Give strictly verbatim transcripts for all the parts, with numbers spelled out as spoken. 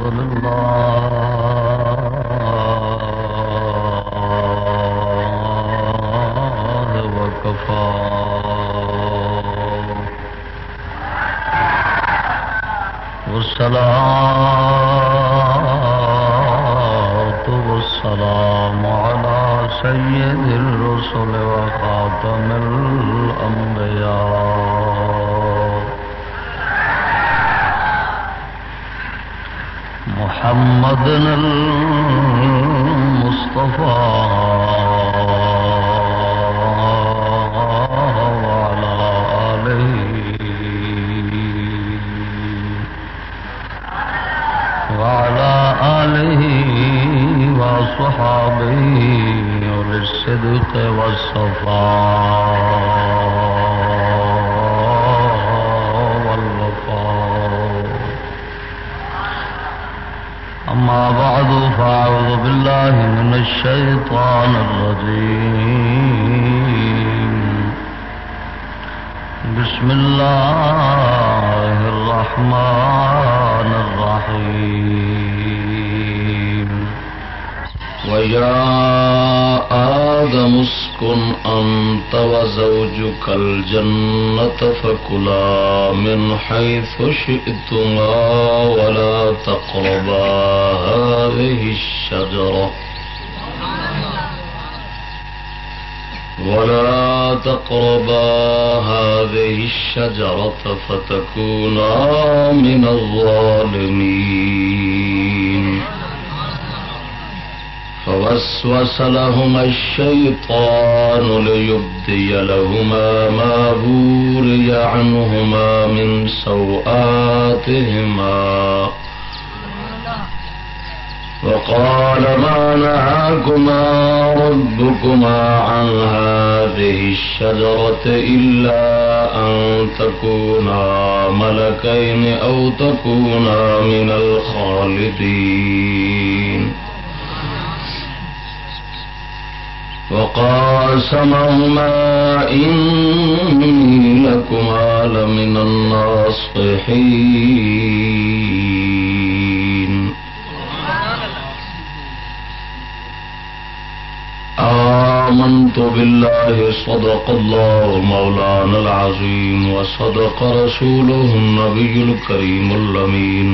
لله وكفى والصلاة والسلام على سيد الرسل وخاتم الأنبياء محمد المصطفى وعلى آله وعلى آله وصحابه للصدق والصفاء والوفاء. أما بعد فأعوذ بالله من الشيطان الرجيم. بسم الله الرحمن الرحيم. ويا آدم اسكن أنت وزوجك الجنة فكلا من حيث شئتما ولا تقربا هذه الشجرة ولا تقربا هذه الشجرة فتكونا من الظالمين. فوسوس لهما الشيطان ليبدي لهما ما بوري عنهما من سوآتهما وقال ما نهاكما ربكما عن هذه الشجرة إلا أن تكونا ملكين أو تكونا من الخالدين. وقاسمهما إني لكما لمن الناصحين. آمنت بالله صدق الله مولانا العظيم وصدق رسوله النبي الكريم الأمين.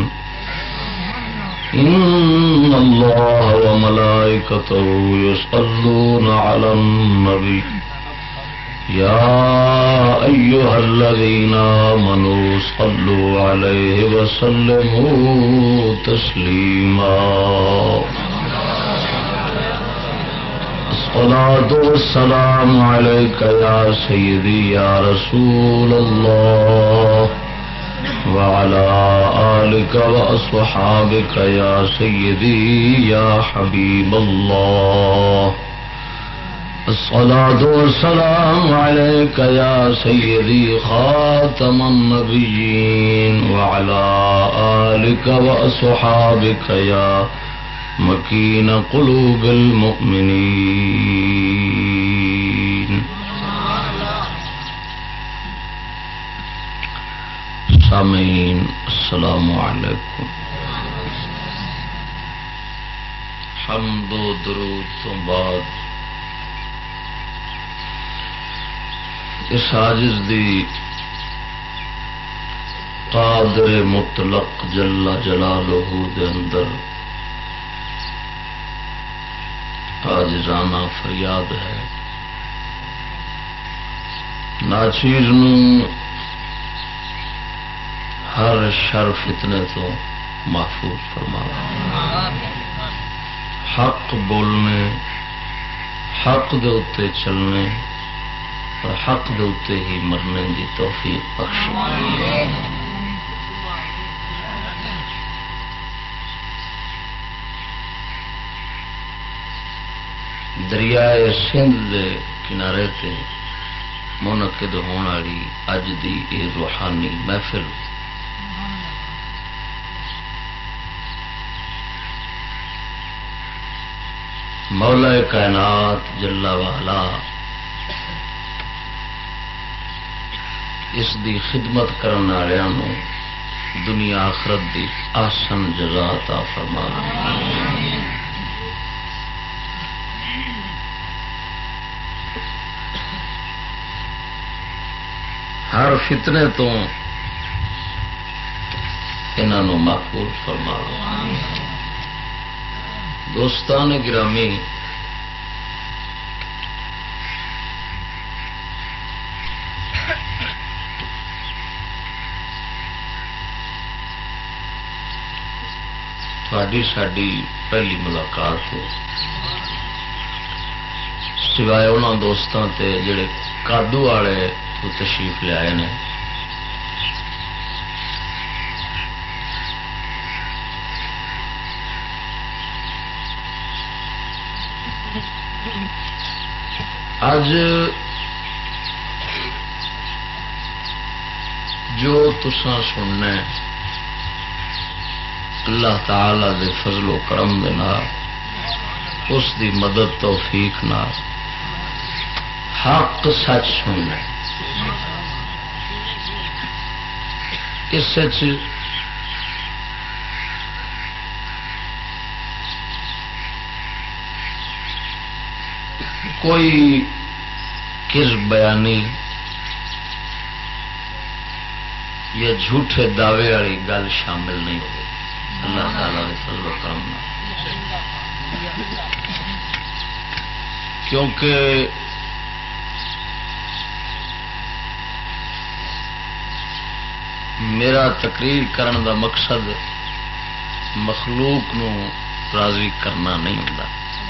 إن الله وملائكته يصلون على النبي يا أيها الذين آمنوا صلوا عليه وسلموا تسليما. الصلاة والسلام عليك يا سيدي يا رسول الله وعلى آلك وأصحابك يا سيدي يا حبيب الله. الصلاة والسلام عليك يا سيدي خاتم النبيين وعلى آلك وأصحابك يا مكين قلوب المؤمنين. سامعین السلام علیکم. حمد و درود تو بعد اس عاجز دی قادر مطلق جل جلالہ دے اندر عاجزانہ فریاد ہے. ناچیز نو ہر شر فتنے تو محفوظ فرما. حق بولنے، حق دے اتے چلنے اور حق دے اتے ہی مرنے دی توفیق بخش. دریائے سندھ دے کنارے تے منعقد ہونے والی اج دی اے روحانی محفل مولا کائنات جل وعلا اس دی خدمت کرنے والوں دنیا آخرت دی احسن جزا عطا فرما. ہر فتنے تو انہوں محفوظ فرما. دوستان گرامی، تھوڑی ساری پہلی ملاقات ہے، سوائے انہوں دوستوں تے جڑے کادو والے تو تشریف لے آئے نے. اج جو تساں سننا ہے اللہ تعالی دے فضل و کرم دے نال، اس دی مدد توفیق نال حق سچ سننا ہے. اس کوئی کذب بیانی یا جھوٹے دعوے والی گل شامل نہیں ہوگی. اللہ تعالی کے فضل و کرم کیونکہ میرا تقریر کرن دا مقصد مخلوق نو راضی کرنا نہیں ہوتا،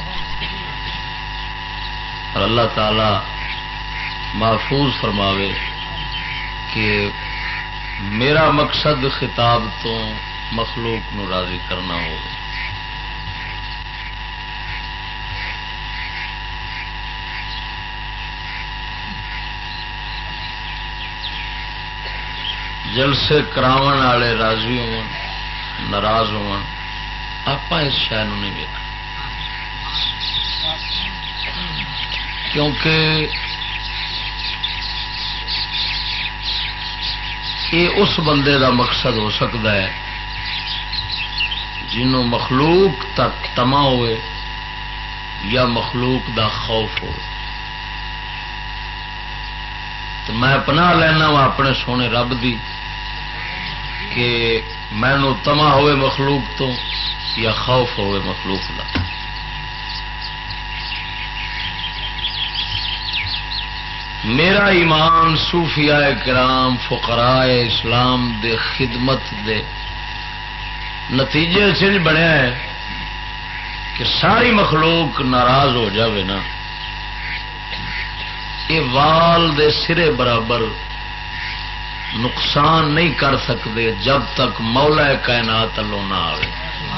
اور اللہ تعالی محفوظ فرماوے کہ میرا مقصد خطاب تو مخلوق نو راضی کرنا ہو. جلسے کراون والے راضی ہون ناراض ہون، آپ اس شے نو نہیں ویکھنا، کیونکہ یہ اس بندے دا مقصد ہو سکتا ہے جنہوں مخلوق تک تما ہوئے یا مخلوق دا خوف ہو. تو میں پناہ لینا وا اپنے سونے رب دی کہ مینو تما ہوئے مخلوق تو یا خوف ہوئے مخلوق دا. میرا ایمان صوفیاء کرام فقراء اسلام دے خدمت دے نتیجے سے بنیا ہے کہ ساری مخلوق ناراض ہو جاوے نا، یہ وال دے سرے برابر نقصان نہیں کر سکتے جب تک مولا کائنات اللہ نہ آئے.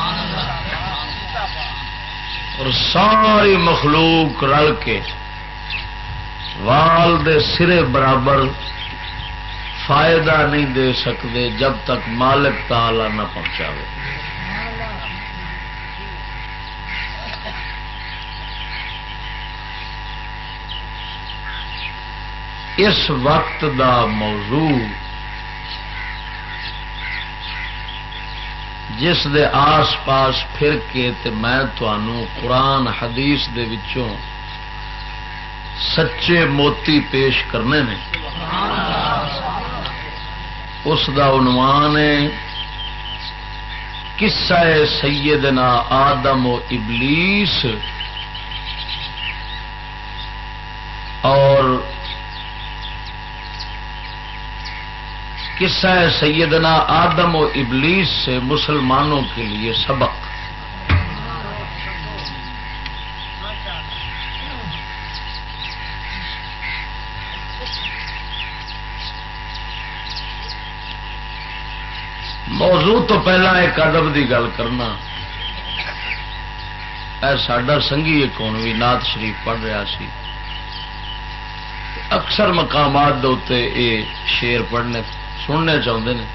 اور ساری مخلوق رل کے وال دے سرے برابر فائدہ نہیں دے سکتے جب تک مالک تعالی نہ پہنچاوے. اس وقت دا موضوع جس دے آس پاس پھر کے تے میں تانوں قرآن حدیث دے وچوں سچے موتی پیش کرنے نے، اس دا عنوان ہے قصہ سیدنا آدم و ابلیس اور قصہ سیدنا آدم و ابلیس سے مسلمانوں کے لیے سبق. موضوع تو پہلا ایک ادب کی گل کرنا. اے ساڈا سنگھی ایک کونوی نعت شریف پڑھ رہا سی، اکثر مقامات دے یہ شیر پڑھنے سننے چاہتے ہیں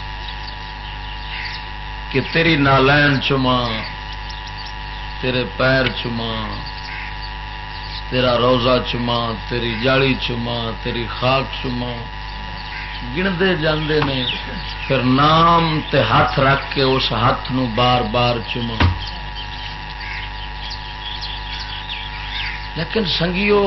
کہ تیری نالین چما، تیرے پیر چما، تیرا روزہ چما، تیری جاڑی چما، تیری خاک چما، گنتے جاندے نے، پھر نام تے ہاتھ رکھ کے اس ہاتھ نو بار بار چوما. لیکن سنگیو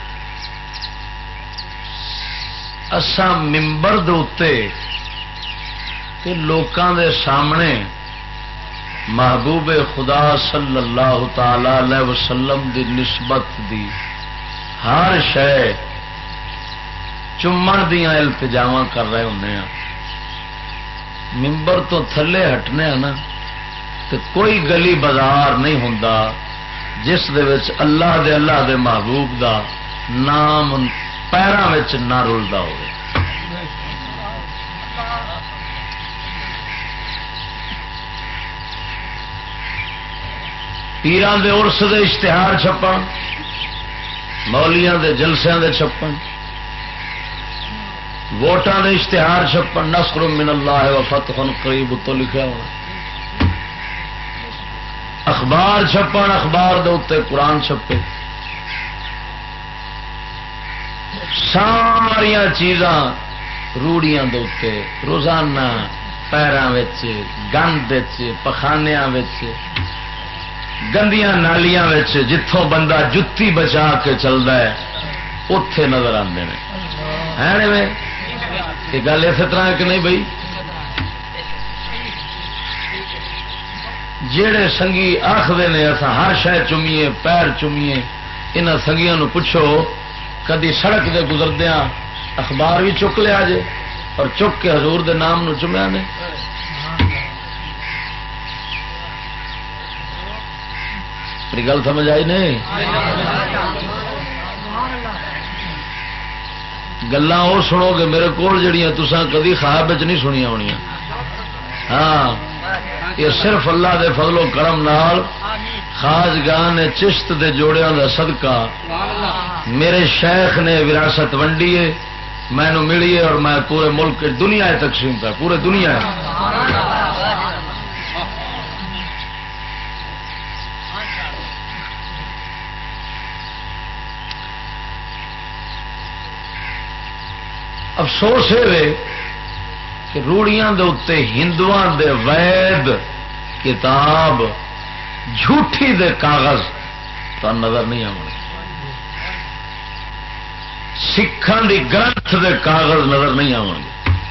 اساں ممبر دے اوتے تے لوکاں دے سامنے محبوب خدا صلی اللہ تعالی علیہ وسلم دی نسبت دی ہر شے چومن دیاں التجاواں کر رہے ہونے ہیں. ممبر تو تھلے ہٹنے ہیں نا تو کوئی گلی بازار نہیں ہوندا جس دے وچ اللہ دے اللہ دے محبوب دا نام پیراں وچ نہ رلدا ہوئے. پیران دے عرس دے اشتہار چھپن، مولیاں دے جلسیاں دے چھپن، ووٹاں دے اشتہار چھپن، نصر من اللہ و فتح قریب تو لکھا ہونا. اخبار چھپن، اخبار دے اوتے قرآن چھپے. ساریاں چیزاں روڑیاں دے اوتے روزانہ پیراں وچ، گند وچ، پخانیاں وچ، گندیاں نالیاں وچ جتھوں بندہ جتی بچا کے چلتا ہے اتے نظر آتے ہیں. ہے یہ گل اسی طرح ہے کہ نہیں بھائی؟ جہے سنگھی آخر نے اصا ہر شہ چومیے، پیر چومیے، یہاں سنگیاں نو پوچھو کدی سڑک دے گزردیا اخبار بھی چک لیا جے اور چک کے حضور دے نام نو چومیا نے. میری گل سمجھ آئی نہیں؟ گلاں اور سنو گے میرے کو جڑیاں تساں کدی خواب وچ نہیں سنیا ہونیاں. ہاں یہ صرف اللہ دے فضل و کرم نال خاجگاہ نے چشت دے جوڑیاں دا صدقہ میرے شیخ نے وراثت ونڈی ہے، مینوں ملی ہے اور میں پورے ملک دنیا تقسیم کر پورے دنیا افسوس ہے کہ روڑیاں دے اتے ہندوؤں دے وید کتاب جھوٹھی دے کاغذ تو نظر نہیں آنے، سکھان دی گرنتھ دے کاغذ نظر نہیں آنے،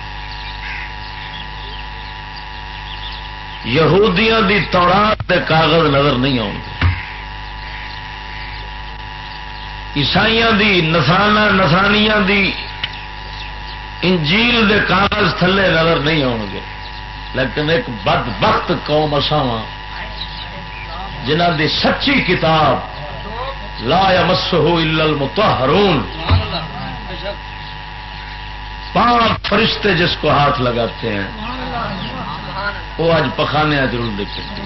یہودیاں دی تورات دے کاغذ نظر نہیں آنے، عیسائیاں دی نسانا نسانیاں دی انجیل دے کاغذ تھلے نظر نہیں آؤ گے. لیکن ایک بد بخت قوم اساواں جنہ دی سچی کتاب لا یمسہ الا المطہرون، پانچ فرشتے جس کو ہاتھ لگاتے ہیں وہ آج پخانے ضرور دیکھتے ہیں.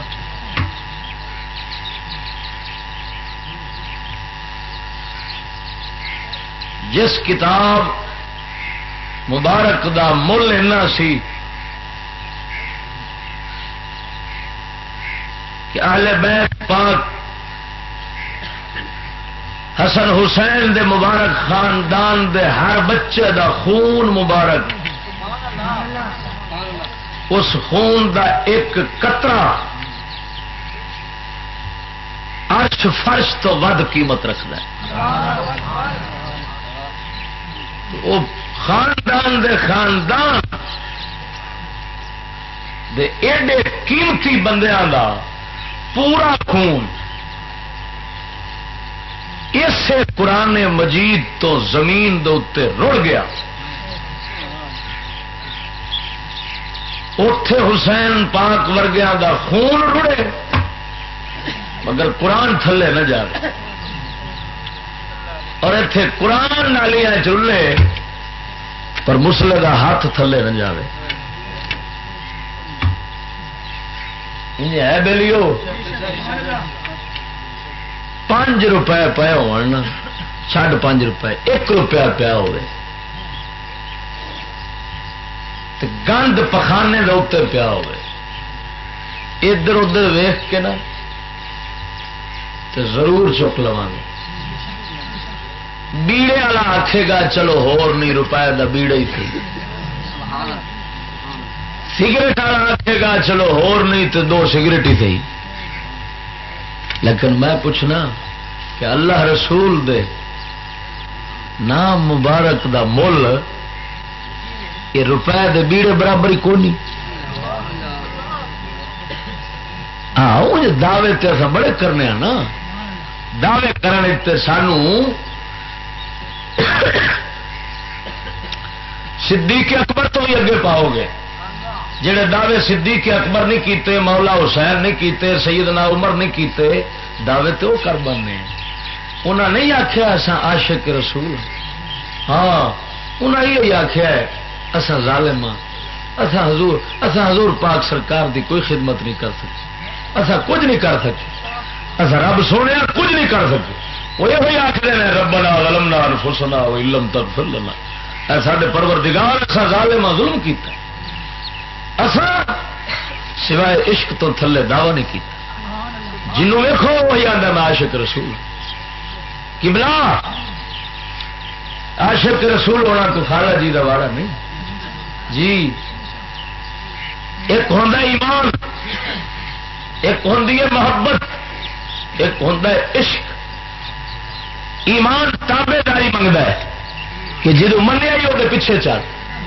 جس کتاب مبارک دا مل اینا سی کہ اہل بیت پاک حسن حسین دے مبارک خاندان دے ہر بچے دا خون مبارک، اس خون دا ایک قطرہ عرش فرش تو ود قیمت رکھتا ہے. وہ خاندان دے خاندان دے ایڈے قیمتی بندیاں دا پورا خون اسے قرآن مجید تو زمین دے اتے رڑ گیا. اتے حسین پاک ورگیاں دا خون رڑے مگر قرآن تھلے نہ جائے، اور اتے قرآن نالیاں چلے پر مسلے دا ہاتھ تھلے نہ جاوے. ہے بیلیو پانچ روپے پے ہو چھڈ پانچ روپے ایک روپیہ پیا ہوئے تے گند پخانے دے اوتے پیا ہوئے، ادھر ادھر ویخ کے نا تے ضرور چک لواں گے. بیڑے والا آکھے گا چلو ہور نہیں روپے دا بیڑا ہی تھی، سگریٹ والا آکھے گا چلو ہور نہیں تو دو سگریٹ ہی تھی. لیکن میں پوچھنا کہ اللہ رسول دے نام مبارک دا مل یہ روپے دے بیڑے برابر ہی کونی. ہاں وہ دعوے تے اصا بڑے کرنے ہیں نا، دعوے کرنے تے سانو صدیق اکبر تو بھی اگے پاؤ گے. جڑے دعوے صدیق اکبر نہیں کیتے، مولا حسین نہیں کیتے، سیدنا عمر نہیں کیتے، دعوے تو کر بننے. انہاں نہیں آخیا اساں عاشق رسول، ہاں انہاں یہ آخیا ہے اساں ظالم ہاں، اساں حضور اساں حضور پاک سرکار دی کوئی خدمت نہیں کر سکتے، اساں کچھ نہیں کر سکتے، اساں رب سونے کچھ نہیں کر سکتے. وہ یہ آخر ہیں ربنا ظلمنا انفسنا وان لم تغفر لنا، اے ساڈے پروردگار اساں ظالم ظلم کیتا، اساں سوائے عشق تو تھلے دعوی نہیں کیتا. جنوں ویکھو وہی آندا میں عاشق رسول. قبلہ عاشق رسول ہونا تو خالہ جی کا واڑا نہیں جی. ایک ہوندا ایمان، ایک ہوندی ہے محبت، ایک ہوندا ہے عشق. ایمان تابے داری منگتا ہے کہ جدو منیا ہی وہ پیچھے چل.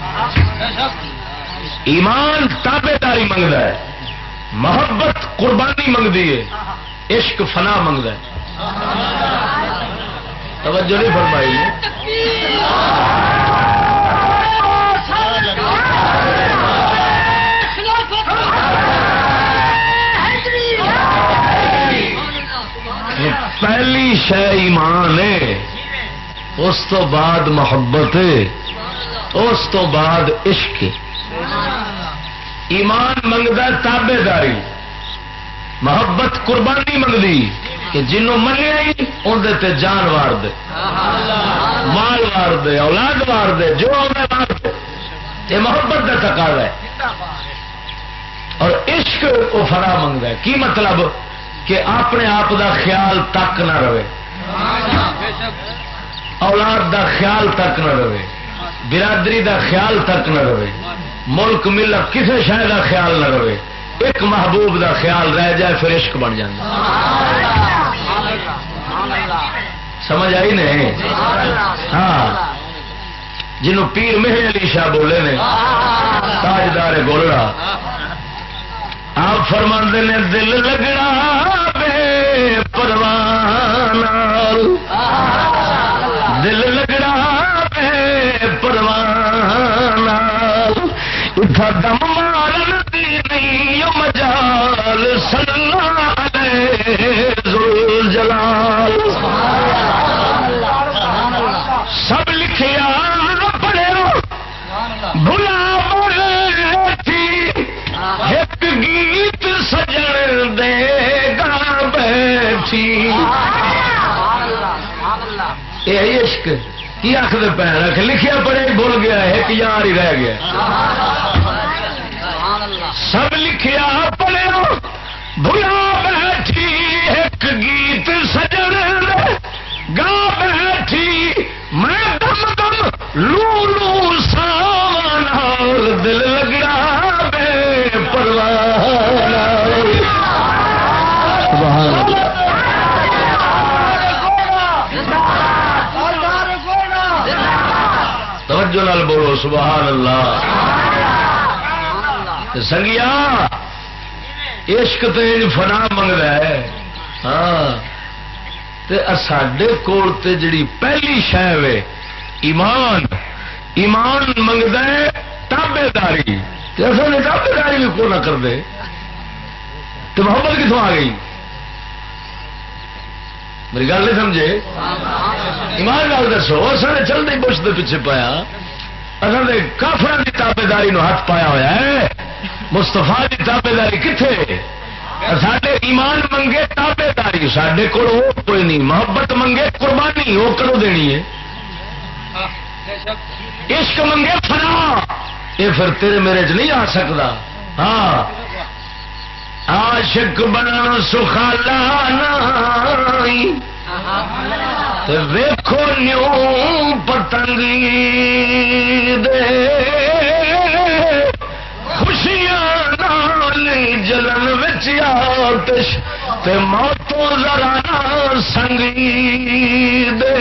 ایمان تابے داری منگتا ہے، محبت قربانی منگتی ہے، عشق فنا منگتا ہے. توجہ نہیں فرمائی. پہلی شے ایمان ہے، اس تو بعد محبت ہے، اس تو بعد عشق. ایمان منگتا تابے داری، محبت قربانی منگتی کہ جنوں منیا ہی اندر تے جان وار دے، مال وار دے، اولاد وار دے، جو آدھے وار دے. یہ محبت کا تقاضا ہے. اور عشق وہ فنا منگتا ہے. کی مطلب کہ اپنے آپ دا خیال تک نہ رہے، اولاد دا خیال تک نہ رہے، برادری دا خیال تک نہ رہے، ملک ملت کسی شے دا خیال نہ رہے، ایک محبوب دا خیال رہ جائے پھر عشق بن جائے. سمجھ آئی نہیں؟ ہاں جنہوں پیر مہر علی شاہ بولے نے تاجدار گولڑا، آپ فرماندے نے دل لگنا بے پروان، دل لگنا بے پروان، اتھا دم مارن دی نہیں مجال، صلی علیہ ذوالجلال. سب لکھیا پڑھو بھلا مر تھی، ایک گیت سجن دے گا بیٹھی. یہ عشق کی آخر پہ رکھ لکھیا پڑے بھول گیا، ایک یار ہی رہ گیا. سب لکھیا پڑے بھلا بیٹھی، ایک گیت سجن گا بیٹھی، میں دم دم لو لو سامان، دل لگڑا بے پروان. سبحان اللہ. توجہ نال بولو سبحان اللہ. سنگیا عشق تو فنا منگتا ہے. ہاں ساڈے کول تے جڑی پہلی شے وے ایمان، ایمان منگتا ہے تابے داری. اصل نے تابے داری بھی کو نہ کر دے تو محبت کتوں آ گئی؟ میری گل نہیں سمجھے؟ ایمان گل دسو. اصل چلتے بش کے پیچھے پایا، اصل نے کافران کی تابے داری نو ہاتھ پایا ہوا ہے. مستفا کی تابے داری کتنے؟ ساڈے ایمان منگے تابے داری، ساڈے کول وہ کوئی نہیں. محبت منگے قربانی، وہ کدو دینی ہے؟ عشق منگے فنا، یہ پھر تیرے میرے چ نہیں آ سکتا. ہاں عاشق بنا سخالا نہیں، ویکھو نیو پتنگی دے خوشیاں نال جلن وچ آتش تے موتوں ذرا نہ سنگی دے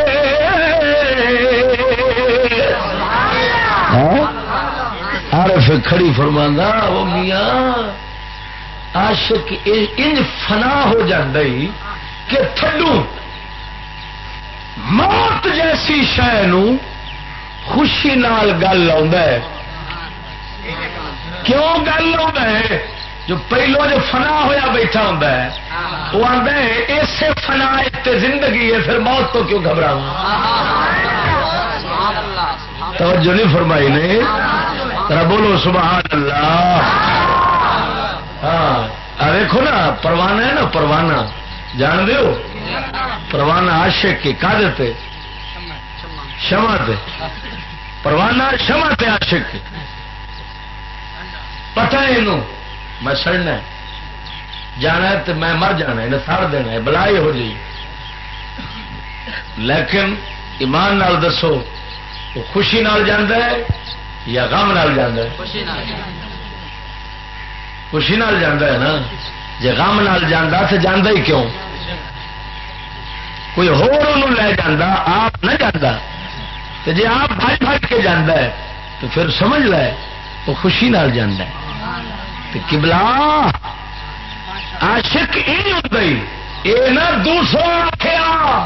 عارف کھڑی فرماندا وہ میاں عاشق انج فنا ہو جاندی کہ تھڈو موت جیسی شے نو خوشی نال گل لاوندا ہے کیوں گل لاوندا ہے جو پہلو جو فنا ہویا بیٹھا ہوندا ہے وہ آندا ہے اسے فنا تے زندگی ہے پھر موت تو کیوں گھبراؤں توجہ نہیں فرمائی نے ذرا بولو سبحان اللہ ہاں دیکھو نا پروانہ ہے نا پروانہ جان دیو پروانہ عاشق کے کا دیتے شمع تے پروانہ شمع تے عاشق کے پتہ ہے انہوں میں سڑنا ہے جانا ہے تو میں مر جانا ہے ساڑ دینا ہے بلائی ہو جائے لیکن ایمان نال دسو وہ خوشی نال جاندہ ہے یا غم نال جاندہ ہے خوشی نال جاندہ ہے نا جے غم نال جاندہ تو جاندہ ہی کیوں کوئی ہور انہوں لے جاندہ آپ نہ جاندہ تو جے آپ بھائی بھائی کے جاندہ ہے تو پھر سمجھ لائے وہ خوشی نال جاندہ ہے تو قبلہ عاشق ہی ہوتا ہی یہ نہ دوسرا کیا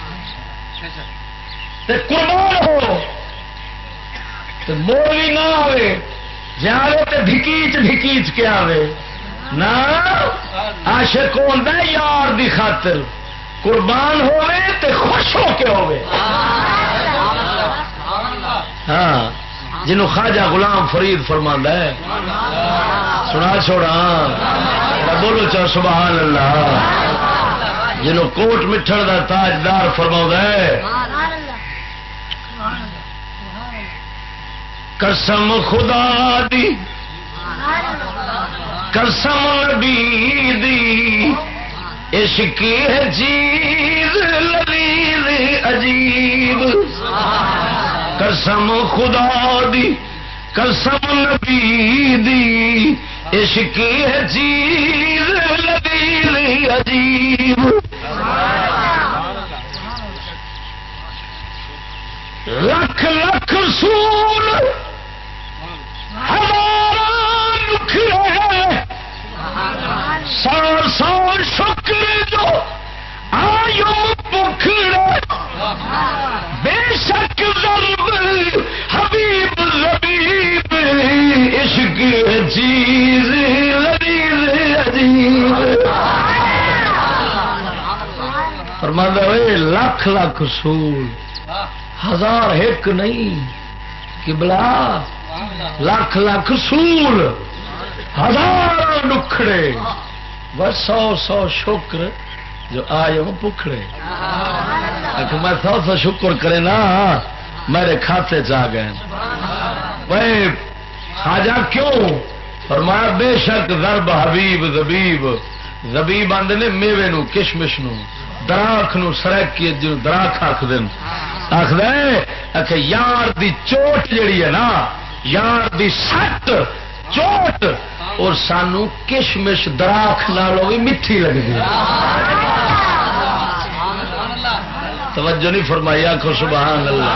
قربان ہو تو مولی نہ آئے جاوے تو بھکیچ بھکیچ کے آوے نہ عاشق ہوتا ہے یار دی خاطر قربان ہوئے تو خوش ہو کے ہوئے ہاں جنہوں خواجہ غلام فرید فرماندا ہے سنا چھوڑا بولو چا سبحان اللہ جنہوں کوٹ مٹھڑ دا تاجدار فرماندا ہے قسم خدا دی قسم نبی دی عشق ہے چیز لذیذ عجیب قسم خدا دی قسم نبی دی عشق ہے چیز لذیذ عجیب لکھ لکھ رسول ہمارا نکھرے سار سار شکر جو آیو پکھڑے بے شک ضرب حبیب حبیب عشق چیز لذیذ عجیب فرماتا ہے لاکھ لاکھ رسول ہزار ایک نہیں قبلہ لاکھ لاکھ رسول ہزار نکھڑے بس سو سو شکر جو آئے ہوں پکھڑے اگر میں سو سو شکر کرے نا میرے کھاتے جا گئے بھائی خواجہ کیوں فرمایا بے شک ضرب حبیب زبیب زبیب آندے نے میوے نو کشمش نو دراخ نو سرکی جو دراخ آخ دن آخ دے یار دی چوٹ جڑی ہے نا یار دی سٹ چوٹ اور سانو کشمش دراخ نالوں بھی میٹھی لگتی توجہ نہیں فرمائی آخو سبحان اللہ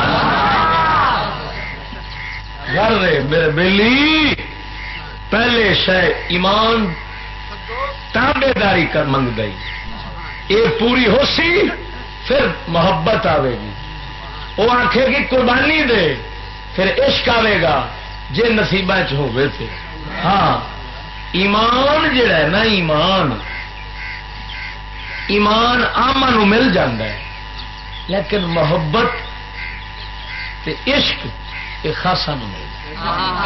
گھر رہے میرے بیلی پہلے شے ایمان تابے داری کر منگ گئی یہ پوری ہو سی پھر محبت آئے گی وہ آنکھے کی قربانی دے پھر عشق آئے گا جے نصیبہ چ ہوئے تھے ہاں ایمان جڑا ہے نا ایمان ایمان آما نو مل جاندہ ہے لیکن محبت تے عشق یہ خاصا نو مل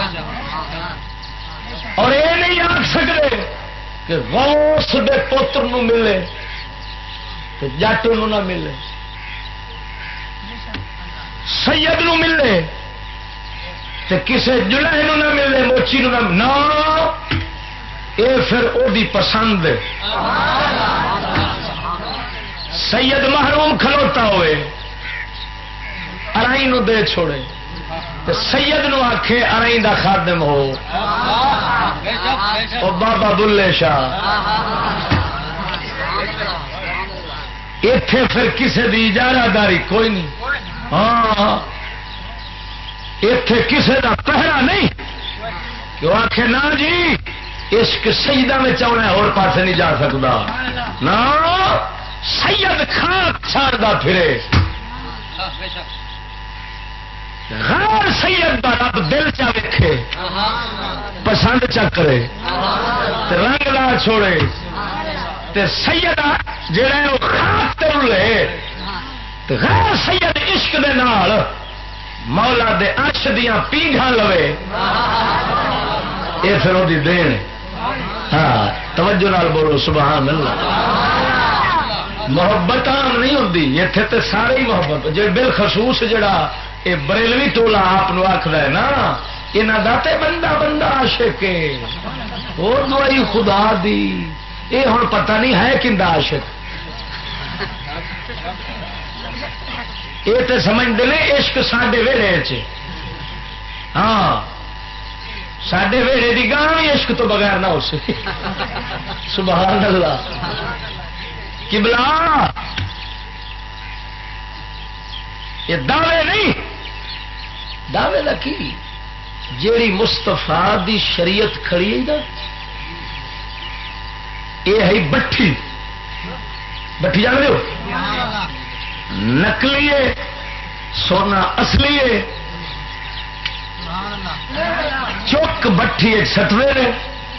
اور یہ نہیں آکھ سکتے کہ غوث دے پتر نو ملے تے جٹ نو نہ ملے سید نو ملے تے کسے جلح نو نہ ملے موچی نو نہ نا اے پھر او دی پسند سید محروم کھلوتا ہوئے ارائی نو دے چھوڑے تو سید نو آکھے ارائی دا خادم ہو او بابا بلے شاہ ایتھے پھر کسے دی اجارہ داری کوئی نہیں. ہاں ایتھے کسے دا پہرا نہیں کہ وہ آکھے نا جی عشق سیدہ میں چاہنا ہے اور پاسے نہیں جا سکتا نا سید خاک چھاڑدا پھرے غیر سید دا رب دل چا ویکھے پسند چا کرے تے رنگ لا چھوڑے تے سید جڑا ہے وہ خاک تے لے تے غیر سید عشق دے نال مولا دے عرش دیاں پیگھاں لوے یہ پھر وہ دین. ہاں توجہ نال بولو سبحان اللہ. محبت عام نہیں ہوتی اتنے تو سارے ہی محبت جی بالخصوص جڑا یہ بریلوی ٹولا آپ آخر ہے نا یہاں کا تے بندہ بندہ عاشق وہ دوائی خدا دی یہ ہوں پتہ نہیں ہے کندا عاشق یہ تو سمجھتے ہیں عشق ساڈے ویڑے چ. ہاں ساڈے ویڑے کی گاں بھی عشق تو بغیر نہ ہو سکے. سبحان اللہ. قبلہ یہ دعوے نہیں دعوے کا کی جیڑی مستفا دی شریعت کھڑی ہے نا یہ ہے بٹھی بٹھی جان لو نکلی ہے سونا اصلی ہے چک بٹھی سٹوے نے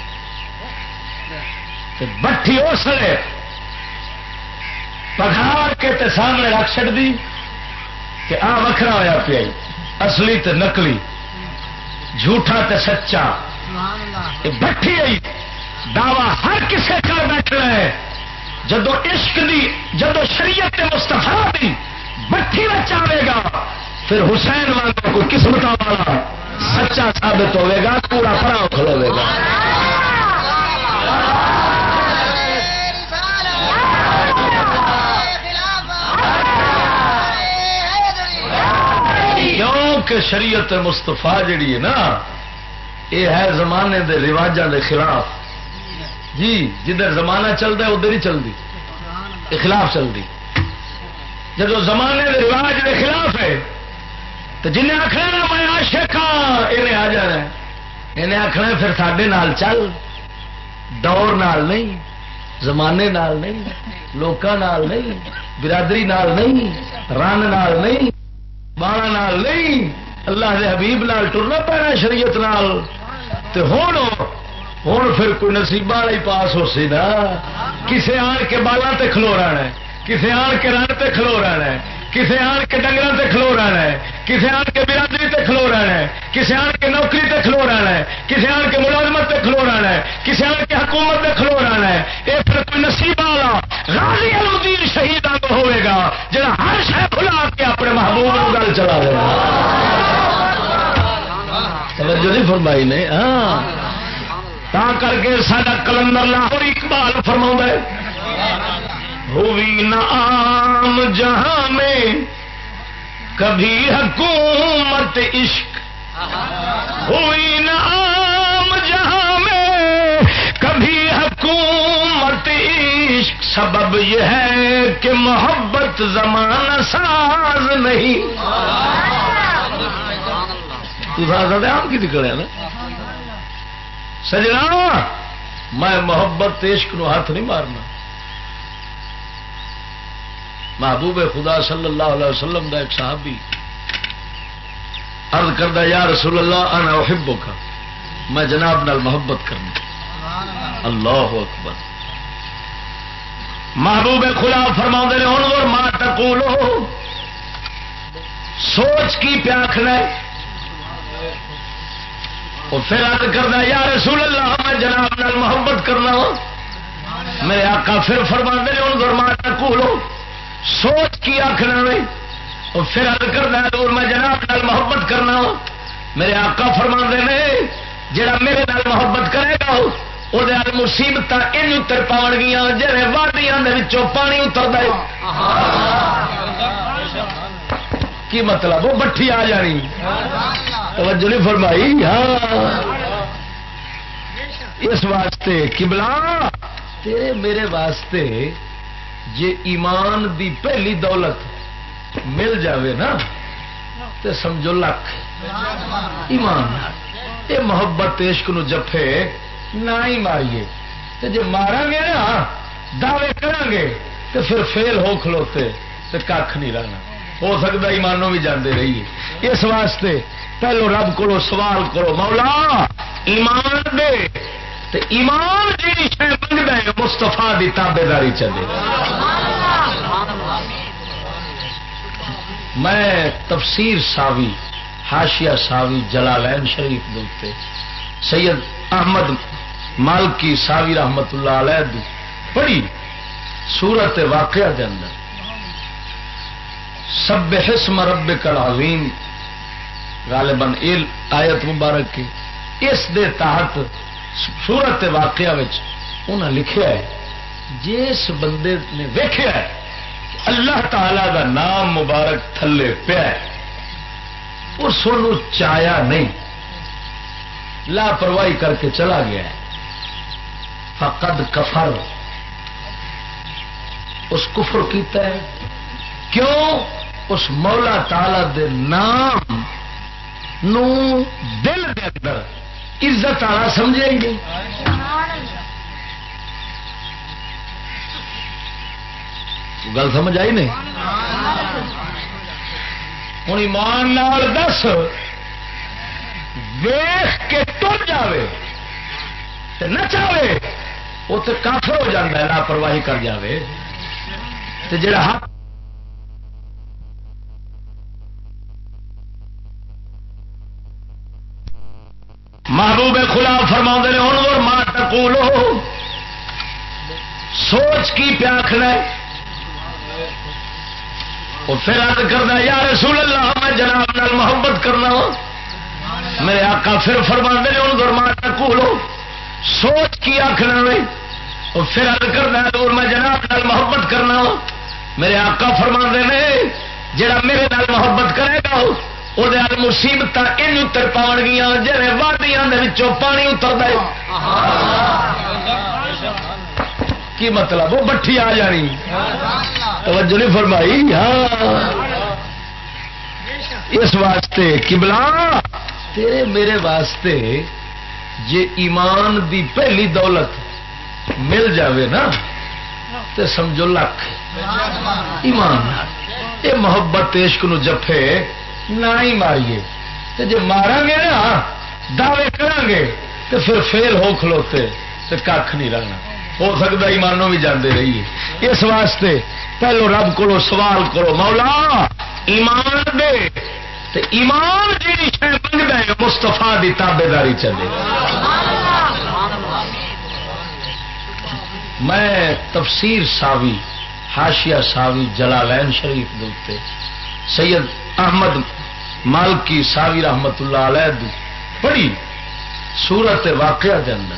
بٹھی اس نے پگھار کے تے سامنے رکھ چڑ دی کہ آ وکھرا ہوا پیا اصلی تے نکلی جھوٹا تے سچا بٹھی آئی دعوی ہر کسے کر بیٹھنا ہے جدو عشق دی جدو شریعت مصطفیٰ دی بٹھی میں چاہے گا پھر حسین والا کوئی قسمت والا سچا ثابت ہوئے گا پورا پڑاؤ کھلوے گا. کیونکہ شریعت مصطفیٰ جڑی ہے نا یہ ہے زمانے دے رواجوں دے خلاف. جی جدھر زمانہ چلتا ہے ادھر ہی چلتی یہ خلاف چلتی. جب زمانے دے رواج دے خلاف ہے تو جنہیں آخنا نا میں عاشق ہاں انہیں آ جانا انہیں آخنا پھر ساڈے نال چل دور نال نہیں زمانے نال نہیں لوکاں نال نہیں برادری نال نہیں رن نال نہیں بالا نال نہیں اللہ دے حبیب نال ٹرنا پینا شریعت نال. تے ہون ہوں پھر کوئی نصیبہ والا ہی پاس ہو سی نا کسے آن کے بالاں تے کھلو رہنا ہے کسے آن کے رن تے کھلو رہنا ہے کسے آن کے ڈنگراں تے کھلو رہنا ہے کسے آن کے برادری تے کھلو رہنا ہے کسے آن کے نوکری تے کھلو رہنا ہے کسے آن کے ملازمت تے کھلو رہنا ہے کسے آن کے حکومت تے کھلو رہنا ہے. یہ پھر کوئی نصیبہ والا غازی الدین شہید آنگ ہوئے گا جڑا ہر شے بھلا کے اپنے محبوب کو گل چلا دے گا. توجہ نہیں فرمائی نے. ہاں تا کر کے ساڈا کلندر لاہور اقبال فرماؤں ہے ہوئی نہ عام جہاں میں کبھی حکومت عشق ہوئی نہ عام جہاں میں کبھی حکومت عشق سبب یہ ہے کہ محبت زمانہ ساز نہیں. تو زیادہ عام کی نکلے نا سجنا میں محبت عشق نو ہاتھ نہیں مارنا. محبوب خدا صلی اللہ علیہ وسلم دا ایک صحابی عرض کردہ یا رسول اللہ انا احبک میں جناب نال محبت کرنا. اللہ اکبر. محبوب خدا فرماؤں نے انظر ما تقولو سوچ کی پیاکھنا ہے. اور پھر عرض کردہ یا رسول اللہ میں جناب نال محبت کرنا ہوں. میرے آقا پھر فرماندے نے انظر ما تقولو سوچ کی آخنا نہیں. اور پھر عرض کردہ حضور میں جناب نال محبت کرنا ہوں. میرے آقا فرماندے نے جڑا میرے نال محبت کرے گا وہ مصیبت ان اتر پاؤ گیا جی وادیاں پانی اترتا ہے کی مطلب وہ بٹھی آ جانی توجہ نہیں فرمائی ہاں اس واسطے قبلہ تیرے میرے واسطے جے ایمان دی پہلی دولت مل جاوے نا تے سمجھو لکھ ایمان یہ محبت عشق نو جفے نہ ہی ماریے تے جے مارا گے نا دعوے کریں گے تو پھر فیل ہو کھلوتے تے کھ نہیں رہنا ہو سکتا ایمانوں بھی جاندے رہیے اس واسطے پہلو رب کو سوال کرو مولا ایمان دے تے ایمان جی شے منگدا ہے مصطفیٰ دی تابے داری چلے میں تفسیر ساوی حاشیہ ساوی جلالین شریف دوتے سید احمد مالکی ساوی رحمت اللہ علیہ دی پڑھی سورت واقعہ دے اندر سبح اسم ربک العظیم غالباً ایل آیت مبارک کی اس دے تحت سورت واقعہ وچ انہاں لکھیا ہے جس بندے نے ویکھیا ہے اللہ تعالی دا نام مبارک تھلے پیا اس نو چایا نہیں لاپرواہی کر کے چلا گیا ہے فقد کفر اس کفر کیتا ہے کیوں اس مولا تعالی دے نام نو دل دے اندر عزت آنا سمجھیں گے گل سمجھ آئی نہیں ہوں ایمان نال دس ویخ کے ٹر جاوے تے نہ چاہے وہ تو کافر ہو جاتا ہے لاپرواہی کر جاوے تے جڑا حق محبوب خدا فرما نے انظر ما تقولو سوچ کی پیاکھنا وہ پھر عرض کرنا یا رسول اللہ میں جناب نال محبت کرنا ہوں میرے آقا پھر فرما نے انظر ما تقولو سوچ کی آخنا نہیں وہ پھر عرض کرنا حضور میں جناب نال محبت کرنا ہوں میرے آقا فرما نے جڑا میرے نال محبت کرے گا وہ مصیبت ان اتر پاؤ گیا جی وادیاں پانی اترتا ہے کی مطلب وہ بٹھی آ جانی توجہ نہیں فرمائی ہاں اس واسطے قبلہ تیرے میرے واسطے جے ایمان دی پہلی دولت مل جاوے نا تے سمجھو لکھ ایمان یہ محبت عشق نو جفے نہ ہی ماریے تے جے مارا گے نا دعوے کریں گے تو پھر فیل ہو کھلوتے تو کھ نہیں رہنا ہو سکتا ایمانوں بھی جاندے رہیے اس واسطے پہلو رب کو سوال کرو مولا ایمان دے تے ایمان جی شے منگدا ہے مصطفیٰ دی تابے داری چلے میں تفسیر ساوی حاشیہ ساوی جلالین شریف دوتے سید احمد مالکی ساوی رحمت اللہ علیہ دی پڑھی سورت واقعہ دے اندر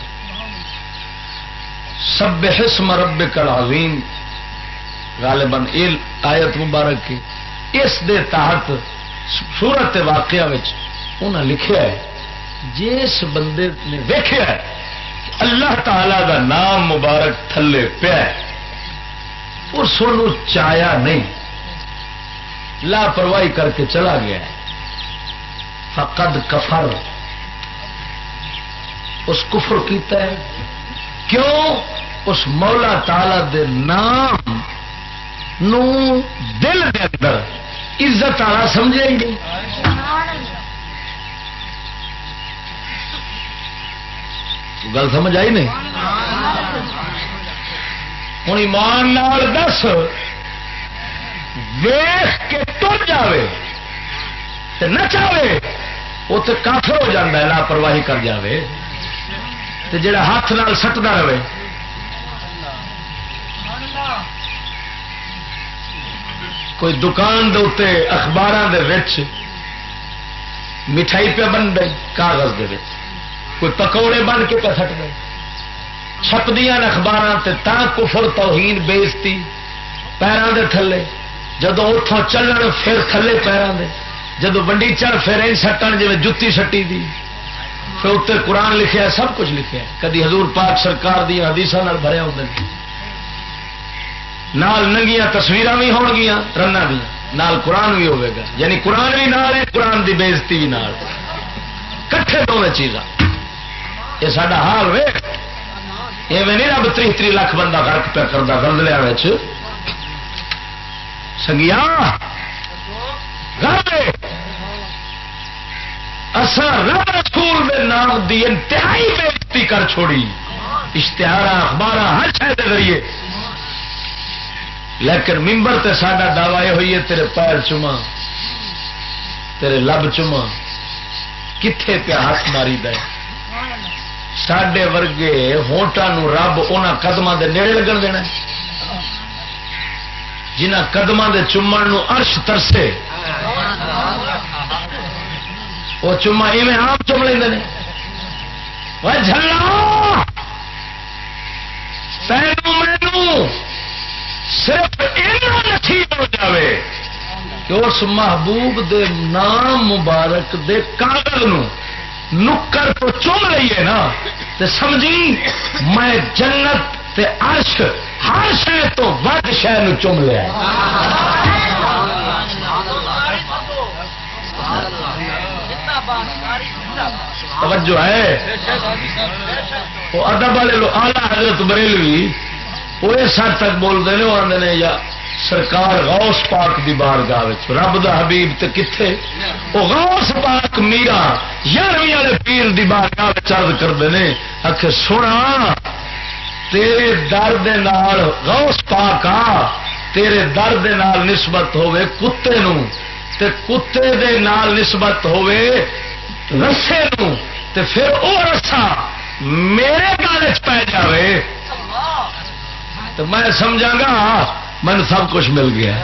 سبح اسم ربک العظیم غالباً ایل آیت مبارک کی اس دے تحت سورت واقعہ وچ انہاں لکھیا ہے جس بندے نے ویکھیا ہے اللہ تعالی دا نام مبارک تھلے پیا اس نو چایا نہیں لاپرواہی کر کے چلا گیا ہے فقد کفر اس کفر کیتا ہے کیوں اس مولا تعالی دے نام نو دل دے اندر عزت آنا سمجھیں گے گل سمجھ آئی نہیں ہوں ایمان نال دس ویخ کے ٹر جاوے تے نہ چاہے وہ تو کافر ہو جاتا ہے لاپرواہی کر جاوے تے جڑا ہاتھ نال سٹدا رہے کوئی دکان دے اوتے اخباراں دے وچ مٹھائی پہ بن دے کاغذ دے وچ کوئی پکوڑے بن کے پہ سٹ دے چھپدیاں اخبار تا کفر توہین بےزتی پیروں دے تھلے جدو اتوں چلن پھر تھلے پیروں دے جدو ونڈی چڑھ پھر این سٹن جی جتی سٹی دی پھر اتنے قرآن لکھیا سب کچھ لکھیا کدی حضور پاک سرکار دیا حدیث بھریا ہوں نال ننگیاں تصویر بھی ہون گیا رنا بھی نال قرآن بھی ہوئے گا یعنی قرآن بھی نال ہے قرآن دی بےزتی بھی نال کٹھے دونوں چیزاں یہ سارا حال وے یہ نہیں رب تری تری لاکھ بندہ فرق پہ کرتا گردلیا سنگیا اصا رب رسول دے نام دی انتہائی بےزتی کر چھوڑی اشتہار اخبار ہر شہر کے ذریعے لیکن ممبر تے ساڈا دعوی ہوئی ہے تیرے پیر چما تیرے لب چما کتھے پہ ہاتھ ماری دے ساڈے ورگے ہونٹاں نو رب انہاں قدماں دے نیڑے لگن دینا جنہاں قدماں دے چومن نو عرش ترسے وہ چوما ایویں عام چوم لیندے نے وہ جھلا تینوں مینوں صرف اینا نصیب ہو جاوے کہ اس محبوب دے نام مبارک دے کاغذ نو نکر تو چوم لئیے نا تے سمجھی میں جنت تے عرش ہر شے تو ود شے نو چوم لیا توجہ ہے وہ ادب والے لوگ آلہ حضرت بریلوی وہ اس حد تک بولتے ہیں وہ آدھے نے یا سرکار غوث پاک دی بارگاہ رب دا حبیب تے کتھے وہ غوث پاک میرا یارویں والے پیر دی بارگاہ عرض کرتے ہیں آخر سنا تیرے در دے نال غوث پاک آ تیرے در دے نال نسبت ہوے کتے نو تے کتے دے نال نسبت ہوے رسے نو تے پھر او رسا میرے گالے چ پی جاوے تو میں سمجھا گا میں سب کچھ مل گیا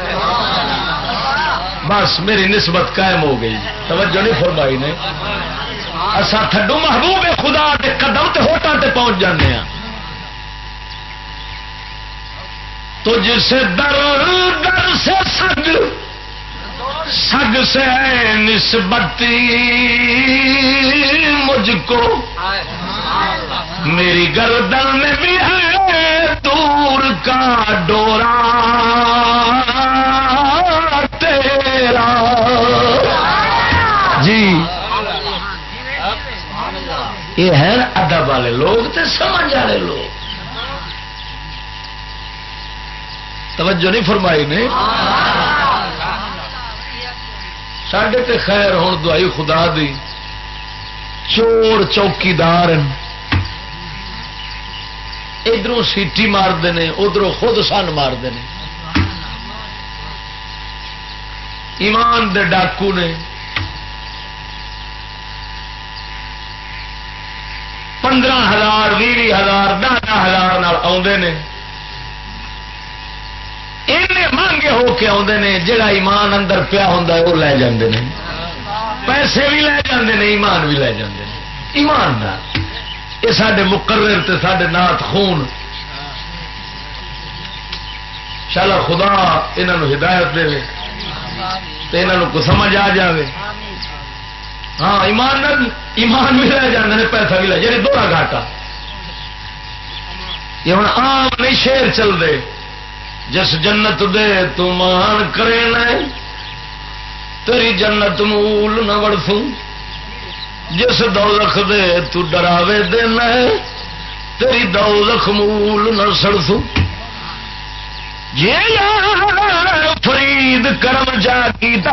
بس میری نسبت قائم ہو گئی توجہ نہیں فرمائی نے اسا تھڈو محبوب خدا دے قدم تے ہوٹاں تے پہنچ جانے ہیں تو جسے در در سے سگ سگ سے نسبتی مجھ کو میری گردن میں بھی ہے دور کا ڈورا تیرا جی یہ ہے ادب والے لوگ تے سمجھ والے لوگ توجہ نہیں فرمائی نے ساڈے تے خیر ہوں دعائی خدا دی چور چوکیدار ادھر سیٹی مارتے ہیں ادھر خود سن مارتے ہیں ایمان دے ڈاکو نے پندرہ ہزار بھی ہزار دہ دہ ہزار آتے ہیں مہنگے ہو کے آتے ہیں جڑا ایمان اندر پیا ہوں وہ لے جاندے نے پیسے بھی لے جاندے نے ایمان بھی لے جاندے نے ایمان نہ یہ سارے مقرر تے سارے نات خون شالا خدا انہوں ہدایت دے تے انہوں کو سمجھ آ جاوے ہاں ایمان نہ ایمان بھی لے جاندے نے پیسہ بھی لے جائے دوڑا گھاٹا یہ ہوں عام نہیں شیر چل دے جس جنت دے تو مان کرے نہ تیری جنت مول نہ وڑسوں جس دوزخ دے تو ڈراوے دینا تیری دوزخ مول نہ سڑسوں جی فرید کرم جا کیتا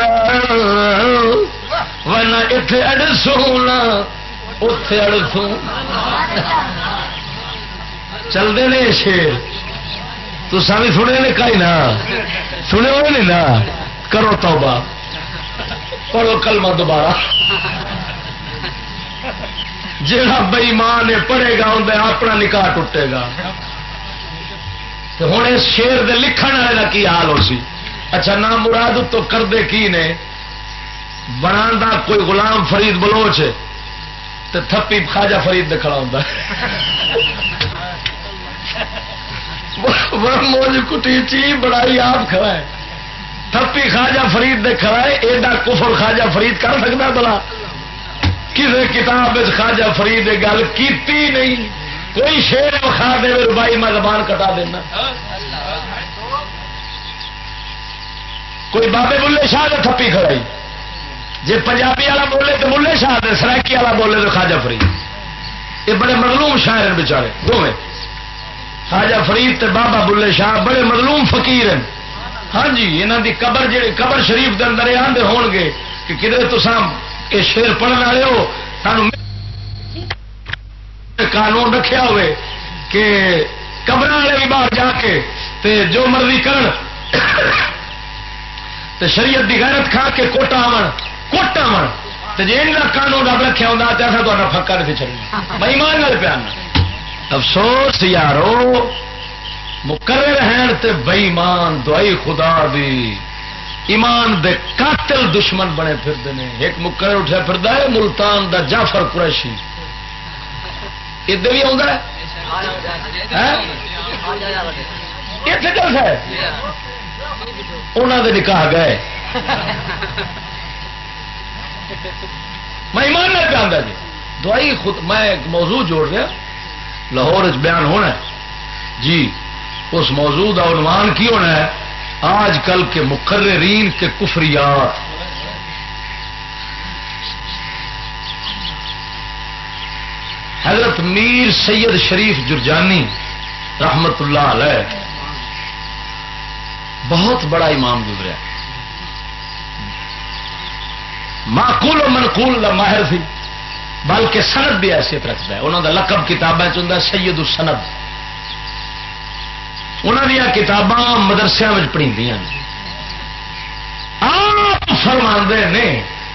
ورنہ اتے اڑسوں نہ اتے اڑسوں چلتے نے شیر تو سامنے سنے نے کئی نہ سنے ہوئے نہیں نا کرو توبہ پڑھو کلمہ دوبارہ جہاں بےمان ہے پڑھے گا اندر اپنا نکاح ٹوٹے گا تو ہوں اس شیر دے لکھن والے کا کی حال ہو سی اچھا نہ مراد تو کردے کی نے بنا کوئی غلام فرید بلوچ تو تھپی خواجہ فرید دے کھڑا ہوتا ہے وہ موج کٹی چی بڑائی آپ کھڑا ہے تھپی خواجہ فرید دے کھڑا ہے ایڈا کفر خواجہ فرید کر سکتا بلا کسی کتاب خواجہ فرید نے گل کیتی نہیں کوئی شیر وکھا دے بھائی میں زبان کٹا دینا کوئی بابے بلے شاہ نے تھپی کھڑائی جی پنجابی والا بولے تو بلے شاہ دے سرائکی والا بولے تو خواجہ فرید یہ بڑے مظلوم شاعر ہیں بچارے دونوں خواجہ فرید تے بابا بلے شاہ بڑے مظلوم فقیر ہیں ہاں جی یہاں دی قبر جی قبر شریف دے اندر آدھے ہون گے کہ کدھر تساں یہ شیر پڑھنے والے ہو سانو قانون رکھیا ہوئے کہ قبر والے بھی باہر جا کے تے جو مرضی کرن تے شریعت دی غیرت کھا کے کوٹا آون کوٹا آون تے جے انہاں قانون رب رکھیا ہوندا تے اساں تہاڈا پھکا نہیں چلنا بے ایمان نال پیان افسوس یارو مقرر ہیں تے بے ایمان دعائی خدا دی ایمان دے قاتل دشمن بنے پھرتے ہیں ایک مقرر اٹھا پھردا ہے ملتان دا جعفر قریشی ادھر بھی آتا ہے اتنے جلسہ ہے انہوں نے نکاح گئے میں ایمان نہ پہ جی دعائی خود میں ایک موضوع جوڑ رہا لاہور بیان ہونا ہے جی اس موضوع کا عنوان کی ہونا ہے آج کل کے مقررین کے کفریات حضرت میر سید شریف جرجانی رحمت اللہ علیہ بہت بڑا امام گزرا معقول و منقول کا ماہر سی بلکہ سند بھی حیثیت رکھتا ہے انہوں کا لقب کتابیں چاہتا سید السند انہوں دیا کتاباں مدرسے میں پڑھی آپ فرماندے نے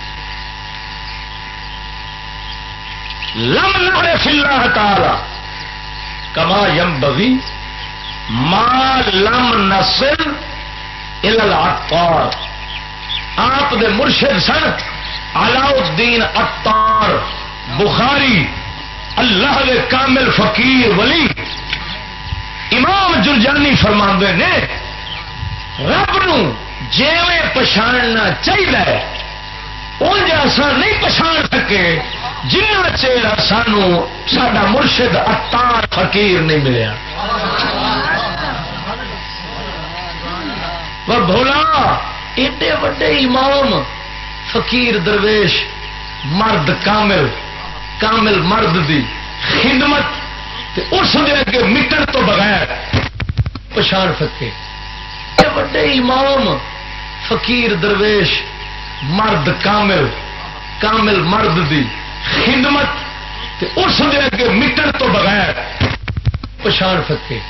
لم نعرف اللہ تعالی کما ينبغي ما لم نصل الى العطار آپ دے مرشد سن علاء الدین عطار بخاری اللہ دے کامل فقیر ولی امام جرجانی فرماندے نے رب نو جیویں پچھاننا چاہیے انج اساں نہیں پچھان سکے جنہ چیر سانو ساڈا مرشد عطار فقیر نہیں ملیا وہ بھولا ایڈے وڈے امام فقیر درویش مرد کامل کامل مرد دی خدمت تے اس دے اگے مٹن تو بغیر پچھان سکے وڈے امام فقیر درویش مرد کامل کامل مرد دی خدمت تے اس دے اگے مٹن تو بغیر پچھان سکے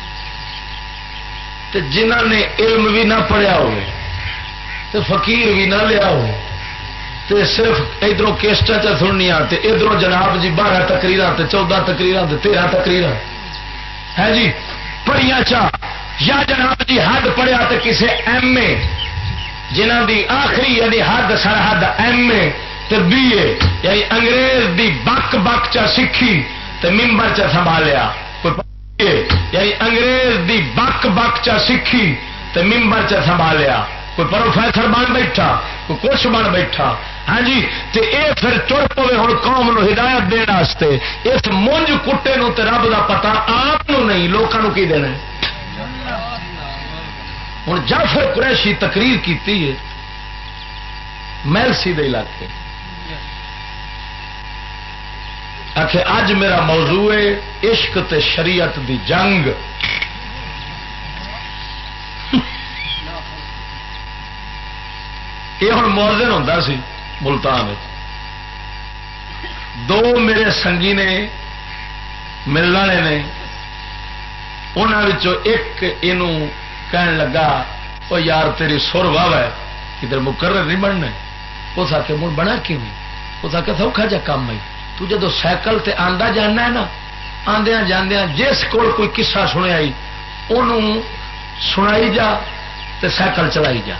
تے جنہ نے علم بھی نہ پڑھیا ہوئے تے فقیر بھی نہ لیا ہو تے صرف ادھر کیسٹا چ سننیا تے ادھر جناب جی بارہ تقریر تے چودہ تقریر تے تیرہ تقریر ہے جی پڑھیا چا یا جناب جی حد پڑھیا تے کسے ایم اے جنہ دی آخری یعنی حد سرحد ایم اے تے بی اے یعنی انگریز دی بک بک چا سکھی تے ممبر چا سنبھالیا یعنی انگریز دی بک بک چا سکھی تے ممبر چا سنبھالیا کوئی پروفیسر بن بیٹھا کوئی کچھ بن بیٹھا ہاں جی تے اے پھر تر پوے ہوں قوم نو ہدایت دین واسطے اس مونج کٹے نو تے رب دا پتا آپ نو نہیں لوکاں نو کی دینا ہوں جعفر قریشی تقریر کیتی ہے میلسی دے علاقے آخے اج میرا موضوع ہے عشق تے شریعت دی جنگ یہ ہوں موزن ہوتا سی ملتان دو میرے سنگی نے ملنے والے نے انہوں ایک یہ کہن لگا وہ یار تیری سر واہ ہے کدھر مقرر نہیں بننا اس آ کے من بنا کیوں اس آ کے سوکھا جا کام ہے تو جدو سائیکل تے آندا جانا ہے نا آندیا جاندیا جس کول کوئی قصہ سنیا انہوں سنائی جا تے سائیکل چلائی جا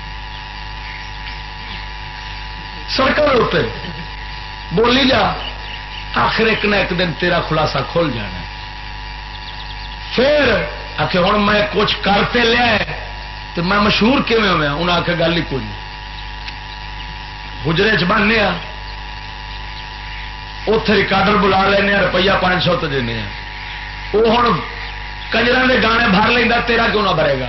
سڑکوں اتنے بولی جا آخر ایک نہ ایک دن تیرا خلاصہ کھل جانا پھر آخ ہوں میں کچھ کرتے لیا تو میں مشہور کیون ہوا؟ انہیں آخر گل ہی کوئی نہیں، حجرے چ بننے اتے ریکارڈر بلا لینا روپیہ پانچ سو تو دینے وہ ہوں کنجر کے گانے بھر لینا، تیرا کیوں نہ بھرے گا؟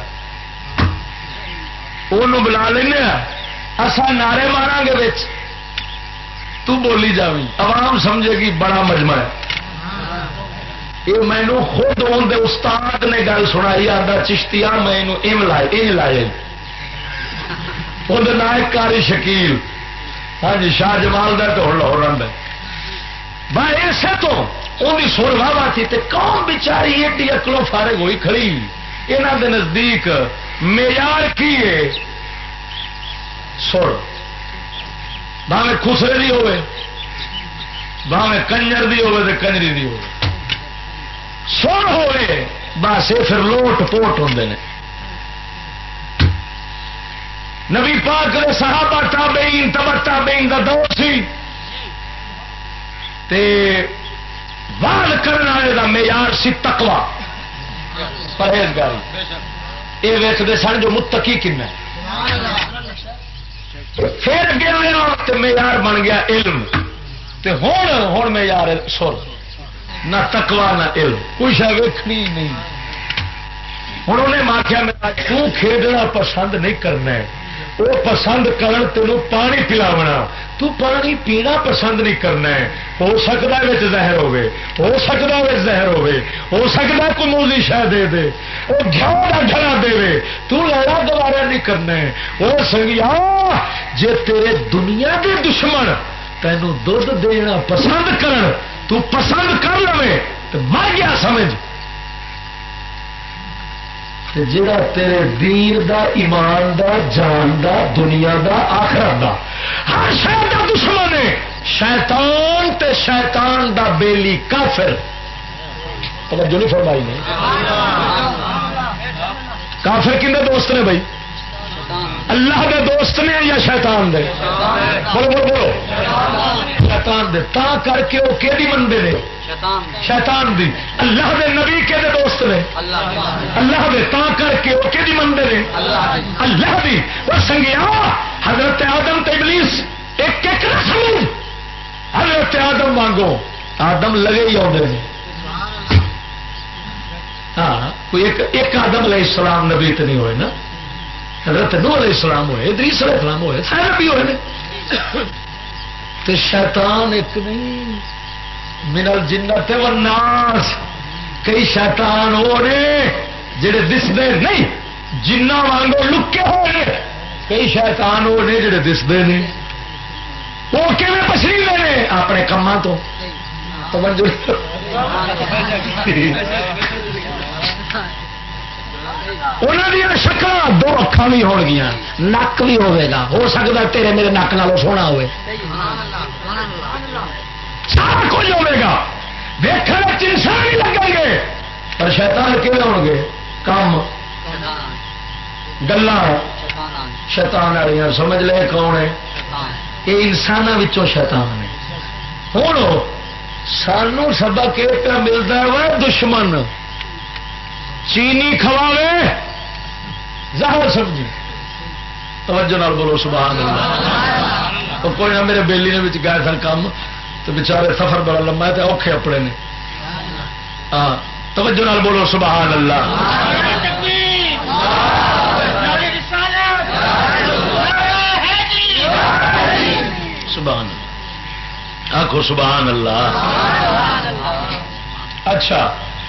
وہ بلا لینا اصا نعرے مارا گے بچ تو بولی جاوی، عوام سمجھے گی بڑا مجمع ہے۔ یہ مینو خود اندر استاد نے گل سنائی، آدھا چشتیا میں ایم لائے انج لائے اندر نام کاری شکیل، ہاں جی شاہ جمال کا ٹول لاہور ہے بھائی اسے تو ان کی سر واہ واہ تھی، قوم بچاری ایڈی اکلوں فارغ ہوئی کھڑی، یہاں کے نزدیک معیار کی ہے سر، بھاوے خسرے دی ہوئے بھاوے کنجر دی ہوئے تو کنجری دی ہوئے، سر ہوئے بس یہ پھر لوٹ پوٹ ہوندے نے۔ نبی پاک نے صحابہ تابعین تبع تابعین دا دور سی تے وال کرنے والے دا معیار سی تقوی، پرہیزگاری، یہ ویکھدے سن جو متقی کنا پھر اگے آیا تو معیار بن گیا علم، تے ہوں ہوں معیار سر، نہ تقوی نہ علم، کوئی شاید ویکھنی نہیں۔ ہوں انہیں آخیا میں کھیڈنا پسند نہیں کرنا، وہ پسند کرن تینوں پانی پلاونا، تو پانی پینا پسند نہیں کرنا ہے، ہو سکتا ہے زہر ہوے، ہو سکتا ہے زہر ہوے، ہو سکتا ہے کوئی موزی شہ دے دے، وہ گھیو کا گھڑا دے، تو لڑا دوبارہ نہیں کرنا ہے۔ وہ سنگیا جے تیرے دنیا کے دشمن تینوں دودھ دینا پسند کرن، تو پسند کر لے تو مر گیا سمجھ، جڑا تیرے دین دا ایمان دا جان دا دنیا دا آخرت دا ہر شہر دا دشمن ہے شیطان، تے شیطان دا بیلی کافر۔ توجہ نہیں فرمائی نے؟ کافر کنے دوست نے بھائی؟ اللہ دے دوست نے یا شیطان دے؟ بولو بولو بولو شیطان دے، تا کر کے وہ کیڑی بندے نے؟ شیطان دی۔ اللہ دے نبی کے دے دوست نے؟ اللہ دے، تا کر کے وہ کیڑی بندے نے؟ اللہ دی۔ وہ سنگیا حضرت آدم تے ابلیس ایک ایک نہ سمجھ، حضرت آدم مانگو آدم لگے ہی آدھے نے، ہاں کوئی ایک ایک آدم علیہ السلام نبی تو نہیں ہوئے نا، حضرت نوح علیہ السلام ہوئے، ادریس علیہ السلام ہوئے، سارے نبی ہوئے نے، تو شیطان ایک نہیں، من الجنت والناس، کئی شیطان ہو نے جڑے دستے نہیں جنہ وانگو لکے ہوئے، کئی شیطان ہو نے جڑے دستے نہیں، وہ کیویں پچھڑے نے اپنے کاماں تو۔ توجہ انہوں شکل دو اکھاں بھی ہون گیاں، نک بھی ہوے گا، ہو سکتا تیرے میرے نک نالوں سونا ہوئے، سارا کچھ ہوے گا، دیکھنے انسان ہی لگیں گے، پر شیطان کیوں ہون گے؟ کام گلاں شیطان والی سمجھ لے کون ہے؟ یہ انسانوں وچوں شیطان ہے۔ ہوں سانو سبق یہ پہ ملتا ہے وہ دشمن چینی کھواوے زہر سمجھی، توجہ نال بولو سبحان اللہ۔ تو کوئی نہ، میرے بیلی نے بچ گئے سن کام تو بچارے سفر بڑا لمبا ہے تو اوکھے اپنے نے، ہاں توجہ نال بولو سبحان اللہ۔ سبحان اللہ، آخو سبحان اللہ۔ اچھا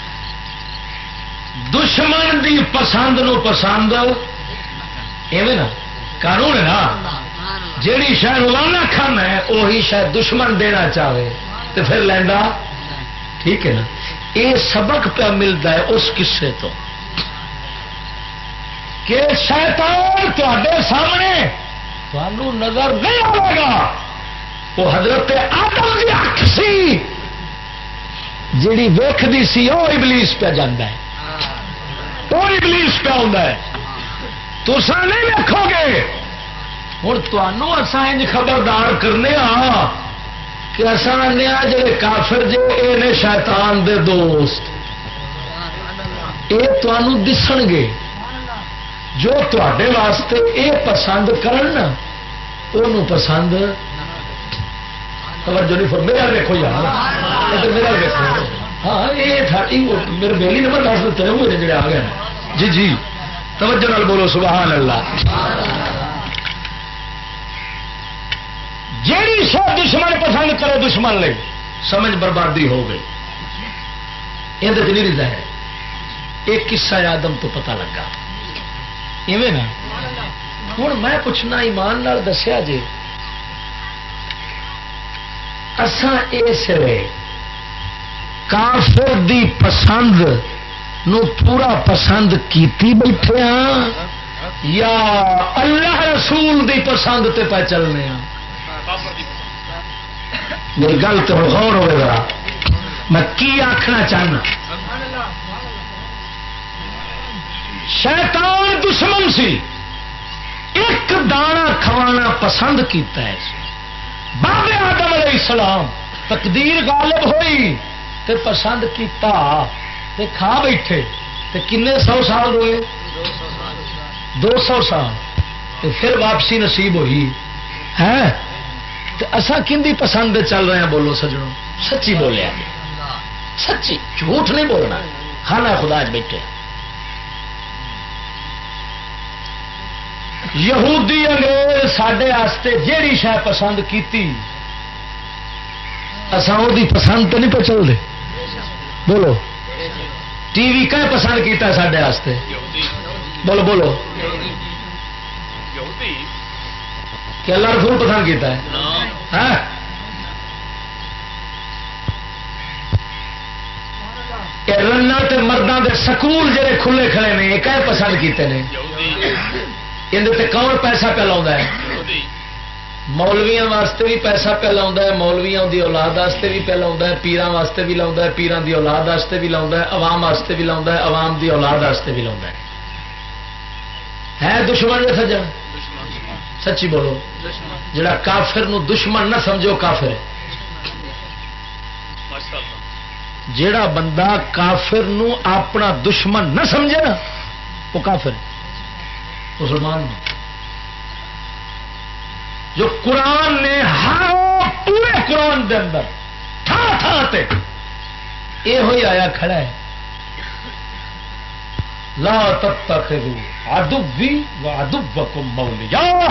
دشمن دی پسند نو پسند ایویں نا قانون ہے نا، جیڑی شاید روزانہ کھانا ہے وہی شاید دشمن دینا چاہے تو پھر لینا، ٹھیک ہے نا۔ یہ سبق پہ ملتا ہے اس قصے تو کہ شیطان تواڈے سامنے تانوں نظر نہیں آئے گا، وہ حضرت آدم کی اکھ سی جیڑی ویکھدی سی وہ ابلیس پہ جانا ہے، وہ ابلیس پہ آتا ہے، تسا نہیں ویکھو گے۔ ہوں تمہوں اصا انج خبردار کرنے ہاں کہ اصا آنے جڑے کافر جے اے نے شیطان دے دوست، یہ تمہوں دسن گے جو تے واسطے یہ پسند کرن انہوں پسند توجہ نہیں فرمائی میرا دیکھو یار میرا دیکھو ہاں یہ میرے بیلی نمبر دس دیتے ہیں میرے جڑے آ گئے جی جی توجہ نال بولو سبحان اللہ جیڑی شاید دشمن پسند کرو دشمن لے سمجھ بربادی ہو گئی یہ نہیں رہتا ہے ایک قصہ آدم تو پتہ لگا ایویں نا ہوں میں پوچھنا ایمان نال دسیا جی اساں اس لیے کافر دی پسند نو پورا پسند کیتی بیٹھے ہاں یا اللہ رسول دی پسند تے پہ چلنے ہاں میری گل تو غور ہوئے گا میں کی آخنا چاہنا شیطان دشمن سی ایک دانا کھوانا پسند کیتا ہے باب آدم علیہ السلام تقدیر غالب ہوئی تے پسند کیتا تے کھا بیٹھے تے کنے سو سال ہوئے دو سو سال تے پھر واپسی نصیب ہوئی ہے تے اساں کندی پسند چل رہے ہیں بولو سجنوں سچی بولیا جی سچی جھوٹ نہیں بولنا خانہ خدا اچ بیٹھے یہودی انگریز ساڈے واسطے جیڑی شے پسند کیتی اساں او دی پسند تے نہیں پہ چلدے بولو ٹی وی کہ پسند کیتا ہے ساڈے واسطے بولو بولو کہ اللہ رسول پسند کیتا ہے ہاں رنا تے مردوں دے سکول جڑے کھلے کھڑے نے یہ کہ پسند کیتے ہیں اندر کون پیسہ پہ لاؤں ہے مولویاں واسطے بھی پیسہ پہ لاؤں ہے مولویاں دی اولاد واسطے بھی پہ لاؤں ہے پیراں واسطے بھی لاؤں ہے پیراں دی اولاد واسطے بھی لاؤں ہے عوام واسطے بھی لاؤں ہے عوام دی اولاد واسطے بھی لاؤں ہے دشمن نے سجن سچی بولو جڑا کافر نو دشمن نہ سمجھو کافر ہے جڑا بندہ کافر نو اپنا دشمن نہ سمجھے نا وہ کافر ہے مسلمان نے جو قرآن نے ہر پورے قرآن دے اندر تھا تھا تے یہ ہوئی آیا کھڑا ہے لا تتخذوا عدوی وعدوکم اولیاء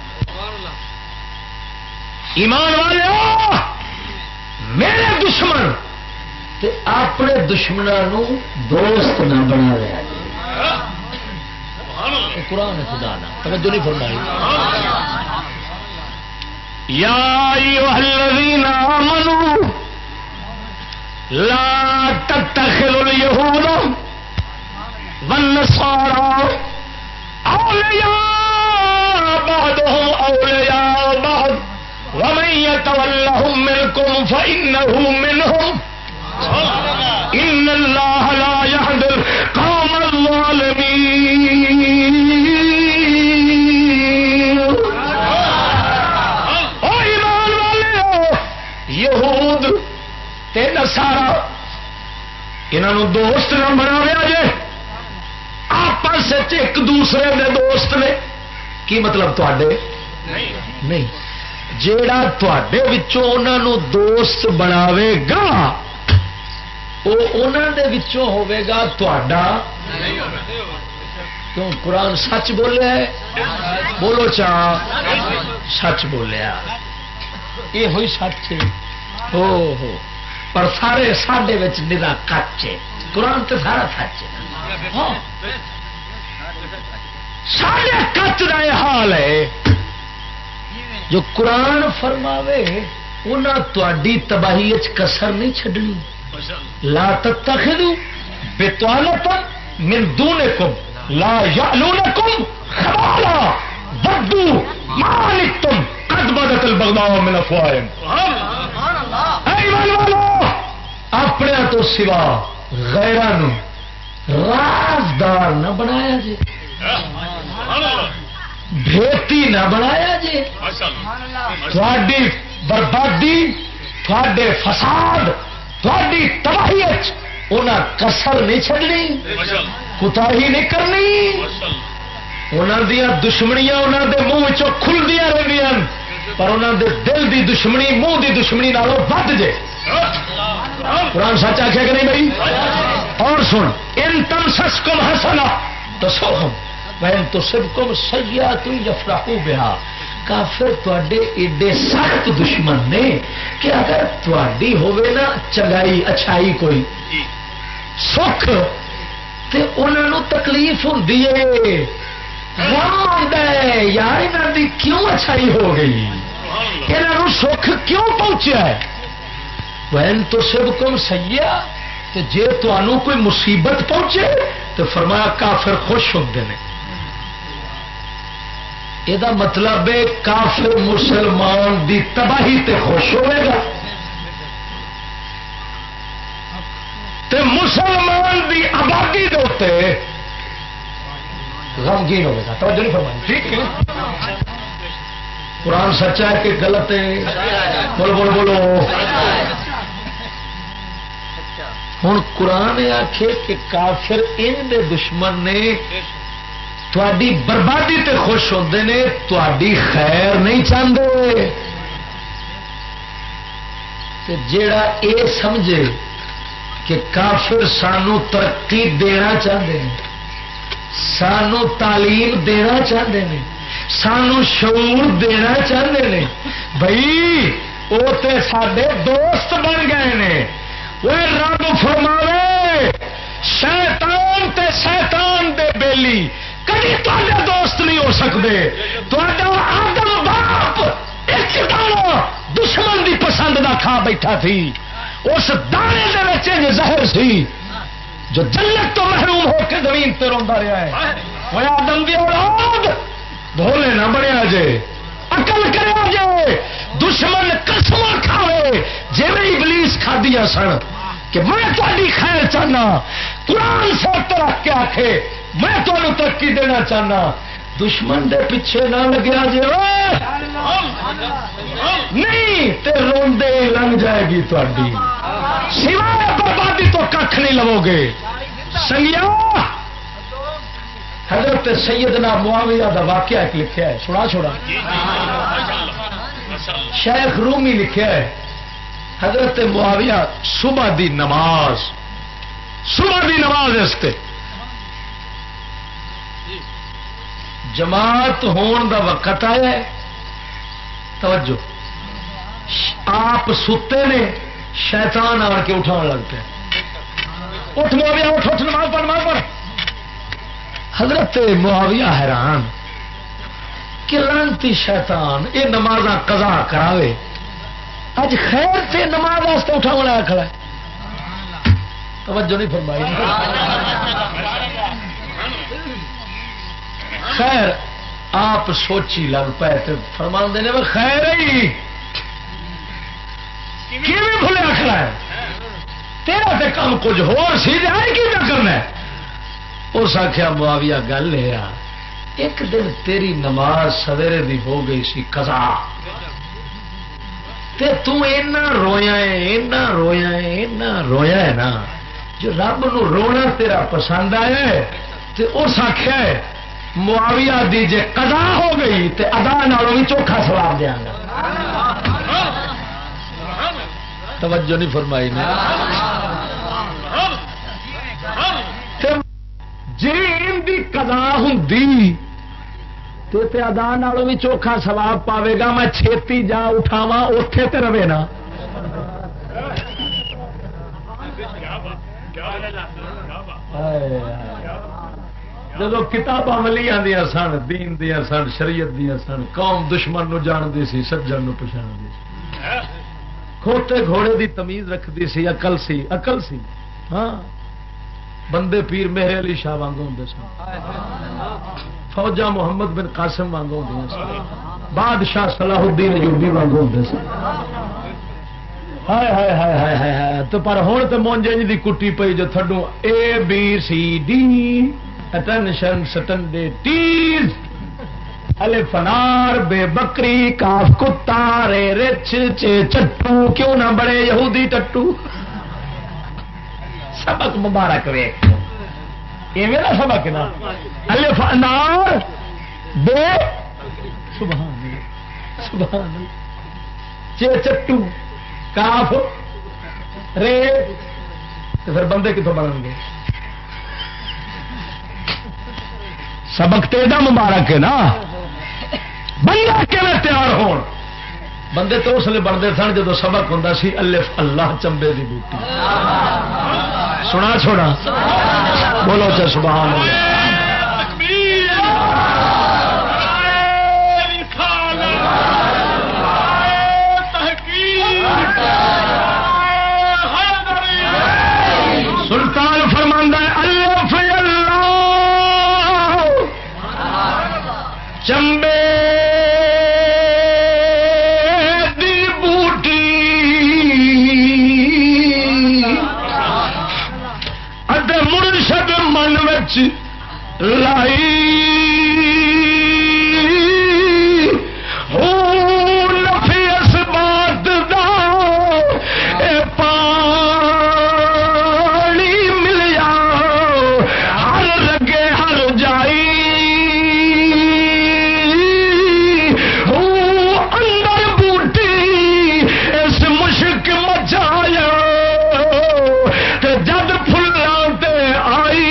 ایمان والے میرے دشمن تے اپنے دشمنوں دوست نہ بنا لیا قرآن خدا نہ توجہ نہیں فرمائی یا ایھا الذین آمنوا لا تتخذوا اليهود والنصارى اولیاء بعضهم اولیاء بعض ومن يتولهم منكم فانه منهم ان اللہ لا يهدي القوم الظالمین او ایمان والے یہود تے نصارا انہاں دوست نہ بناویا جے آپس وچ ایک دوسرے دے دوست نے کی مطلب تواڈے نہیں جیڑا تواڈے وچوں انہاں نو دوست بناوے گا وہ انہوں دے وچوں ہوے گا تہاڈا کیوں قرآن سچ بولیا ہے بولو چاہ سچ بولیا یہ ہوئی سچ ہو ہو پر سارے ساڈے وچ نرا کچ ہے قرآن تو سارا سچ ہے ہاں سارے کچ کا یہ حال ہے جو قرآن فرماوے انہاں تہاڈی تباہی وچ کسر نہیں چھڈنی لا تتخذوا بطانة من دونكم لا يعلونكم خبالا ودوا ما عنتم قد بدت البغضاء من افواههم ایمان والو اپنے تو سوا غیران رازدار نہ بنایا جی بھیتی نہ بنایا جی تھوڑی بربادی تھوڑے فساد تھوڑی تباہی انہاں کسر نہیں چھڈنی کوتاہی نہیں کرنی انہاں دیاں دشمنیاں انہاں دے منہ وچوں کھلدیاں رہندیاں پر انہاں دے دل دی دشمنی منہ دی دشمنی نالوں ود جے قرآن سچ آخیا کہ نہیں بھائی اور سن ان تمسسکم حسنہ تسؤہم وَإِن تُصِبْكُمْ سَيِّئَةٌ يَفْرَحُوا بِهَا کافر تواڈے ایڈے سخت دشمن نے کہ اگر تواڈی ہوے نا چنگائی اچھائی کوئی سکھ تے انہاں نوں تکلیف ہوندی ہے غم آندا ہے یار انہاں دی کیوں اچھائی ہو گئی انہاں نوں سکھ کیوں پہنچیا ہے وَإِن تُصِبْكُمْ سَيِّئَةٌ تے جے تانوں کوئی مصیبت پہنچے تو فرمایا کافر خوش ہوندے نے یہ مطلب ہے کافر مسلمان دی تباہی تے خوش ہوئے گا تے مسلمان دی آبادی دے اوتے غمگین ہوئے گا توجہ نہیں فرمائی ٹھیک ہے قرآن سچا ہے کہ غلط ہے بولو بولو بولو ہوں قرآن آخے کہ کافر ان دے دشمن نے تھوڑی بربادی تے خوش ہوندے نے تھوڑی خیر نہیں چاہتے تے جیڑا اے سمجھے کہ کافر سانو ترقی دینا چاہتے ہیں سانو تعلیم دینا چاہتے ہیں سانو شعور دینا چاہتے ہیں بھائی وہ تے ساڈے دوست بن گئے نے وہ رب فرماوے شیطان تے شیطان دے بیلی کبھی تھوڑے دوست نہیں ہو سکتے آدم باپ ایک دانا دشمن دی پسند دا کھا بیٹھا تھی اس دانے دے وچ زہر سی جو جنت تو محروم ہو کے زمین تے روندا رہا ہے وہ آدم دی اولاد بھولے نہ بنیا جے عقل کریا جے دشمن قسم کھاوے جی ابلیس کھادیا سن کہ میں تاری خیر چاہنا قرآن ساتھ رکھ کے آخے میں تمہیں ترقی دینا چاہنا دشمن دے پیچھے نہ لگیا جی نہیں تے روندے لنگ جائے گی تاری سوائے بربادی تو کھ نہیں لو گے سنگیا حضرت سیدنا معاویہ دا واقعہ ایک لکھا ہے سنا چھوڑا شیخ رومی لکھا ہے حضرت معاویہ صبح دی نماز صبح دی نماز استے جماعت ہون دا وقت آیا ہے توجہ آپ ستے نے شیطان آ کے اٹھانے لگتے ہیں اٹھ معاویہ اٹھ اٹھ نماز پڑھ نماز پڑھ حضرت معاویہ حیران کہ لعنتی شیطان یہ نماز قضا کراوے اج خیر تے نماز واسطے اٹھا والا کھڑا ہے توجہ نہیں فرمائی خیر آپ سوچی لگ پے تے فرماندے نے وہ خیر ہی کیویں بھلیا کھڑا ہے تیرا تے کام کچھ ہور سی جائے کی نہ کرنا ہے اس آخیا معاویہ گل ہے ایک دن تیری نماز سویرے دی ہو گئی سی قضا تے تو اینا رویا ہے اینا رویا ہے اینا رویا ہے نا جو رب نو رونا تیرا پسند آیا ہے تے اس آخیا ہے معاویہ دی جے قضا ہو گئی تے ادا نالوں بھی چوکھا سواب دیا گا توجہ نہیں فرمائی نے جی ان دی قضا ہوندی تے تے ادا نالوں بھی چوکھا ثواب پاوے گا میں چھیتی جا اٹھاواں اوتھے تے رہے نا جدو کتاباں ملیاں دیا سن دین دیا سن شریعت دیا سن قوم دشمن نو جاندی سی سجن نو پچھاندی سی کھوتے گھوڑے دی تمیز رکھدی سی عقل سی عقل سی ہاں بندے پیر مہر علی شاہ وانگو ہوندے سن فوجا محمد بن قاسم وانگو ہوندے سن بادشاہ صلاح الدین ایوبی وانگو ہوندے سن ہائے ہائے ہائے ہائے ہائے ہائے تو پر ہن تے مونجے دی کٹی پئی جو تھڈو A B C D attention سٹنڈے ٹیز الف انار بے بکری کاف کتا رے رچ چے چٹو کیوں نہ بڑے یہودی ٹٹو سبق مبارک وے ایویں دا سبق نا الف انار بے سبحان اللہ سبحان اللہ چے چٹو کاف رے تو پھر بندے کتوں بنن گے سبق تیرا مبارک ہے نا بندہ کیویں تیار ہون بندے تو اس لیے بنتے سن جدو سبق ہوں سی الف اللہ چمبے دی بوٹی سنا چھوڑا بولو چا سبحان اللہ سلطان فرماندا ہے الف اللہ چمبے لائی ہوں نفی اس بات دا اے پانی ملیا ہر لگے ہر جائی ہوں اندر بوٹی اس مشک مچایا تے جد پھلاں تے آئی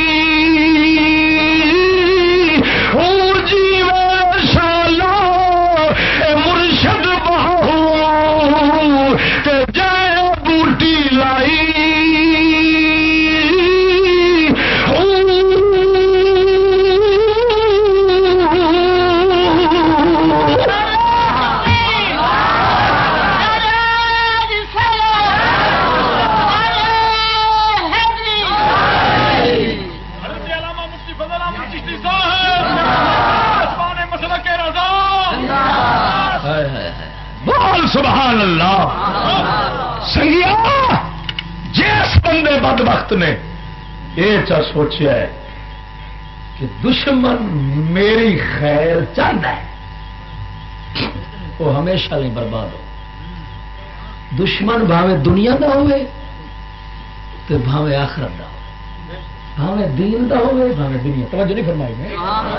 سبحان اللہ سنگیا جس بندے بدبخت نے یہ چا سوچیا ہے کہ دشمن میری خیر چاہتا ہے وہ ہمیشہ نہیں برباد ہو دشمن بھاوے دنیا دا ہوئے تو بھاوے آخرت دا ہوئے بھاوے دین دا ہوئے بھاوے دنیا توجہ نہیں فرمائی میں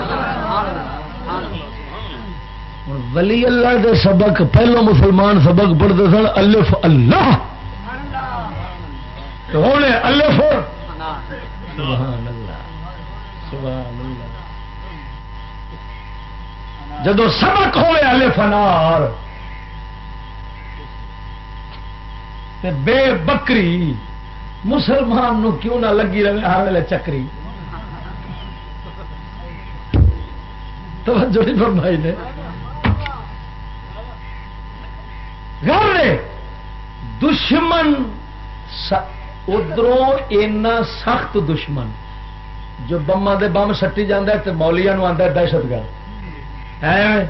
ولی اللہ دے سبق پہلو مسلمان سبق پڑھتے سن الف اللہ تو ہونے الف سبحان اللہ سبحان اللہ جدو سبق ہوئے الف انار تے بے بکری مسلمان نو کیوں نہ لگی رہے ہر ویلے چکری توجہ نہیں فرمائی نے دشمن ادھروں اینا سخت دشمن جو بما دے بم سٹی جانا تو مولیاں نو آندا دہشت گرد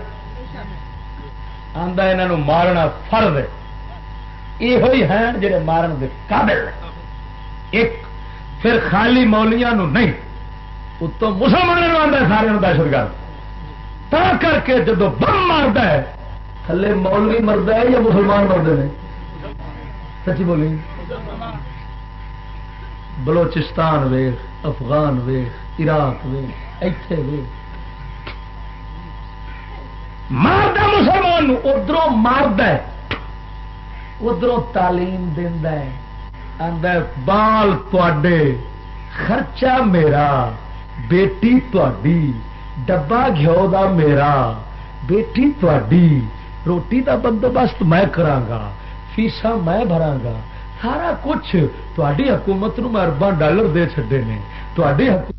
آندا انہاں مارنا فرض ہے یہ ہیں جڑے مارن دے قابل ایک پھر خالی مولیاں نو نہیں اتوں مسلمانوں آندا سارے دہشت گرد تا کر کے جدو بم مارتا ہے تھلے مولوی مرد ہے یا مسلمان مرد نے سچی بولی بلوچستان ویخ افغان ویخ عراق ویخ ایتھے ویخ مارد مسلمان ادھروں مارد ہے ادھروں تعلیم دینا ہے آندا بال تے خرچہ میرا بیٹی تھی ڈبا گھیو دا میرا بیٹی تھی روٹی دا بندوبست میں کراگا فیساں میں بھراگا سارا کچھ تاری حکومت نو میں ارباں ڈالر دے چھڈے نے تاری حکومت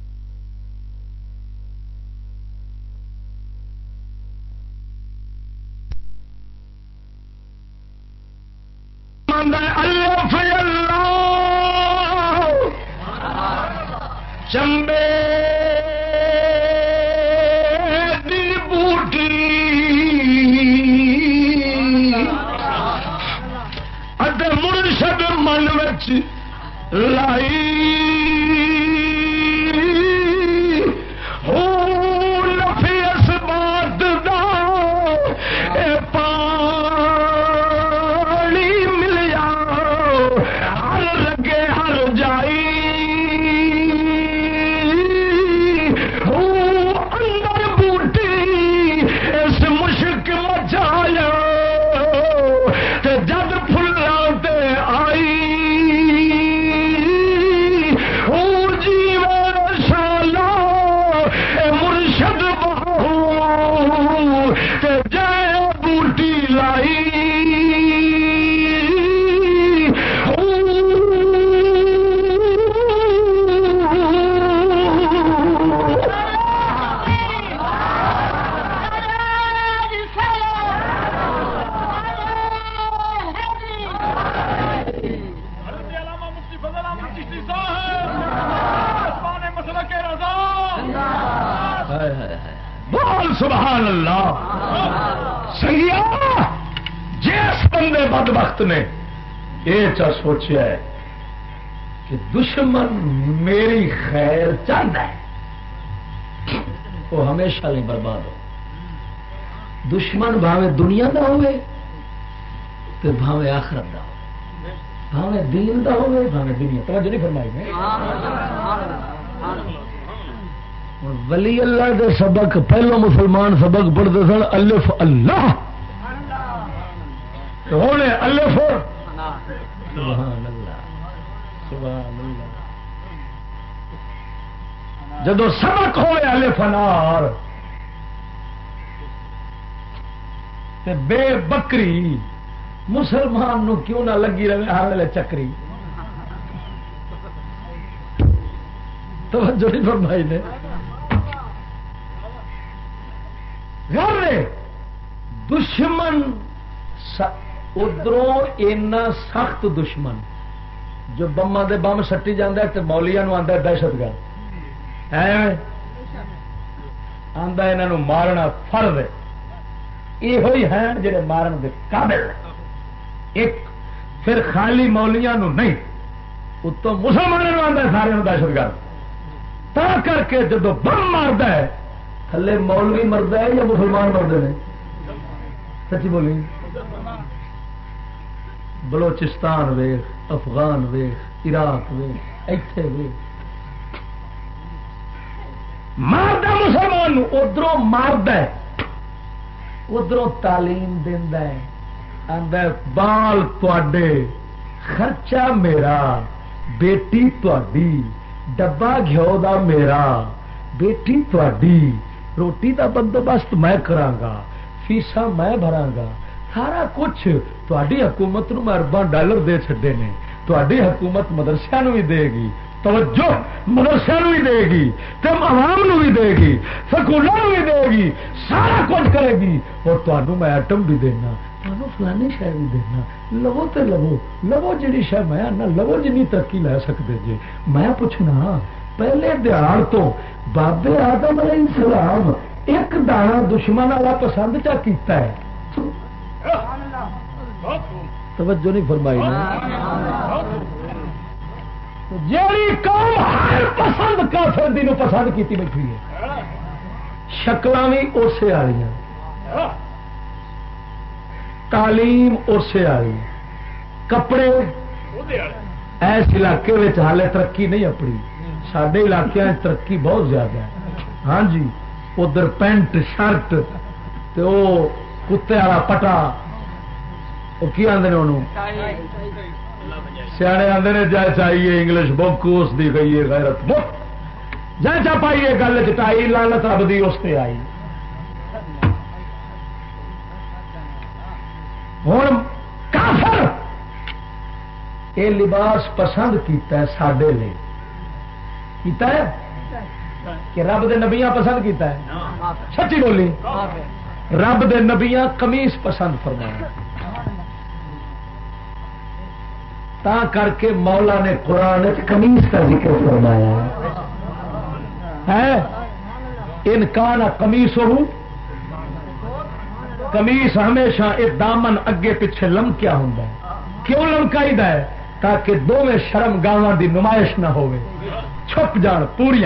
الف اللہ چمبے من وچ لائی ہوں نفی اس بات دا اے پانی ملیا ہر لگے ہر جائی بول سبحان اللہ. سنگیا جس بندے بدبخت نے یہ چا سوچیا ہے کہ دشمن میری خیر چاہتا ہے وہ ہمیشہ نہیں برباد ہو. دشمن بھاوے دنیا دا ہوئے تو بھاوے آخرت دا ہو، بھاوے دین دا ہوئے بھاوے دنیا. توجہ نہیں فرمائی میں. ولی اللہ دے سبق پہلو مسلمان سبق پڑھتے سن الف اللہ ہونے الف سبحان اللہ سبحان اللہ. جدو سبق ہوئے الف انار تے بے بکری مسلمان نو کیوں نہ لگی رہے ہر ویلے چکری. توجہ نہیں فرمائی نے. غور دشمن ادھروں اینا سخت دشمن جو بما دے بم سٹی جاندہ ہے تو مولیاں نو آندا ہے دہشت گرد آندا انہاں نو مارنا فرض ہے. یہ ہوئی ہیں جڑے مارن دے قابل. ایک پھر خالی مولیاں نو نہیں اتوں مسلمانوں نو آندا ہے سارے نو دہشت گرد. تا کر کے جدو بم ماردا ہے تھلے مولوی مرد ہے یا مسلمان مرد نے؟ سچی بولی. بلوچستان ویخ، افغان ویخ، عراق ویخ، ایتھے ویخ مارد مسلمان ادھروں مارد ہے ادھروں تعلیم دینا ہے. آندا بال تے خرچہ میرا بیٹی تھی ڈبا گھیو دا میرا بیٹی تھی روٹی دا بندوبست میں کراگا فیسا میں بھراگا سارا کچھ تاری حکومت نو میں ارباں ڈالر دے چھڈے نے. تاری حکومت مدرسے نو بھی دے گی توجہ مدرسے نو بھی دے گی تم عوام نو بھی دے گی سکولوں نو بھی دے گی سارا کچھ کرے گی اور تمہوں میں ایٹم بھی دینا تمہوں فلانی شہ بھی دینا. لو تے لو لو جی شہ میں آنا لو جنی ترقی لے سکتے جی. میں پوچھنا پہلے دیہڑ تو بابے آدم علیہ السلام ایک دانا دشمن والا پسند چا کیتا ہے. توجہ نہیں فرمائی جیڑی قوم ہر پسند کافر دی نو پسند کیتی بیٹھی ہے. شکلاں بھی اسے والی تعلیم اسے والی کپڑے ایس علاقے میں حالے ترقی نہیں اپنی. سڈے علاقے ترقی بہت زیادہ ہے. ہاں جی ادھر پینٹ شرٹ تے وہ کتے والا پٹا وہ کی آدھے سیانے آدھے نے جائے چاہیے انگلش بک اس دی گئی ہے غیرت بک جائے چا پائیے گل چٹائی لانت رب دی اس تے آئی. ہوں کافر یہ لباس پسند کیتا ہے سڈے لیے کیتا ہے کہ رب دے نبیاں پسند کیتا ہے. سچی بولی رب دے نبیاں قمیص پسند فرمایا. تا کر کے مولا نے قرآن قمیص کا ذکر فرمایا ہے. ان کان قمیص ہو قمیص ہمیشہ ایک دامن اگے پیچھے لمکیا ہوں. کیوں لمکائی دا ہے؟ تاکہ دونوں شرم گاواں دی نمائش نہ ہوئے چھپ جان پوریا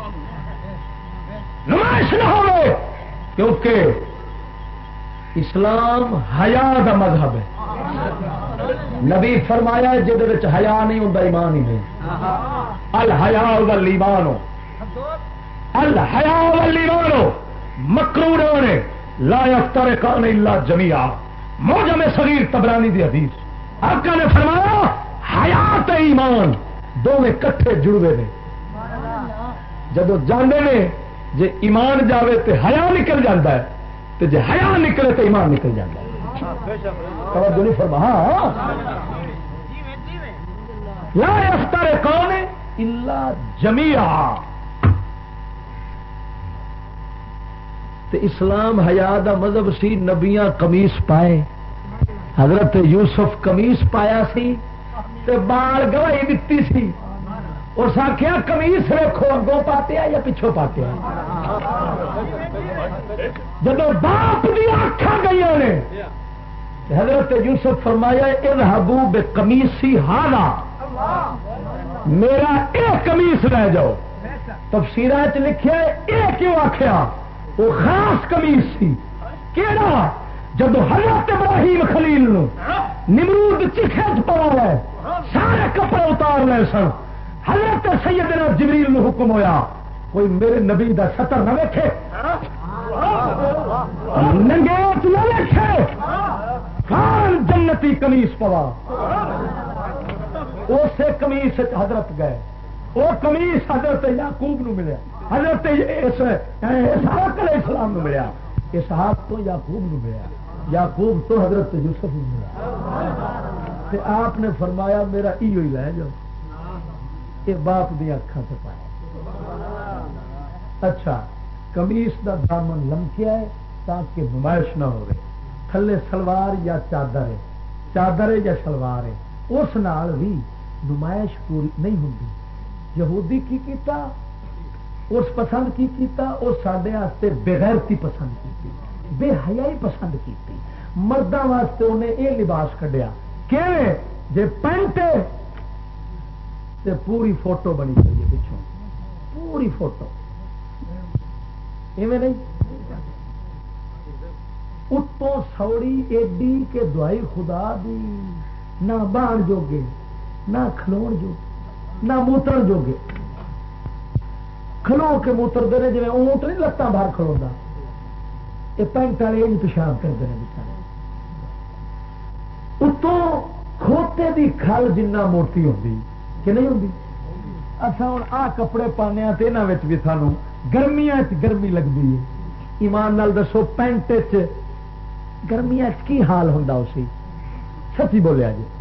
نمائش نہ ہوئے. کیونکہ اسلام حیا دا مذہب ہے. نبی فرمایا جہد حیا نہیں ہوں ایمان ہی نہیں. الحیا والایمان الحیا والایمان مکرونان لا یفترقان الا جمیعا. معجم صغیر طبرانی دی حدیث. آقا نے فرمایا حیات ایمان دونوں کٹھے جڑے نے. جدو جانے نے جے ایمان جاوے تے حیا نکل جاتا ہے تے جے حیا نکلے تے ایمان نکل جاتا ہے. توجہ نہیں فرما. ہاں لا یفترقان الا جمیعا. تے اسلام حیا دا مذہب سی. نبیاں قمیص پائے. حضرت یوسف قمیص پایا سی تے بال گواہی دتی سی. اس آخیا قمیص رکھو اگوں پاٹیا یا پچھوں پاٹیا. جب باپ دی آنکھاں گئی نے حضرت یوسف فرمایا اذهبوا بقمیصی ھذا، میرا ایک قمیص لے جاؤ. تفسیرات لکھیا اے کیوں آخیا؟ وہ خاص قمیص سی. کیڑا؟ جب حضرت ابراہیم خلیل نو نمرود چیخے چ پوا ہے سارے کپڑے اتار لے سن، حضرت سیدنا جبریل نو حکم ہویا کوئی میرے نبی دا سطر نہ ویکھے، ننگیت نہ ویکھے، خان جنتی قمیص پوا. اسے قمیص حضرت گئے. وہ قمیص حضرت یعقوب نو ملیا، حضرت اسحاق علیہ السلام نو ملیا، اسحاق تو یعقوب نو ملیا، یعقوب تو حضرت یوسف نو ملا. تے آپ نے فرمایا میرا ایو ہی لے جاؤ، یہ باپ دی اکھاں سے پایا. اچھا قمیص دا دامن لمکیا ہے تاکہ نمائش نہ ہو، تھلے سلوار یا چادر ہے، چادر ہے یا سلوار ہے، اس نال بھی نمائش پوری نہیں ہوتی. یہودی کی کیتا اس پسند کی کیتا اور سڈے واسطے بغیرتی پسند کی، بے حیائی پسند کی. مردوں واسطے انہیں یہ لباس کڈیا کہ جے پینٹ تے پوری فوٹو بنی چاہیے پچھوں، پوری فوٹو ایویں نہیں، اتوں سوڑی ایڈی کہ دعائی خدا دی نہ بان جوگے نہ کھلون جوگے نہ موتر جوگے. کھلو کے موتر دے جی اونٹ نہیں لتاں باہر کھلوا، یہ پینٹ والے یہ پیشاب کرتے ہیں بچارے. اتوں کھوتے دی کھل جنہ موٹی ہوتی کہ نہیں ہوتی. اچھا ہوں آ کپڑے پانے تو یہاں بھی سانو گرمیاں گرمی لگتی ہے. ایمان نال دسو پینٹ گرمیاں کی حال ہوں اسی؟ سچی بولیا جی.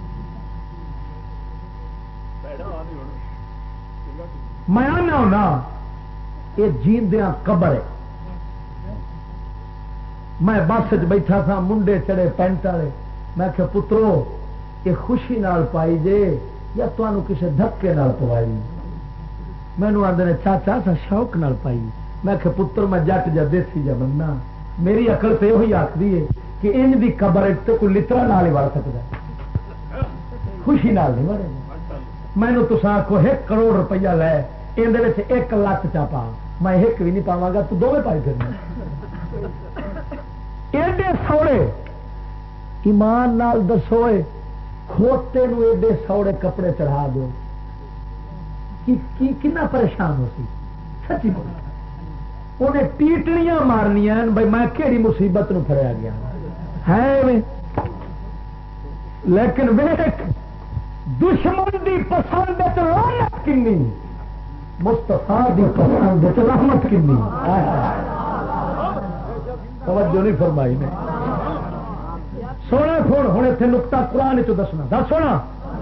میں آنا ہونا یہ جیندیاں قبر ہے. میں بس چ بیٹھا تھا، منڈے چڑے پینٹ والے، میں کہ پترو یہ خوشی نال پائی جے یا تمہیں کسی دھکے نال پوائی؟ مینو آدھے نے چاچا سا شوق نال پائی. میں کہ پتر میں جٹ جا دیسی جا بننا، میری عقل تو یہ آخری ہے کہ ان دی قبر کوئی لترا نال ہی وڑ سکتا، خوشی نال نہیں وڑے. مینو تسا آخو ایک کروڑ روپیہ لے اندر ایک لاکھ چا پا، میں ایک بھی نہیں پاوا گا، تو دونوں پائی پھرنا. ایڈے سوڑے ایمان نال دسو کھوتے نو ایڈے سوڑے کپڑے چڑھا دو کنا پریشان ہو سی. سچی بول انہیں ٹیٹڑیاں مارنیا بھائی میں کہڑی مصیبت نو پھڑیا گیا ہے. لیکن ویک دشمن دی پسند رحمت کنی، مستفا دی پسند رحمت کنی. توجہ نہیں فرمائی نے. سونا سن ہوں اتنے نقطہ قرآن چ دسنا دس سونا.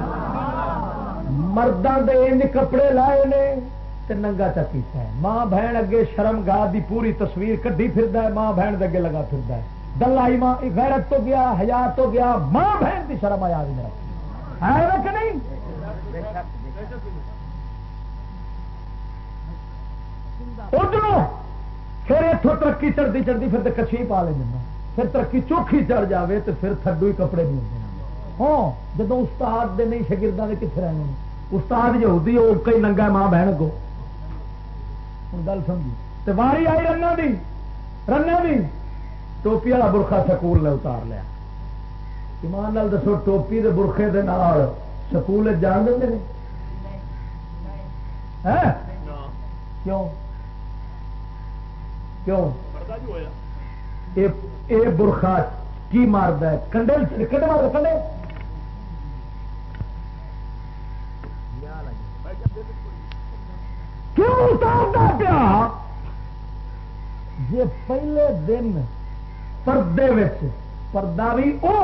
مردوں کے انج کپڑے لائے نے تے ننگا چا کیتا ہے. ماں بہن اگے شرم گاہ دی پوری تصویر کڈی پھردا ہے، ماں بہن دے اگے لگا پھردا ہے. دلائی ماں غیرت تو گیا، حیا تو گیا، ماں بہن دی شرم آیا نہیں رکھی ہے کہ نہیں؟ ادھر پھر اتوں ترقی چڑھتی چڑھتی پھر تو کچھی پا لے جانا، پھر ترقی چوکھی چڑھ جاوے تو پھر تھڈو ہی کپڑے نہیں ہوتے. ہاں جب استاد دے نہیں شاگرداں دے کتنے رہنے، استاد یہودی وہ کئی ننگا ماں بہن کو. ہوں گل سمجھی تو واری آئی رنا دی رنا دی ٹوپی والا برخا سکول نے اتار لیا. ایمان نال دسو ٹوپی دے برخے دے نال سکول جان دیں کیوں کیوں؟ اے برخا کی مارد ہے کنڈے کنڈے مار کنڈے کیوں اتارتا پیا؟ جی پہلے دن پردے وچ پردہ بھی او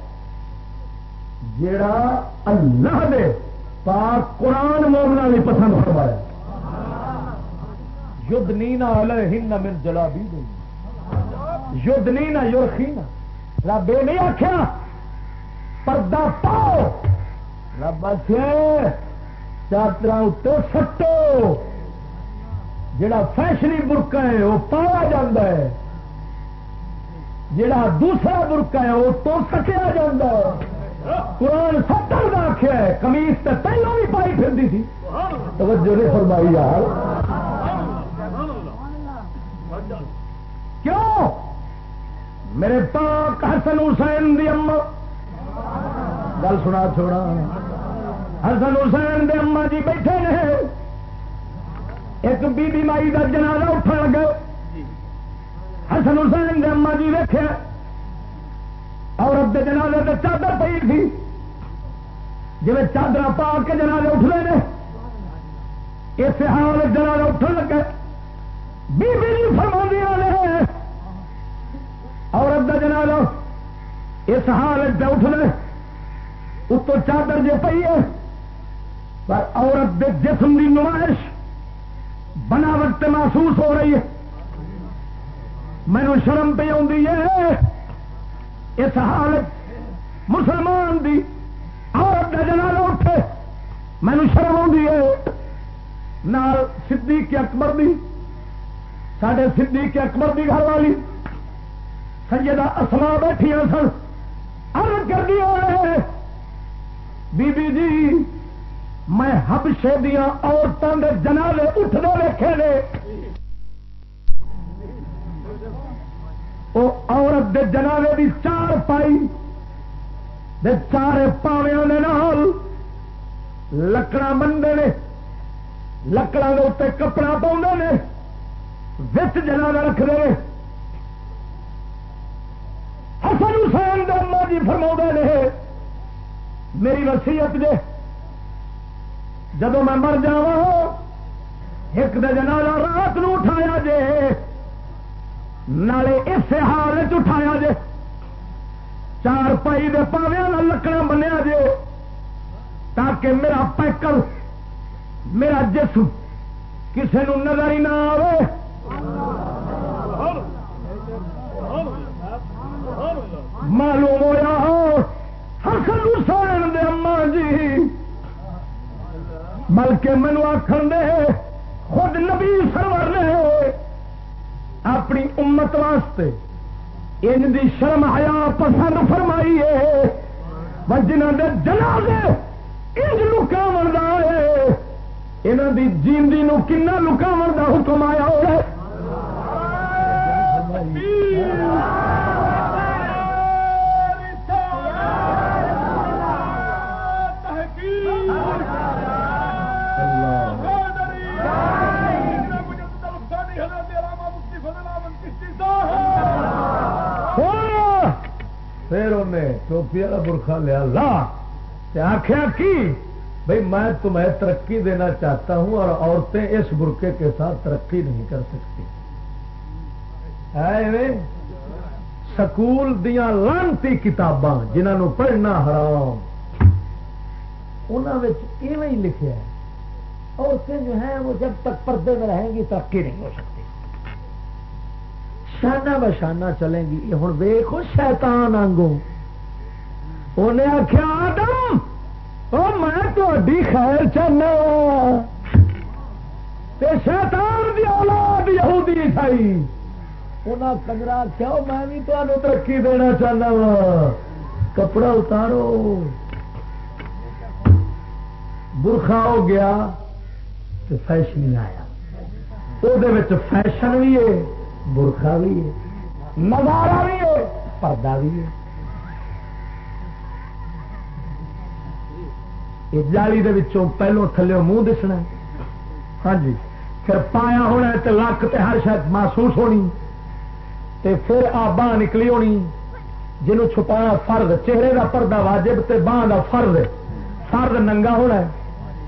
جیڑا اللہ دے پاک قرآن مومنا بھی پسند فرمایا. یدنینا علیہن من جلابیبہن یدنینا یرخینا. رب یہ نہیں آخیا پردہ پاؤ، رب آخیا چادر اتو سٹو جڑا فیشنی برقع ہے وہ پایا جاتا ہے، جڑا دوسرا برقع ہے وہ تو سکیا جاتا ہے۔ قرآن ستر کا آخیا ہے، قمیص تو پہلوں بھی پائی پھرتی تھی، توجہ نہیں فرمائی یار۔ کیوں؟ میرے پاک حسن حسین دی اما، گل سنا چھوڑا، حسن حسین دے اما جی بیٹھے نے، ایک بی بی مائی کا جنازہ اٹھن لگا، حسن حسین دے اما جی ویکھیا عورت دے جنازے تے چادر پئی تھی، جی چادر پا کے جنازے اٹھتے ہیں، اس حال جنازہ اٹھن لگا، بی بی جی فرماندیاں نے عورت دا جنازہ اس حال اٹھنے اتو چادر جی پئی ہے، پر عورت دے جسم دی نمائش بناوٹ محسوس ہو رہی ہے، مینو شرم پہ آتی ہے، اس حالت مسلمان دی عورت کا جنازہ اٹھے مینو شرم آتی ہے۔ نال صدیق اکبر دی، ساڈے صدیق اکبر دی گھر والی سیدہ اسماء بیٹھیاں سن، عرض کر دیا بی بی جی میں حبشے دیا عورتوں کے جنازے اٹھتے ویکھے نے، وہ عورت دے جنازے دی چار پائی دے چارے پاویاں دے نال لکڑاں بنتے نے، لکڑاں دے اتنے کپڑا پاؤندے نے، وچ جنازہ رکھتے ہیں۔ حسن حسین دے اما جی فرما نے میری وصیت جے جدو میں مر جا ایک دے جنازہ رات نو اٹھایا جے، نالے اس حال اٹھایا جے، چار پائی دے پاویاں نال لکڑا بنیا جے، تاکہ میرا پیکر میرا جسم کسے نو نظر ہی نہ آوے۔ معلوم ہوا حسن حسین دے اما جی بلکہ مینو آخر دے خود نبی سرور نے اپنی امت واسطے ان دی شرم حیا پسند فرمائی ہے، جنہوں دے جنازے انج لکاون دا ہے، انہاں دی جیندی نو کنا لکاون دا حکم آیا ہوا ہے۔ پھر انہیں ٹوپی والا برخا لیا لا آخیا کی بھائی میں تمہیں ترقی دینا چاہتا ہوں اور عورتیں اس برقعے کے ساتھ ترقی نہیں کر سکتی۔ سکول دیاں لانتی کتاباں جنہوں پڑھنا حرام انہوں ایویں ہی لکھا ہے عورتیں جو ہیں وہ جب تک پردے میں رہیں گی ترقی نہیں ہو سکتی، شانہ بشانہ چلیں گی۔ ہوں ویکھو شیطان آنگوں انہیں آخیا آدم او میں تہاڈی خیر چاہنا تے شیطان دی اولاد یہودی عیسائی انہاں کنجرا آخیا میں بھی تمہیں ترقی دینا چاہنا وا، کپڑا اتارو، برخا ہو گیا تو فیشن آیا، وہ فیشن بھی ہے، برخا بھی ہے، نظارہ بھی ہے، پردہ بھی ہے۔ جالی دے وچوں پہلو تھلے منہ دسنا، ہاں جی، پھر پایا ہونا تے لک تے ہر شاید محسوس ہونی، تے پھر آ باہ نکلی ہونی جنوں چھپانا فرض، چہرے دا پردہ واجب تے باہ دا فرض، فرض ننگا ہونا ہے۔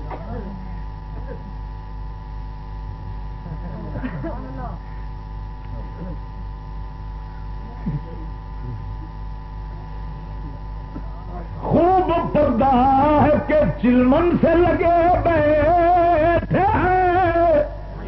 خوب پردہ ہے کہ چلمن سے لگے بیٹھے ہیں،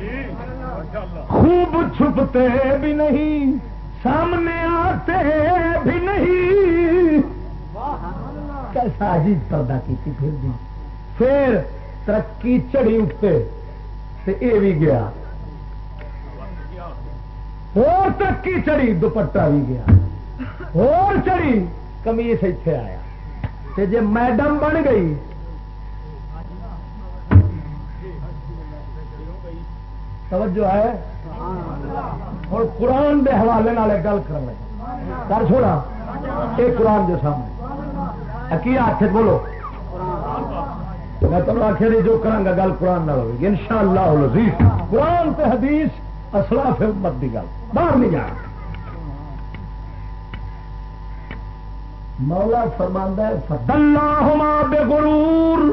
خوب چھپتے بھی نہیں سامنے آتے بھی نہیں، کیسا عجیب پردہ کی تھی۔ پھر بھی پھر ترقی چڑھی اٹھتے تے اے بھی گیا، ترقی چڑھی دوپٹا بھی گیا، اور چڑھی کمیس اتنے آیا، تے جے میڈم بن گئی توجہ ہے۔ اور قرآن دے حوالے نال گل کرنے کر چھوڑا، یہ قرآن دے سامنے کی آخ بولو، میں تمہیں آخر نہیں جو کروں گا گل قرآن نہ ہوگی ان شاء اللہ العزیز۔ قرآن تے حدیث اسلاف امت دی گل باہر نہیں جانا۔ مولا فرماندا ہے فدلاہما بغرور،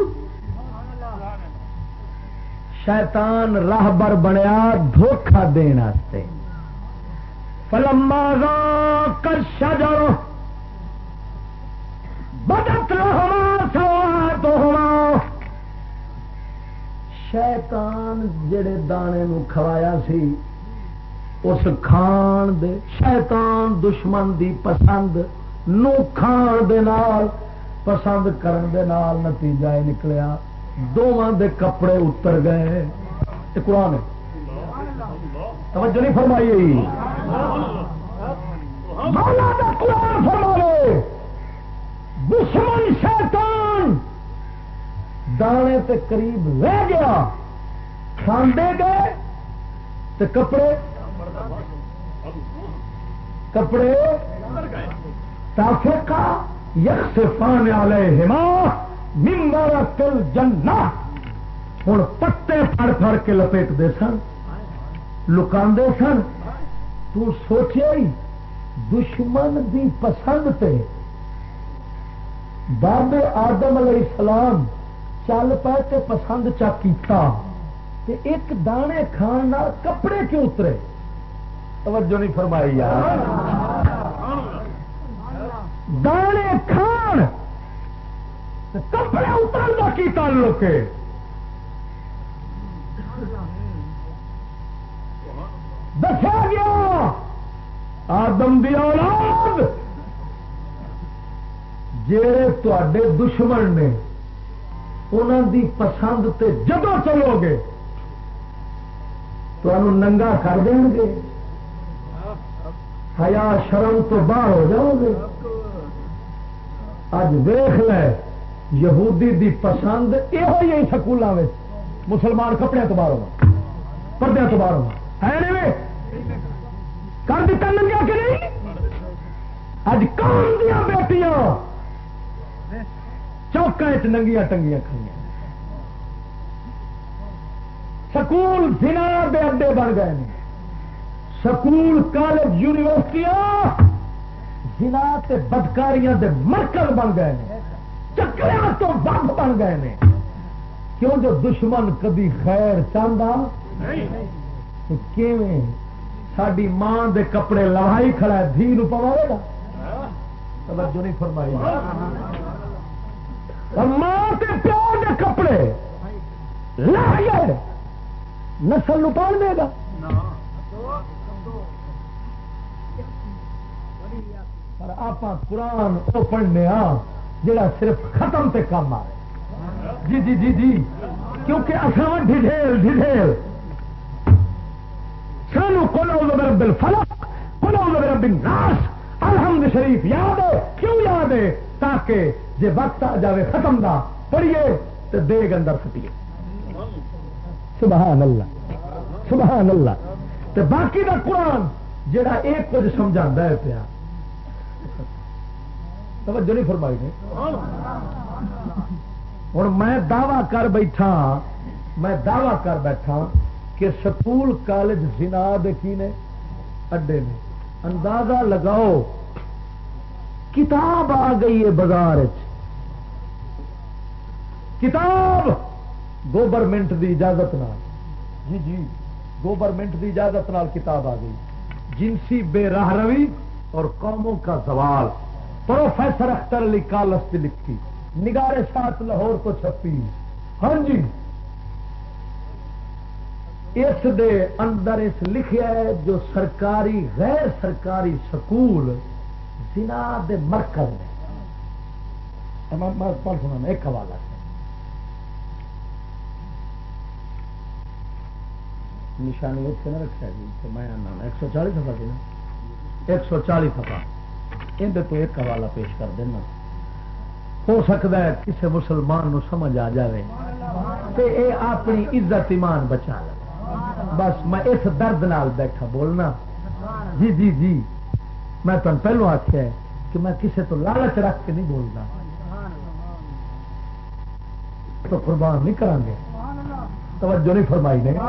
شیطان راہبر بنیا دھوکھا دین واسطے۔ فلما ذاقا الشجر بدت لهما سوآتهما، شیطان جڑے دانے نو کھوایا سی اس کھان دے، شیطان دشمن دی پسند نو کھان دے نال پسند کرن دے نال نتیجہ یہ نکلیا دونوں دے کپڑے اتر گئے۔ یہ قرآن ہے، توجہ نہیں فرمائی۔ مولا دا قرآن فرماوے دشمن شیطان دانے تے قریب رہ گیا، کھاندے گئے تے کپڑے کپڑے تافقا یخصفان علیہما من ورق الجنہ، ہن پتے پھڑ پھڑ کے لپیٹ دے سن، لکاندے سن۔ تو سوچے دشمن دی پسند تے بابے آدم علیہ السلام چل پائے تے پسند چا کیتا تے ایک دانے کھان نال کپڑے کیوں اترے؟ توجہ نہیں فرمائی یار۔ دانے کھان تے کپڑے اترن دا کی تعلق ہے؟ دسیا گیا آدم دی اولاد جڑے تواڈے دشمن نے انہاں دی پسند تے جدوں چلو گے تانوں ننگا کر دیں گے، حیا شرم تو باہر ہو جاؤ گے۔ اج دیکھ لے یہودی دی پسند یہ ہوئی ہے سکولوں میں، مسلمان کپڑے تو باہر ہونا، پردے تو باہر ہونا ہے نہیں کر دیتا ننگا کہ نہیں؟ اج کون دیا بیٹیاں چوکا ننگیاں ٹنگیاں کھڑیاں، سکول زنا دے اڈے بن گئے ہیں، سکول کالج یونیورسٹیاں زنا تے بدکاریاں دے مرکز بن گئے ہیں، چکریاں تو بند بن گئے ہیں۔ کیوں؟ جو دشمن کبھی خیر چاہتا کیویں ساری ماں دے کپڑے لوائی کھڑا ہے دھی نو پواوے گا؟ توجہ نہیں فرمائی۔ ماں تے پیو دے کپڑے لائے نسل نو پال دے گا؟ پر آپ قرآن وہ پڑھنے ہاں جڑا صرف ختم تے کام آئے۔ جی جی جی جی کیونکہ اصل ڈھیل ڈھیل سانو قل اعوذ برب الفلق قل اعوذ برب الناس الحمد شریف یاد ہے۔ کیوں یاد ہے؟ تاکہ جے وقت آ جاوے ختم دا پڑھیے تو دیگ اندر پھٹیے۔ سبحان اللہ سبحان اللہ۔ تو باقی دا قرآن جڑا ایک کچھ سمجھاتا ہے پیا، توجہ نہیں فرمائی نے۔ ہوں میں دعوی کر بیٹھا میں دعوی کر بیٹھا کہ سکول کالج زنا دے کی نے اڈے نے۔ اندازہ لگاؤ کتاب آ گئی ہے بازار، کتاب گورنمنٹ دی اجازت نال، جی جی گورنمنٹ دی اجازت نال کتاب آ گئی، جنسی بے راہ روی اور قوموں کا زوال، پروفیسر اختر علی کالس کی لکھی، نگارے ساتھ لاہور کو چھپی۔ ہاں جی اس دے اندر اس لکھیا ہے جو سرکاری غیر سرکاری سکول زنا دے مرکز نے۔ میں پڑھ سنا ایک حوالہ نشانی اتنے نہ رکھا جی تو میں آنا ایک سو چالیس سفا سی نا ایک سو چالیس سفا اندر تو ایک حوالہ پیش کر دینا ہو سکتا ہے کسی مسلمان نو سمجھ آ جائے تے اے اپنی عزت ایمان بچا لے بس میں اس درد نال بیٹھا بولنا جی جی جی میں تمہیں پہلو آخیا ہے کہ میں کسی تو لالچ رکھ کے نہیں بولنا تو قربان نہیں کریں گے توجہ نہیں فرمائی نے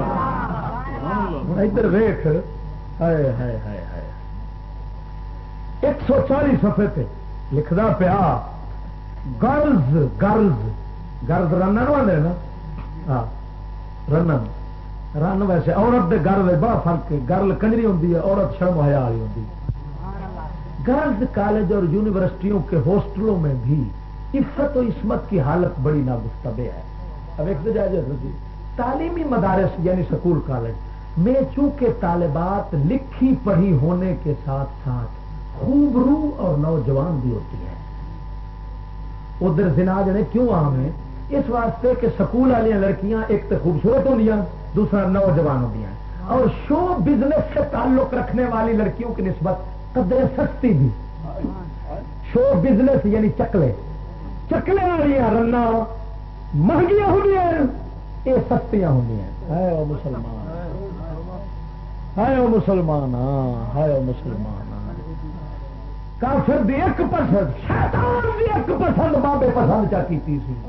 ادھر ویخ ہائے ہائے ہائے ہائے ایک سو چالیس صفحے پہ لکھدا پیا گرلز گرلز گرلز رن آدھے نا ہاں رن رن ویسے عورت دے گرل بڑا فرق ہے گرل کنجری ہوتی ہے عورت شرم حیا والی ہوتی ہے گرلز کالج اور یونیورسٹیوں کے ہاسٹلوں میں بھی عفت و عصمت کی حالت بڑی ناگفتبع ہے اب ایک تو جائے جی تعلیمی مدارس یعنی سکول کالج میں چونکہ طالبات لکھی پڑھی ہونے کے ساتھ ساتھ خوبرو اور نوجوان بھی ہوتی ہیں ادھر زنا جڑے کیوں عام ہے اس واسطے کہ سکول والی لڑکیاں ایک تو خوبصورت ہوندیاں دوسرا نوجوان ہوندیاں اور شو بزنس سے تعلق رکھنے والی لڑکیوں کی نسبت قدر سستی بھی شو بزنس یعنی چکلے چکلے والی رنا مہنگیاں ہوندیاں یہ سستیاں ہوندیاں ہے او مسلمان ہے او مسلمان ہے او مسلمان کافر دی ایک پسند شیطان دی ایک پسند بابے پسند چا کیتی سی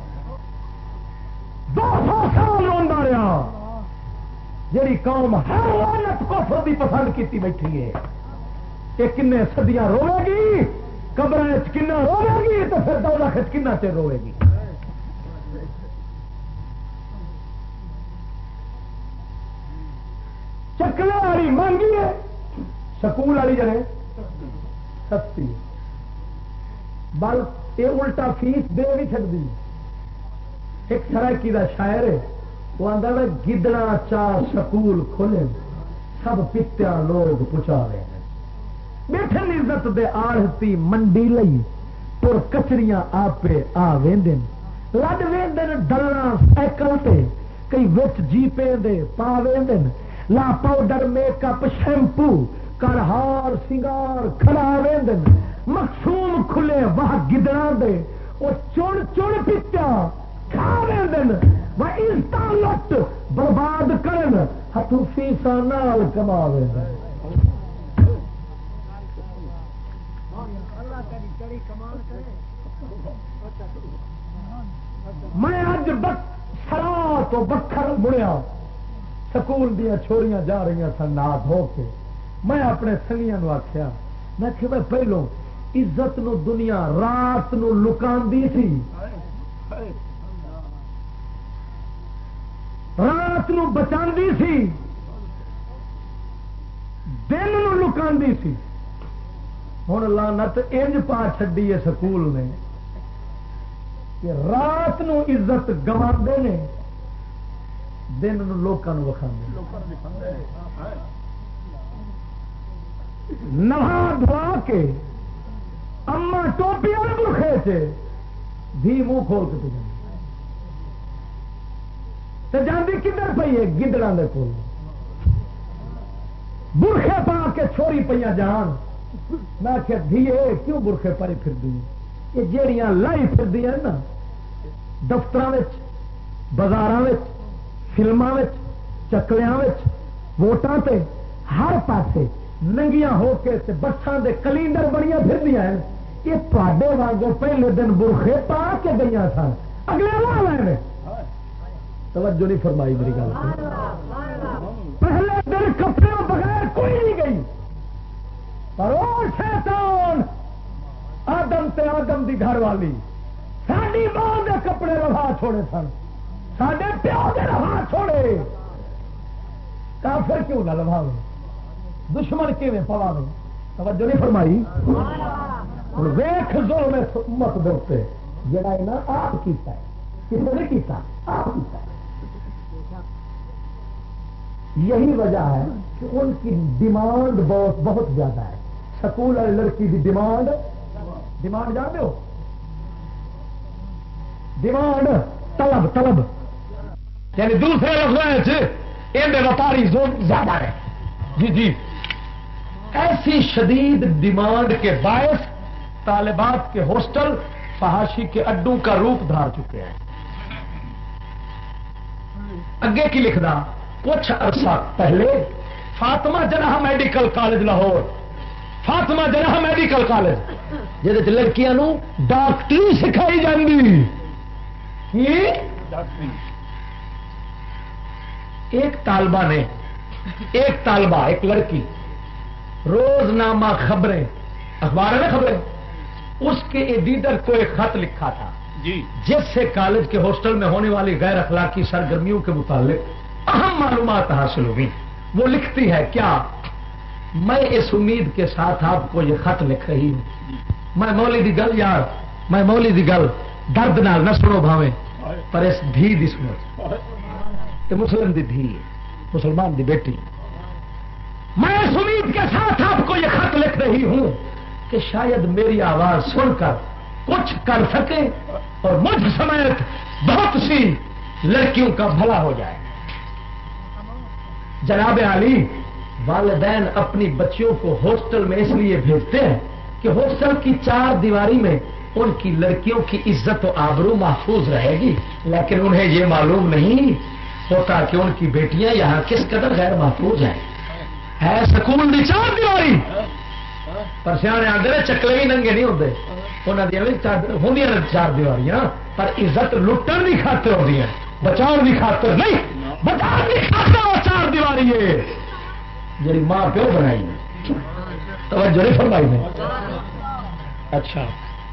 دو سو سال روندا رہا جیڑی قوم ہر لعنت کفر دی پسند کیتی بیٹھی ہے یہ کنے صدیاں روے گی قبر کنا روے گی تو پھر دوزخ کنا چر روے گی چکلے والی مہنگی ہے سکول والی جڑے سستی بل یہ الٹا فیس دے بھی چڑتی ایک سرائکی کا شاعر ہے وہ آتا ہے گدڑا چار سکول کھولے سب پتیا لوگ پچا رہے ہیں بیٹھن عزت دے آڑتی منڈی لئی تر کچریاں آپے آ ویندن لڈ ویندن ڈلنا سائیکل تے کئی وچ جیپے دے پا ویندن لا پاؤڈر میک اپ شیمپو کر ہار سنگار کھڑا ویندن مقصوم کھلے وہ گدڑا دے وہ چڑ چڑ پتیا کھا ویندن وہ عزت لٹ برباد کرن ہتھوں فیساں نال کما ویندن میں اج سرا تو بکھر مڑیا سکول دیا چھوڑیاں جا رہی سن نہ دھو کے میں اپنے سنگیاں نو آخیا میں کہ میں پہلو عزت نو دنیا رات نو لکاندی سی رات نو بچاندی سی دن نو لکاندی سی ہوں لعنت انج پا چھڈی ہے سکول نے کہ رات نو عزت گوا نے دن نو لوکاں نو وکھاندے نہا دھوا کے اما ٹوپی والے برخے سے بھی منہ کھول کے تو جاندی کدھر پئی ہے گدڑاں دے کول برخے پا کے چھوڑی پہ جان میں کہ دھیے کیوں برخے پائی پھر دی یہ جیڑیاں لائی پھر دی ہیں نا دفتر بازار فلموں چکلیاں ووٹاں تے ہر پاسے ننگیاں ہو کے بسان دے کلینڈر بڑیاں پھر دیا ہیں یہ تے وانگو پہلے دن برخے پا کے گئی سن اگلے لا لے توجہ نہیں فرمائی میری گل پہلے دن کپڑے بغیر کوئی نہیں گئی پر وہ شیطان آدم تے آدم دی گھر والی ساری ماں دے کپڑے روا چھوڑے سن سڈے پیو دے روا چھوڑے کافر کیوں نہ لواوے دشمن کیویں پواوے توجہ نہیں فرمائی ہوں ویخ ظلم امت دے اوپر جڑا ہے نا آپ کیتا ہے کسی نے کیتا آپ کیتا ہے یہی وجہ ہے کہ ان کی ڈیمانڈ بہت بہت زیادہ ہے سکول والی لڑکی کی ڈیمانڈ ڈیمانڈ جانتے ہو ڈیمانڈ طلب طلب یعنی دوسرے لفظ یہ بے وفاری زیادہ ہے. جی جی ایسی شدید ڈیمانڈ کے باعث طالبات کے ہاسٹل فحاشی کے اڈوں کا روپ دھار چکے ہیں. اگے کی لکھنا کچھ عرصہ پہلے Fatima Jinnah medical college Lahore, Fatima Jinnah medical college جہد لڑکیاں نو ڈاکٹری سکھائی جاندی. ایک طالبہ نے ایک طالبہ ایک لڑکی روزنامہ خبریں اخبار ہے نا خبریں، اس کے ایڈیٹر کو ایک خط لکھا تھا جی جس سے کالج کے ہاسٹل میں ہونے والی غیر اخلاقی سرگرمیوں کے متعلق اہم معلومات حاصل ہوئی. وہ لکھتی ہے کیا میں اس امید کے ساتھ آپ کو یہ خط لکھ رہی ہوں. میں مولی دی گل یار میں مولی دی گل درد نال نہ سنو بھاویں پر اس دھی دی سنو. یہ مسلم دی دھی ہے، مسلمان دی بیٹی. میں اس امید کے ساتھ آپ کو یہ خط لکھ رہی ہوں کہ شاید میری آواز سن کر کچھ کر سکے اور مجھ سمیت بہت سی لڑکیوں کا بھلا ہو جائے. جناب عالی، والدین اپنی بچیوں کو ہاسٹل میں اس لیے بھیجتے ہیں کہ ہاسٹل کی چار دیواری میں ان کی لڑکیوں کی عزت و آبرو محفوظ رہے گی، لیکن انہیں یہ معلوم نہیں ہوتا کہ ان کی بیٹیاں یہاں کس قدر غیر محفوظ ہیں. ہے سکول دی چار دیواری پر سیانے آتے ہیں چکلے بھی ننگے نہیں ہوتے، انہوں دیا ہوں چار دیواریاں پر عزت لٹن کی خاطر ہوتی ہے، بچاؤ کی خاطر نہیں. بچاؤ کی خاطر وہ چار دیواری ہے جی ماں پیو بنائی توجہ نہیں فرمائی نے. اچھا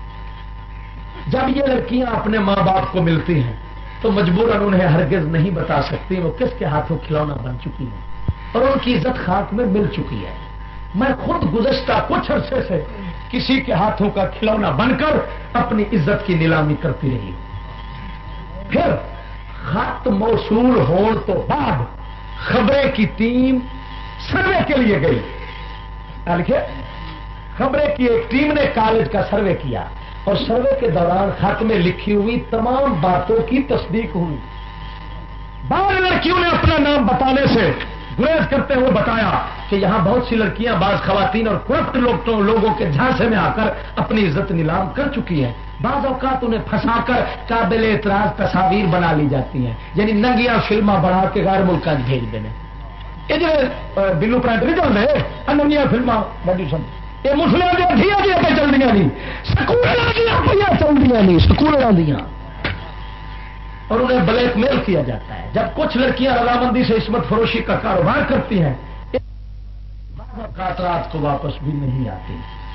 جب یہ لڑکیاں اپنے ماں باپ کو ملتی ہیں تو مجبوراً انہیں ہرگز نہیں بتا سکتی وہ کس کے ہاتھوں کھلونا بن چکی ہیں اور ان کی عزت خاک میں مل چکی ہے. میں خود گزشتہ کچھ عرصے سے کسی کے ہاتھوں کا کھلونا بن کر اپنی عزت کی نیلامی کرتی رہی. پھر خط موصول ہونے تو بعد خبریں کی ٹیم سروے کے لیے گئی. لکھے خبریں کی ایک ٹیم نے کالج کا سروے کیا اور سروے کے دوران خط میں لکھی ہوئی تمام باتوں کی تصدیق ہوئی. بعض لڑکیوں نے اپنا نام بتانے سے گریز کرتے ہوئے بتایا کہ یہاں بہت سی لڑکیاں بعض خواتین اور کرپٹ لوگوں کے جھانسے میں آ کر اپنی عزت نیلام کر چکی ہیں. بعض اوقات انہیں پھنسا کر قابل اعتراض تصاویر بنا لی جاتی ہیں، یعنی ننگیاں فلمیں بنا کے غیر ملکوں بھیج دینے. یہ جو بلو پرنٹ نہیں چل رہے ننگیاں فلمیں یہ مسلم دیا دیا دیا پہ چل دیا نہیں سکول دیا پہ چل دیا نہیں سکول دیا اور انہیں بلیک میل کیا جاتا ہے. جب کچھ لڑکیاں رضامندی سے عصمت فروشی کا کاروبار کرتی ہیں رات کو واپس بھی نہیں آتی.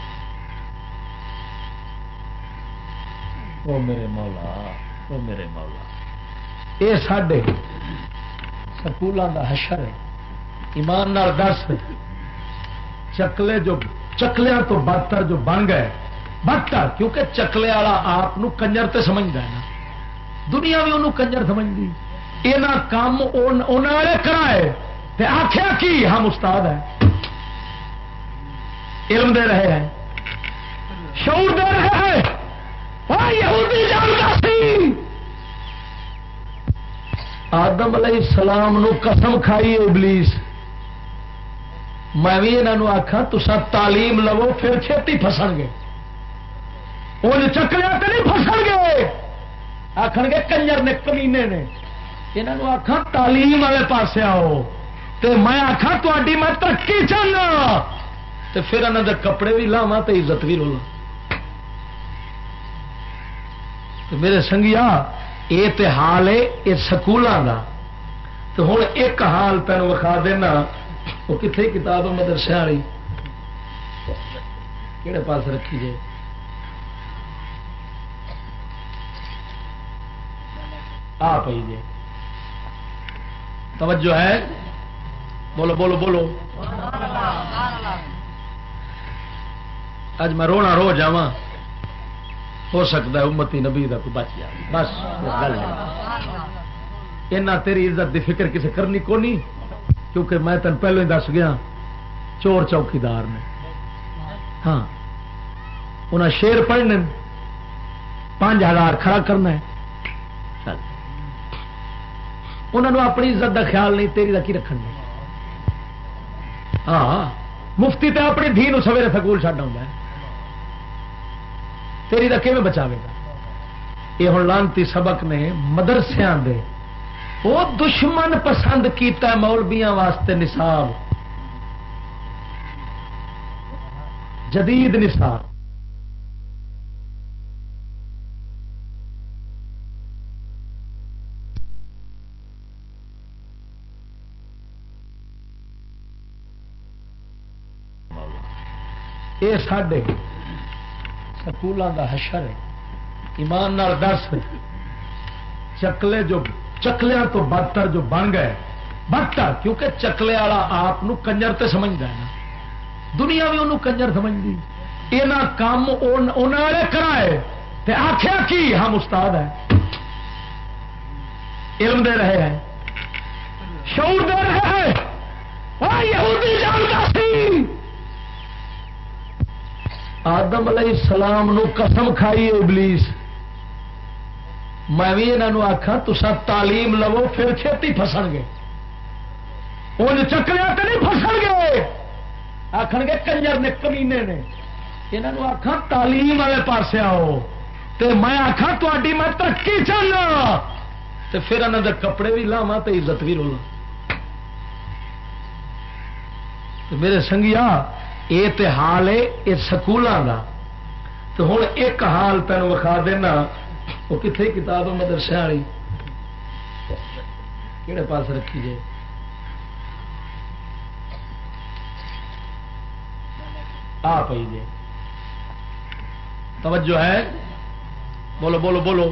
او میرے مولا او میرے مولا یہ ساڈے سکولوں کا حشر ہے. ایمان نال دس چکلے جو چکلیاں تو بدتر جو بن گئے بدتر کیونکہ چکلے والا آپ کنجر تے سمجھتا ہے نا دنیا بھی انہوں کنجر سمجھتی. یہاں کام انہوں نے کرائے آخیا کی ہم استاد ہیں علم دے رہے ہیں شعور دے رہے ہیں. یہودی جانتا سی آدم علیہ السلام نو قسم کھائی ابلیس میں بھی انہوں آخا تسا تعلیم لو پھر چھتی پھسن گے ان چکلیا تو نہیں پھسن گے آخر گے کنجر نے کمینے نے. انہوں آخا تعلیم والے پاسے آؤ تو میں آخا تاری میں ترقی چاہنا تو پھر انہوں دے کپڑے بھی لاوا تو عزت بھی رولا. تو میرے سنگیا یہ تو حال ہے یہ سکولوں کا. تو ہوں ایک حال تین وکھا دینا وہ کتنے کتاب مدرسے والی کہڑے پاس رکھی جائے آ پی جی توجہ ہے بولو بولو بولو. اج میں رونا رو جا ہو سکتا ہے امتی نبی کا کوئی بچ جائے بس گل اینا تیری عزت دی فکر کسی کرنی کو نہیں کیونکہ میں تین پہلے ہی دس گیا چور چوکیدار نے ہاں انہیں شیر پڑھنے پانچ ہزار کھڑا کرنا ہے انہوں اپنی عزت کا خیال نہیں، تیری کا کی رکھن گے؟ ہاں مفتی تے اپنی دھی نو سویرے سکول چڈ آؤں تیری کا کیون بچاوے گا؟ یہ ہوں لانتی سبق نے مدرسیاں دے وہ دشمن پسند کیتا ہے مولویاں واسطے نصاب جدید نصاب یہ ساڈے سکولوں کا حشر ہے۔ ایمان نال دس چکلے جو چکلیاں تو بدتر جو بن گئے بدتر، کیونکہ چکلے والا آپ کنجر تے سمجھتا ہے نا، دنیا بھی انہوں کنجر سمجھتی، یہاں کام انہیں کرائے تے آخیا کی ہم استاد ہیں، علم دے رہے ہیں، شعور دے رہے ہیں۔ یہودی جانتا سی آدم علیہ السلام نو قسم کھائی ابلیس، میں بھی یہاں آخا تسا تعلیم لو پھر چھتی پھسن گے، ان چکریا تو نہیں پھسن گے، آخر گے کنجر نے کمینے نے، یہاں آخا تعلیم والے پاس آؤ، تے میں آخا تاری میں ترقی چاہنا، تے پھر انہوں دے کپڑے بھی لاوا تو عزت بھی رولا۔ میرے سنگیا یہ تے حال ہے یہ سکولوں کا، تو ہوں ایک حال تینوں وکھا دینا، وہ کتنے کتاب مدرسے والی کہڑے پاس رکھی جائے؟ آ پی جی توجہ ہے، بولو بولو بولو۔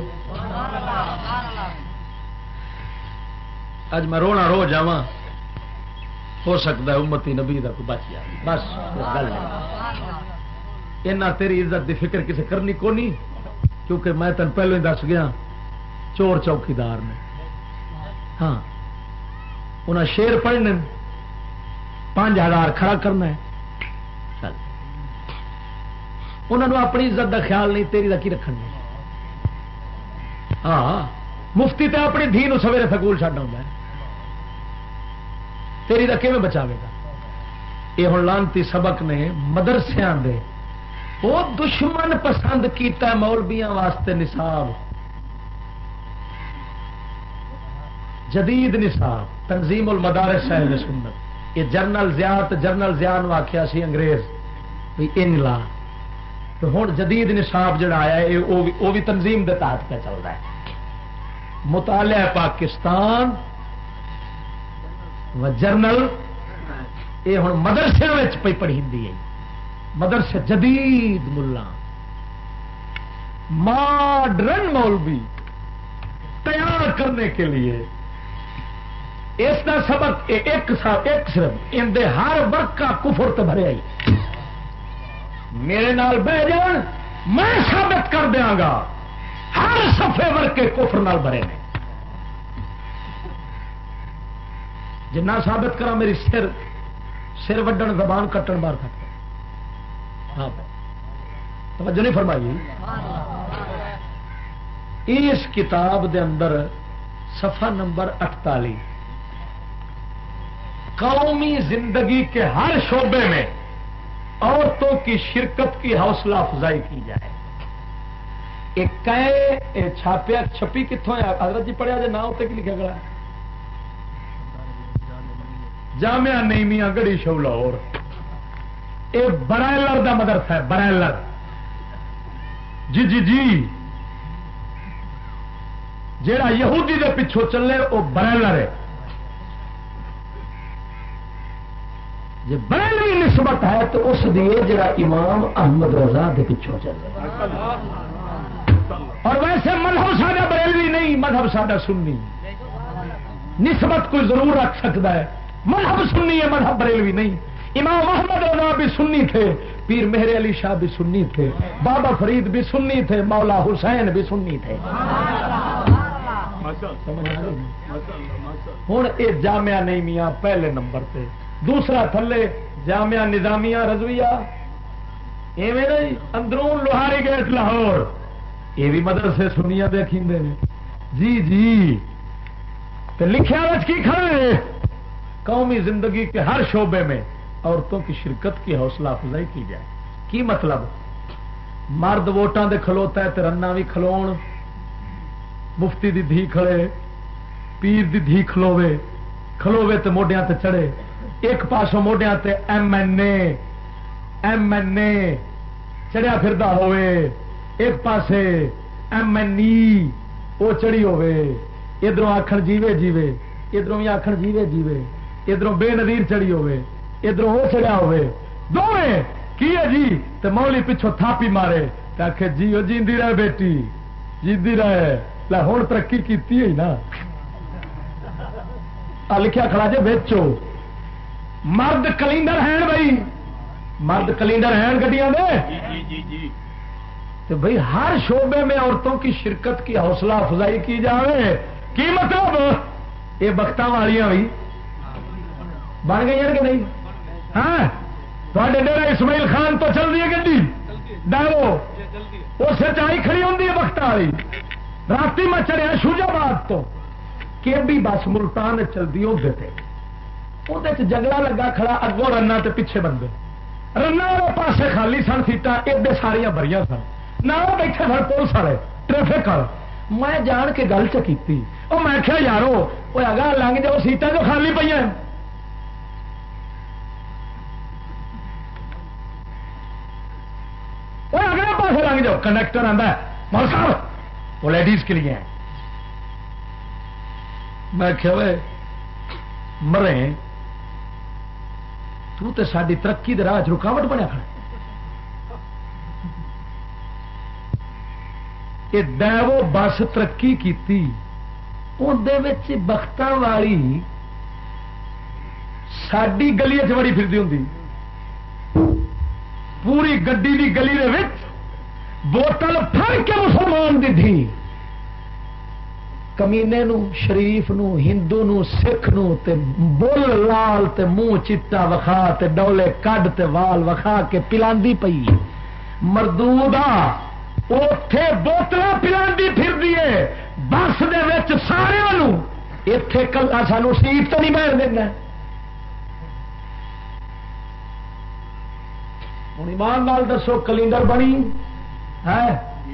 اج میں رونا رو جاواں، ہو سکتا ہے امتی نبی کا کوئی بچ جائے، بس گل اینا تیری عزت دی فکر کسی کرنی کو نہیں، کیونکہ میں تین پہلو ہی دس گیا چور چوکیدار نے، ہاں انہیں شیر پڑھنے پانچ ہزار کھڑا کرنا ہے، چل انہوں اپنی عزت کا خیال نہیں، تیری کا کی رکھن گے؟ ہاں مفتی تے اپنی دھی نو سویرے سکول چڈ آؤں تیری کا کیون بچاوے گا؟ یہ ہوں لانتی سبق نے مدرسیاں دے وہ دشمن پسند کیتا ہے مولویاں واسطے نصاب جدید نصاب تنظیم المدارس اہل سنت، یہ جنرل ضیاء جنرل ضیاء نو آخیا سی انگریز بھی ان لا، تو ہوں جدید نصاب جڑا آیا ہے وہ بھی تنظیم دے تحت پہ چل رہا ہے۔ مطالعہ پاکستان و جرنل یہ ہوں مدرسے پہ پڑھی ہے، مدرسے جدید ملا ماڈرن مولوی تیار کرنے کے لیے اس کا سبق ایک ایک صرف اندے ہر ورگ کا کفر تو بھرے آئی، میرے نال بہ جان میں ثابت کر دیا گا ہر صفحے ورگ کے کفر نال بھرے نے، جنہ ثابت کرا میری سر سر وڈن زبان کٹن مار سکتا، ہاں توجہ نہیں فرمائی۔ اس کتاب دے اندر صفحہ نمبر اٹتالیس، قومی زندگی کے ہر شعبے میں عورتوں کی شرکت کی حوصلہ افزائی کی جائے۔ ایک چھاپیا چھپی کتوں ہے حضرت جی پڑھیا جائے نہ اتنے کی لکھا گیا؟ جامعہ نعیمیہ گڑھی شو لاہور، یہ برائلر دا مدرسہ ہے، برائلر جی جی جی جیڑا یہودی دے پچھوں چلے وہ برائلر ہے، جی برائلوی نسبت ہے تو اس دیے جڑا امام احمد رضا دے پچھوں چلے، اور ویسے مذہب ساڈا بریلوی نہیں، مذہب ساڈا سنی، نسبت کوئی ضرور رکھ سکتا ہے، مذہب سنی ہے، مذہب بریلوی نہیں۔ امام محمد رضا بھی سنی تھے، پیر مہر علی شاہ بھی سنی تھے، بابا فرید بھی سنی تھے، مولا حسین بھی سنی تھے۔ ہوں یہ جامعہ نعیمیہ پہلے نمبر پہ، دوسرا تھلے جامعہ نظامیہ رضویہ، ایویں نہیں اندرون لوہاری گیٹ لاہور، یہ بھی مدرسے سنیا دیکھیں جی جی، تو لکھیا وچ کی کھڑا ہے قومی زندگی کے ہر شعبے میں عورتوں کی شرکت کی حوصلہ افزائی کی جائے. کی مطلب؟ مرد ووٹاں دے کھلوتا ہے تے رنا بھی کھلون، مفتی دی دھی کھڑے، پیر دی دھی کھلوے کھلوے تے موڈیاں تے چڑھے، ایک پاسوں موڈیاں تے M N A M N A چڑھیا پھردا ہوئے، ایک پاسے ایم این ای وہ چڑھی ہوئے، ادھروں آخر جیوے جیوے، ادھروں بھی آخر جیوے جیوے، ادھروں بے نظیر چڑھی ہوئے، ادھروں وہ چڑھیا ہوئے، دونیں کی ہے جی تے مولی پچھوں تھاپی مارے تے آخے جی وہ جیندی رہے بیٹی جیندی رہے لے ہوں ترقی کیتی ہے نا. آ لکھیا کھڑا جے بیچو. مرد کلینڈر ہیں بھائی، مرد کلینڈر ہیں گڈیاں دے تو بھائی ہر شعبے میں عورتوں کی شرکت کی حوصلہ افزائی کی جائے. کی مطلب؟ یہ بختاں والیاں بھی بن گئی ہیں کہ نہیں؟ ہاں تھوڑے ڈیرا اسماعیل خان تو چل رہی ہے گڈی ڈالو وہ سچائی کھڑی ہوتی ہے بخت والی. رات میں چڑھیا شوجاباد تو کہ بھی بس ملتان چلتی وہ جگڑا لگا کھڑا اگوں رنا تے پیچھے بندے رنا والے پاسے خالی سن سیٹاں ایڈے ساریا بھری سن نہ بیٹھے سن پولیس والے ٹریفک والے. میں جان کے گل چکی وہ میں کیا یارو وہ اگا لنگ جاؤ سیٹاں جو خالی پہ وہ اگلے پاسے لنگ جاؤ. کنڈکٹر آتا ہے مول صاحب وہ لیڈیز کے لیے ہیں. میں کیا مرے تو تے ساری ترقی دے راہ رکاوٹ بنیا کھڑا. یہ ڈیو بس ترقی کی اندر بختاں والی ساری گلی چ بڑی پھرتی ہوں پوری گڈی دی گلی دے وچ بوتل پھڑ کے مسلمان دی دھی کمینے نو شریف نو ہندو نو سکھ نو تے بول لال تے منہ چٹا وکھا تے ڈولے کڈ تے وال وکھا کے پلاندی پئی مردودا اوتھے بوتلاں پلاندی پھردی ہے بس دے وچ سارے نو ایتھے کلا سانو سیٹ تو نہیں بیٹھ دینا. ہوں ایمان نال دسو کلینڈر بنی ہے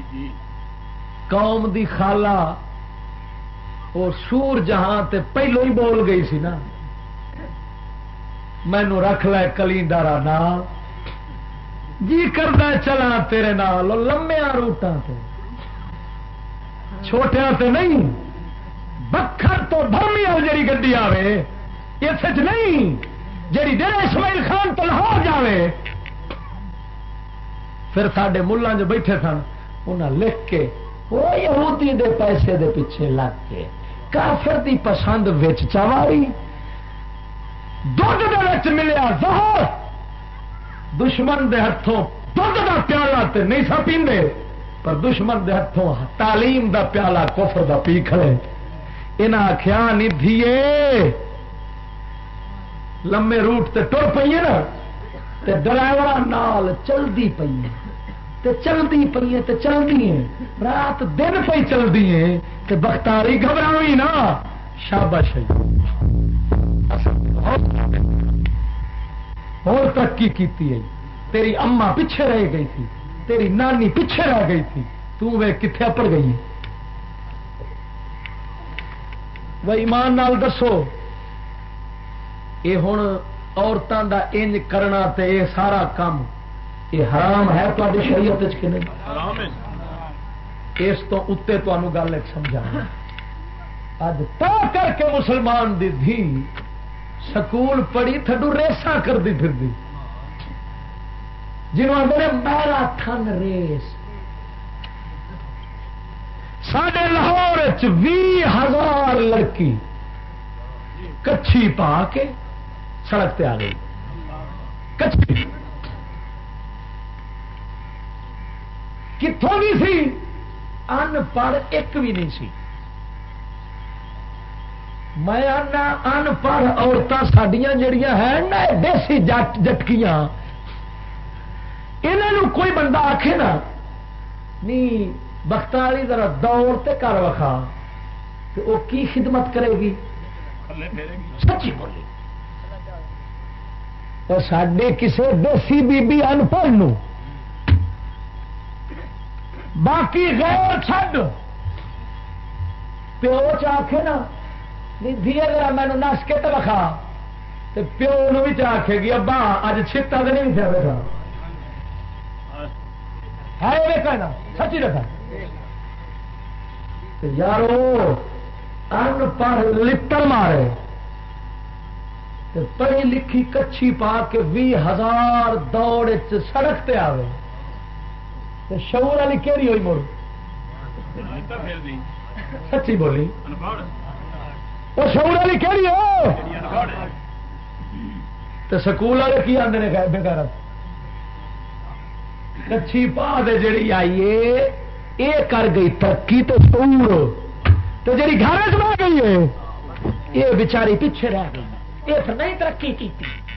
قوم دی خالہ اور سور جہاں تے پہلو ہی بول گئی سی نا مینو رکھ لے کلینڈر نال جی کردا چلا تیرے نال لمیا روٹاں تے چھوٹیاں تے نہیں بکھر تو بھرمی والی جڑی گڈی آوے اس وچ نہیں جڑی ڈیرا اسماعیل خان تو لاہور جاوے. پھر ساڈے ملاں جو بیٹھے سن انہاں لکھ کے وہ یہودی دے پیسے دے پیچھے لگ کے کافر دی پسند وچ چواری دودھ دے وچ ملیا زہر دشمن دے ہتھوں دودھ دا پیالہ تے نہیں سا پیندے پر دشمن دے ہتھوں تعلیم دا پیالہ کفر دا پی کھڑے. انہاں آکھیا نہیں دھیے لمے روٹ تے ٹر پئی نا تے ڈرائیور نال چلدی پئی تے چلدی پئی تے چلدی ہیں رات دن پئی چلدی ہیں تے بختاری گھبراوی نا شاباش اور ترقی کیتی ہے. تیری اما پیچھے رہ گئی تھی تیری نانی پیچھے رہ گئی تھی تو وہ کتنے اپڑ گئی. وہ ایمان نال دسو یہ ہوں عورتوں دا انج کرنا تے یہ سارا کام یہ حرام ہے تاری شریعت کہ نہیں؟ اس تو اتنے تمہیں گل ایک سمجھا اج تا کر کے مسلمان دی دھی سکول پڑھی تھڈو ریسا کرتی پھرتی جنہوں آدھے میراتھن ریس. ساڈے لاہور بھی ہزار لڑکی کچھی پا کے سڑک تے آ گئی. کچھی کتوں بھی سی ان پڑھ ایک بھی نہیں سی. میں آنا ان پڑھ عورتیں سڈیا جڑیاں ہیں نا دیسی جٹ جٹکیاں انہوں کوئی بندہ آکھے نا نہیں بختاری ذرا دور تے کر وکھا تو وہ کی خدمت کرے گی سچی بولی تو سڈے کسی دیسی بی بی ان پڑھ نو باقی غیر چھڈ پیو چاہے نا دھیے ذرا مینو نس کے تو رکھا تو پیو نو بھی آخے گی ابا اج چھتا تو نہیں تھا بیٹھا ہے یہ کہنا سچی رکھا یارو ان پڑھ لٹر مارے پڑھی لکھی کچھی پا کے بھی ہزار دوڑ سڑک تے آوے شعور والی کہڑی ہوئی مڑ سچی بولی وہ شعور والی کہڑی ہو تو سکول والے کی آدھے نے بےغیرت کچھی پا دے جڑی آئیے یہ کر گئی ترقی تو شعور تو جڑی گھر چ گئی ہے یہ بیچاری پیچھے رہ گئی یہ تو نہیں ترقی کی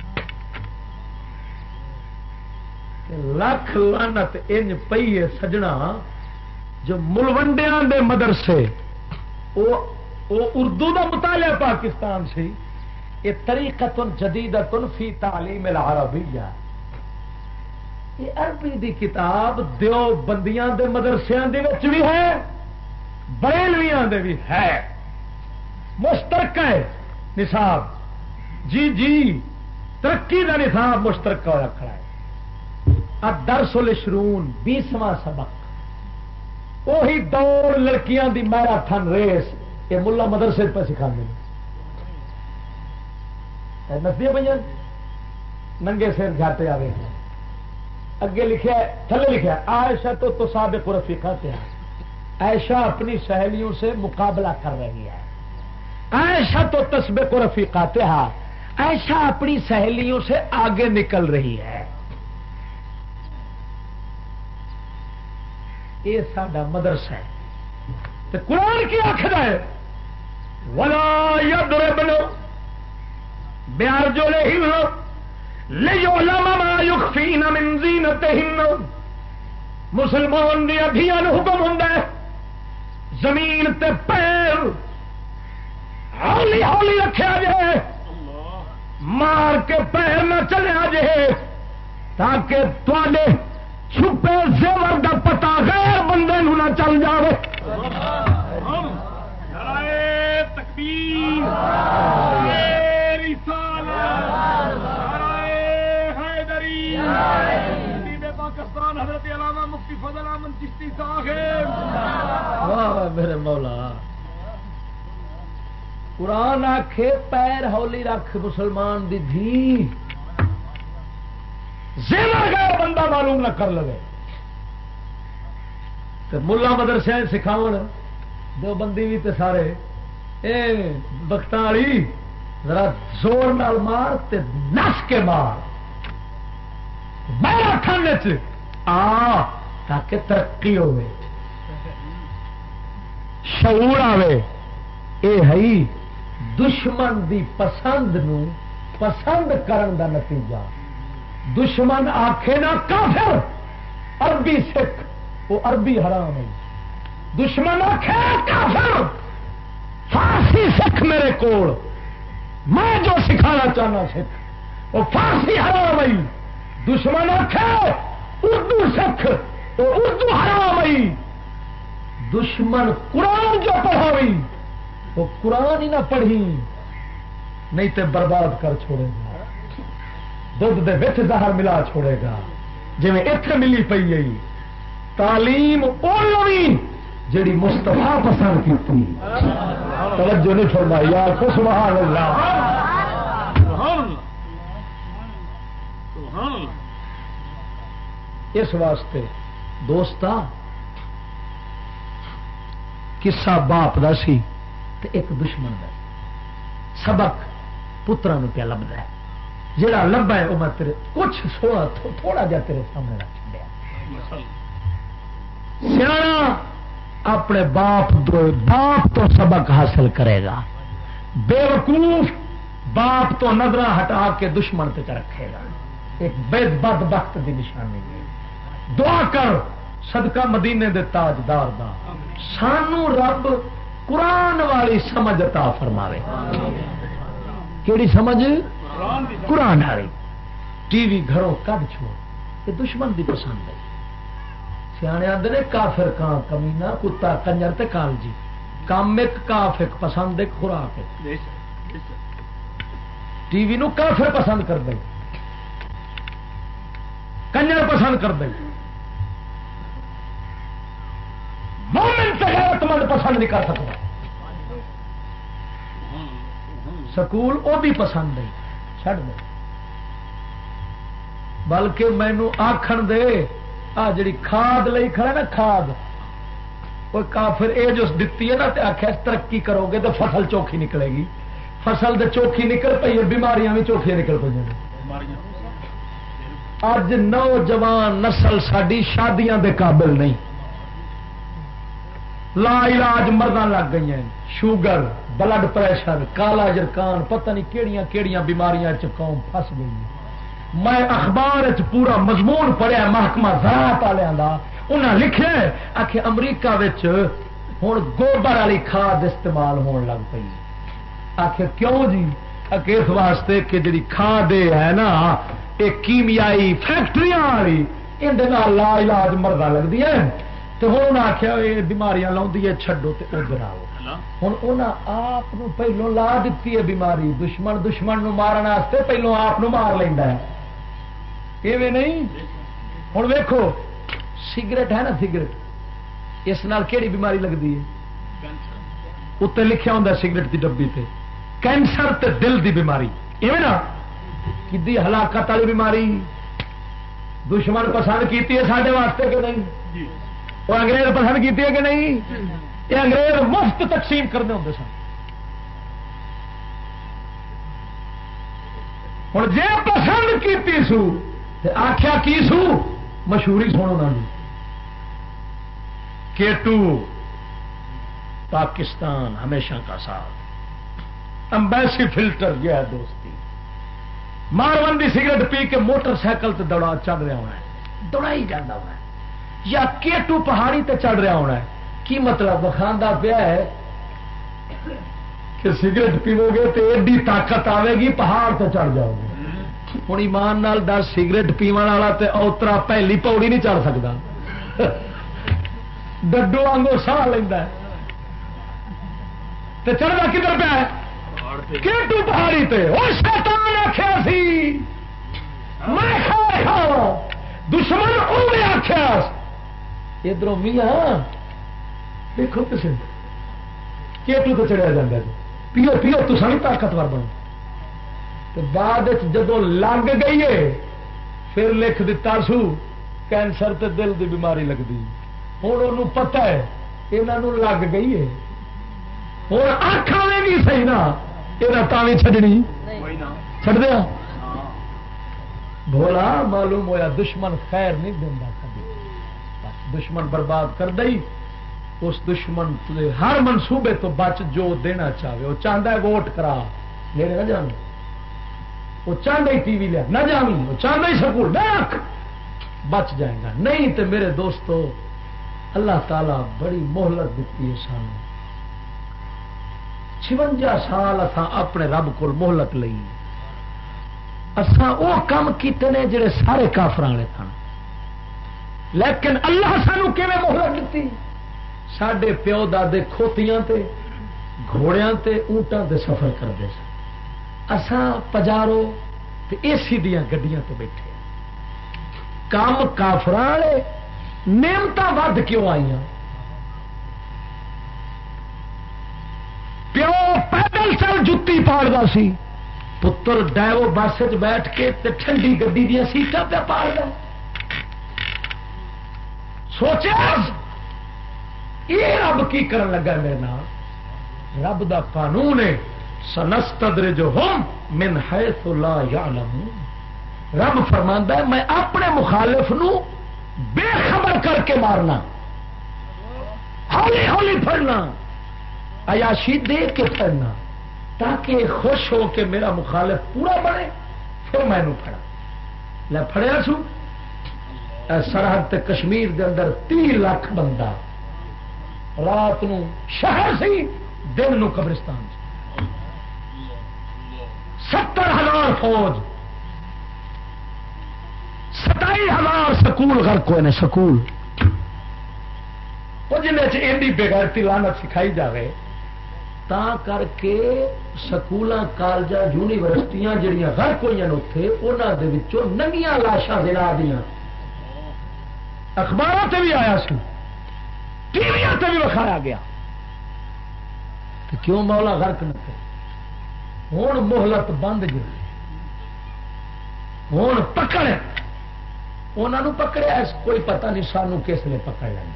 لکھ لعنت انج پئی ہے سجنا جو ملوڈیا دے مدرسے وہ اردو دا مطالعہ پاکستان سے یہ طریقت جدیدت فی تعلیم العربیہ یہ عربی دی کتاب دیو بندیاں دے مدرسیاں دے وچ بھی ہے بریلویاں دے بھی ہے مشترکہ ہے نصاب جی جی ترقی دا نصاب مشترکہ ہوا کھڑا ہے الدرس العشرون بیسواں سبق وہی دوڑ لڑکیاں دی میراتھن ریس یہ ملا مدرسے پہ سکھا دیں نسدیا پہ ننگے سر جاتے آئے اگے لکھا تھلے لکھا عائشہ تو تو سابق رفیقات ہیں عائشہ اپنی سہیلیوں سے مقابلہ کر رہی ہے عائشہ تو تسبق رفیقات ہیں عائشہ اپنی سہیلیوں سے آگے نکل رہی ہے یہ ساڈا مدرسہ ہے تو قرآن کی آخر ہے ولا یضربن بأرجلہن لیعلم ما یخفین من زینتہن مسلمان دی ادھیاں حکم ہوندا ہے زمین تے پیر ہولی ہولی رکھیا جائے مار کے پیر نہ چلیا جائے تاکہ تواڈے چھپے زیور دا پتہ غیر بندے نو نہ چل جاوے نعرہ تکبیر نعرہ رسالت نعرہ حیدری خطیب پاکستان حضرت علامہ مفتی فضل احمد چشتی صاحب واہ میرے مولا قرآن آکھے پیر ہولی رکھ مسلمان دی دھی زیور غیر بندہ معلوم نہ کر لے تو ملا مدرسے سکھاؤ دو بندی بھی تے سارے اے بختاں والی ذرا زور نال مار تے نس کے مار میرا کھانے چ آ تاکہ ترقی ہوے شعور آوے اے ہے دشمن دی پسند نو پسند کرن دا نتیجہ دشمن آخے نا کافر عربی سکھ وہ عربی حرام ہے دشمن آخے کافر فارسی سکھ میرے کول میں جو سکھانا چاہنا سکھ وہ فارسی حرام ہے دشمن آخے اردو سکھ وہ اردو حرام ہے دشمن قرآن جو پڑھاوی وہ قرآن ہی نہ پڑھی نہیں تے برباد کر چھوڑے گا دودھ دے وچ زہر ملا چھوڑے گا جی اتنے ملی پئی گئی تعلیم اولوی جڑی مصطفیٰ پسند کی تھی توجہ نہیں فرمائی یار کو سبحان اللہ اس واسطے دوستا قصہ باپ دا سی تے ایک دشمن دا سبق پترا نو پیا لبدا ہے جڑا لبا ہے وہ میں تیرے کچھ سونا تھوڑا جا تیرے سامنے رکھ دیا سیاح اپنے باپ دو باپ تو سبق حاصل کرے گا بے وقوف باپ تو نظر ہٹا کے دشمن پہ رکھے گا ایک بے بد بخت کی نشانی ہے دعا کر صدقہ مدینے دے تاجدار دا سانو رب قرآن والی سمجھ عطا فرماوے کیڑی سمجھ؟ قرآن والی. ٹی وی گھروں کب چھوڑ، یہ دشمن دی پسند ہے. سیانے آدھے نے کافر کان کمینا کتا کنجر تے کال جی کام ایک کاف ایک پسند ایک خوراک ایک. ٹی وی نو کافر پسند کر دے، کنجر پسند کر دے، مومن تے غیرت مند پسند نہیں کر سکتا. سکول وہ بھی پسند ہے چھڑ دے. بلکہ مینو آخن دے آ جڑی کھاد لئی کھڑا نا کھاد وہ کافر اے جو دتی ہے نا تے آخیا ترقی کرو گے تو فصل چوکھی نکلے گی. فصل تو چوکھی نکل پی ہے، بیماریاں بھی چوکھیاں نکل پہ. اج نوجوان نسل ساری شادیاں دے قابل نہیں، لا علاج مرداں لگ گئی ہیں. شوگر، بلڈ پریشر، کالا جرکان، پتہ نہیں کیڑیاں کیڑیاں بیماریاں چ قوم پھس گئی ہے. میں اخبار چ پورا مضمون پڑھیا محکمہ زراعت والوں کا، انہیں لکھے آخ امریکہ ہوں گوبر والی کھاد استعمال ہون لگ پئی. آخر کیوں جی؟ آخ اس واسطے کہ جی کھاد ہے نا یہ کیمیائی فیکٹری والی اندر لا علاج مردہ لگتی ہے. تو ہوں آخیا یہ بیماریاں لاؤں ہے چھڈو تو ادھر آؤ. ہوں انہیں آپ پہلو لا دیتی ہے بیماری. دشمن دشمن نو مارن واسطے پہلو آپ مار لینا ہے. ایویں نہیں. ہوں ویکھو سگریٹ ہے نا، سگریٹ اس نال کیڑی بیماری لگتی ہے؟ اتنے لکھا ہوں سگریٹ کی ڈبی تے کینسر تے دل دی بیماری. ایویں نا کدی ہلاکت والی بیماری دشمن پسند کیتی ہے سارے واسطے کہ نہیں؟ وہ انگریز پسند کیتی ہے کہ نہیں؟ یہ انگریز مفت تقسیم کرنے ہوں سن. ہوں جی پسند کیتی سو آخیا کی سو مشہوری سنو نا جی. کیٹو پاکستان ہمیشہ کا ساتھ، امبیسی فلٹر گیا ہے دوستی، ماروندی سگریٹ پی کے موٹر سائیکل تے دوڑا چڑھ رہا ہونا ہے، دوڑا ہی جانا ہونا ہے، یا کیٹو پہاڑی تے چڑھ رہا ہونا ہے. کی مطلب بخاندہ پیا ہے کہ سگریٹ پیو گے تو ایڈی طاقت آئے گی پہاڑ تے چڑھ جاؤ گے. ہوں ایمان نال دس سگریٹ پیون والا تے اوترا پہلی پوڑی نہیں چڑھ سکتا، ڈڈو آنگو ساہ لینا تے چڑھتا کدھر پہ ہے؟ کیٹو پہاڑی تے. وہ شیطان آخیا سی میں کھا دشمن اوے آخیا ادھر میاں دیکھو کسی کیٹو تو چڑھیا جاتا ہے پیو پیو تو ساری طاقتور بنو. بعد جدو لگ گئی ہے پھر لکھ دیتا سو کینسر تے دل دی بیماری لگتی. ہوں انہوں پتا ہے یہاں لگ گئی ہے، ہوں آخا میں بھی صحیح نا یہ تھی چڈنی چڑ دیا. بولا معلوم ہویا دشمن خیر نہیں دینا کبھی، دشمن برباد کر دئی. اس دشمن ہر منصوبے تو بچ جو دینا چاہے. وہ چاہتا ہے ووٹ کرا میرے نہ جانا، وہ چاہتا ہی ٹی وی لیا نہ جامی، وہ چاہتا ہی سکول نہ بچ جائے گا. نہیں تو میرے دوستو اللہ تعالی بڑی مہلت دیتی ہے سانو. چھونجا سال اساں اپنے رب کو مہلت لئی، اساں وہ کام کیتے نے جڑے سارے کافراں والے سن. لیکن اللہ سانو کیویں مہلت دیتی؟ ساڈے پیو دادے کھوتیاں تے گھوڑیاں تے اونٹاں تے سفر کرتے سن، اساں پجارو تے اے سی دیاں گڈیاں تے بیٹھے. کام کافراں والے نعمتاں ود کیوں آئیاں؟ پیو پیدل چل جتی پاڑدا سی، پتر ڈائیو بس بیٹھ کے تے ٹھنڈی گڈی دیا سیٹاں پہ پاڑدا. سوچا یہ رب کی کرن لگا میرے نال؟ رب دا قانون ہے سنستدرجہم من حیث لا یعلمون. رب فرماندا ہے میں اپنے مخالف نو بے خبر کر کے مارنا، ہولی ہولی پھڑنا، عیاشی دے کے پھڑنا، تاکہ خوش ہو کے میرا مخالف پورا بنے پھر میں نو پھڑا. لے پھڑیا سو سرحد تے کشمیر دے اندر تین لاکھ بندہ، رات نو شہر سی دن نو قبرستان سی. ستر ہزار فوج، ستائی ہزار سکول غرق ہوئے نے سکول، وہ جن ایڈی بےغیرتی لعنت سکھائی جائے تا کر کے سکولاں کالجاں یونیورسٹیاں جڑیاں غرق ہوئی اتنے انہوں دے وچوں ننگیاں لاشاں زنا دیاں اخباروں تے بھی آیا سی، ٹی وی تے بھی وکھایا گیا کہ کیوں مولا غرق نہ کرے۔ ہوں مہلت بند گئی، ہوں پکڑ انہوں پکڑیا، کوئی پتہ نہیں سانو کس لیے پکڑ لینا،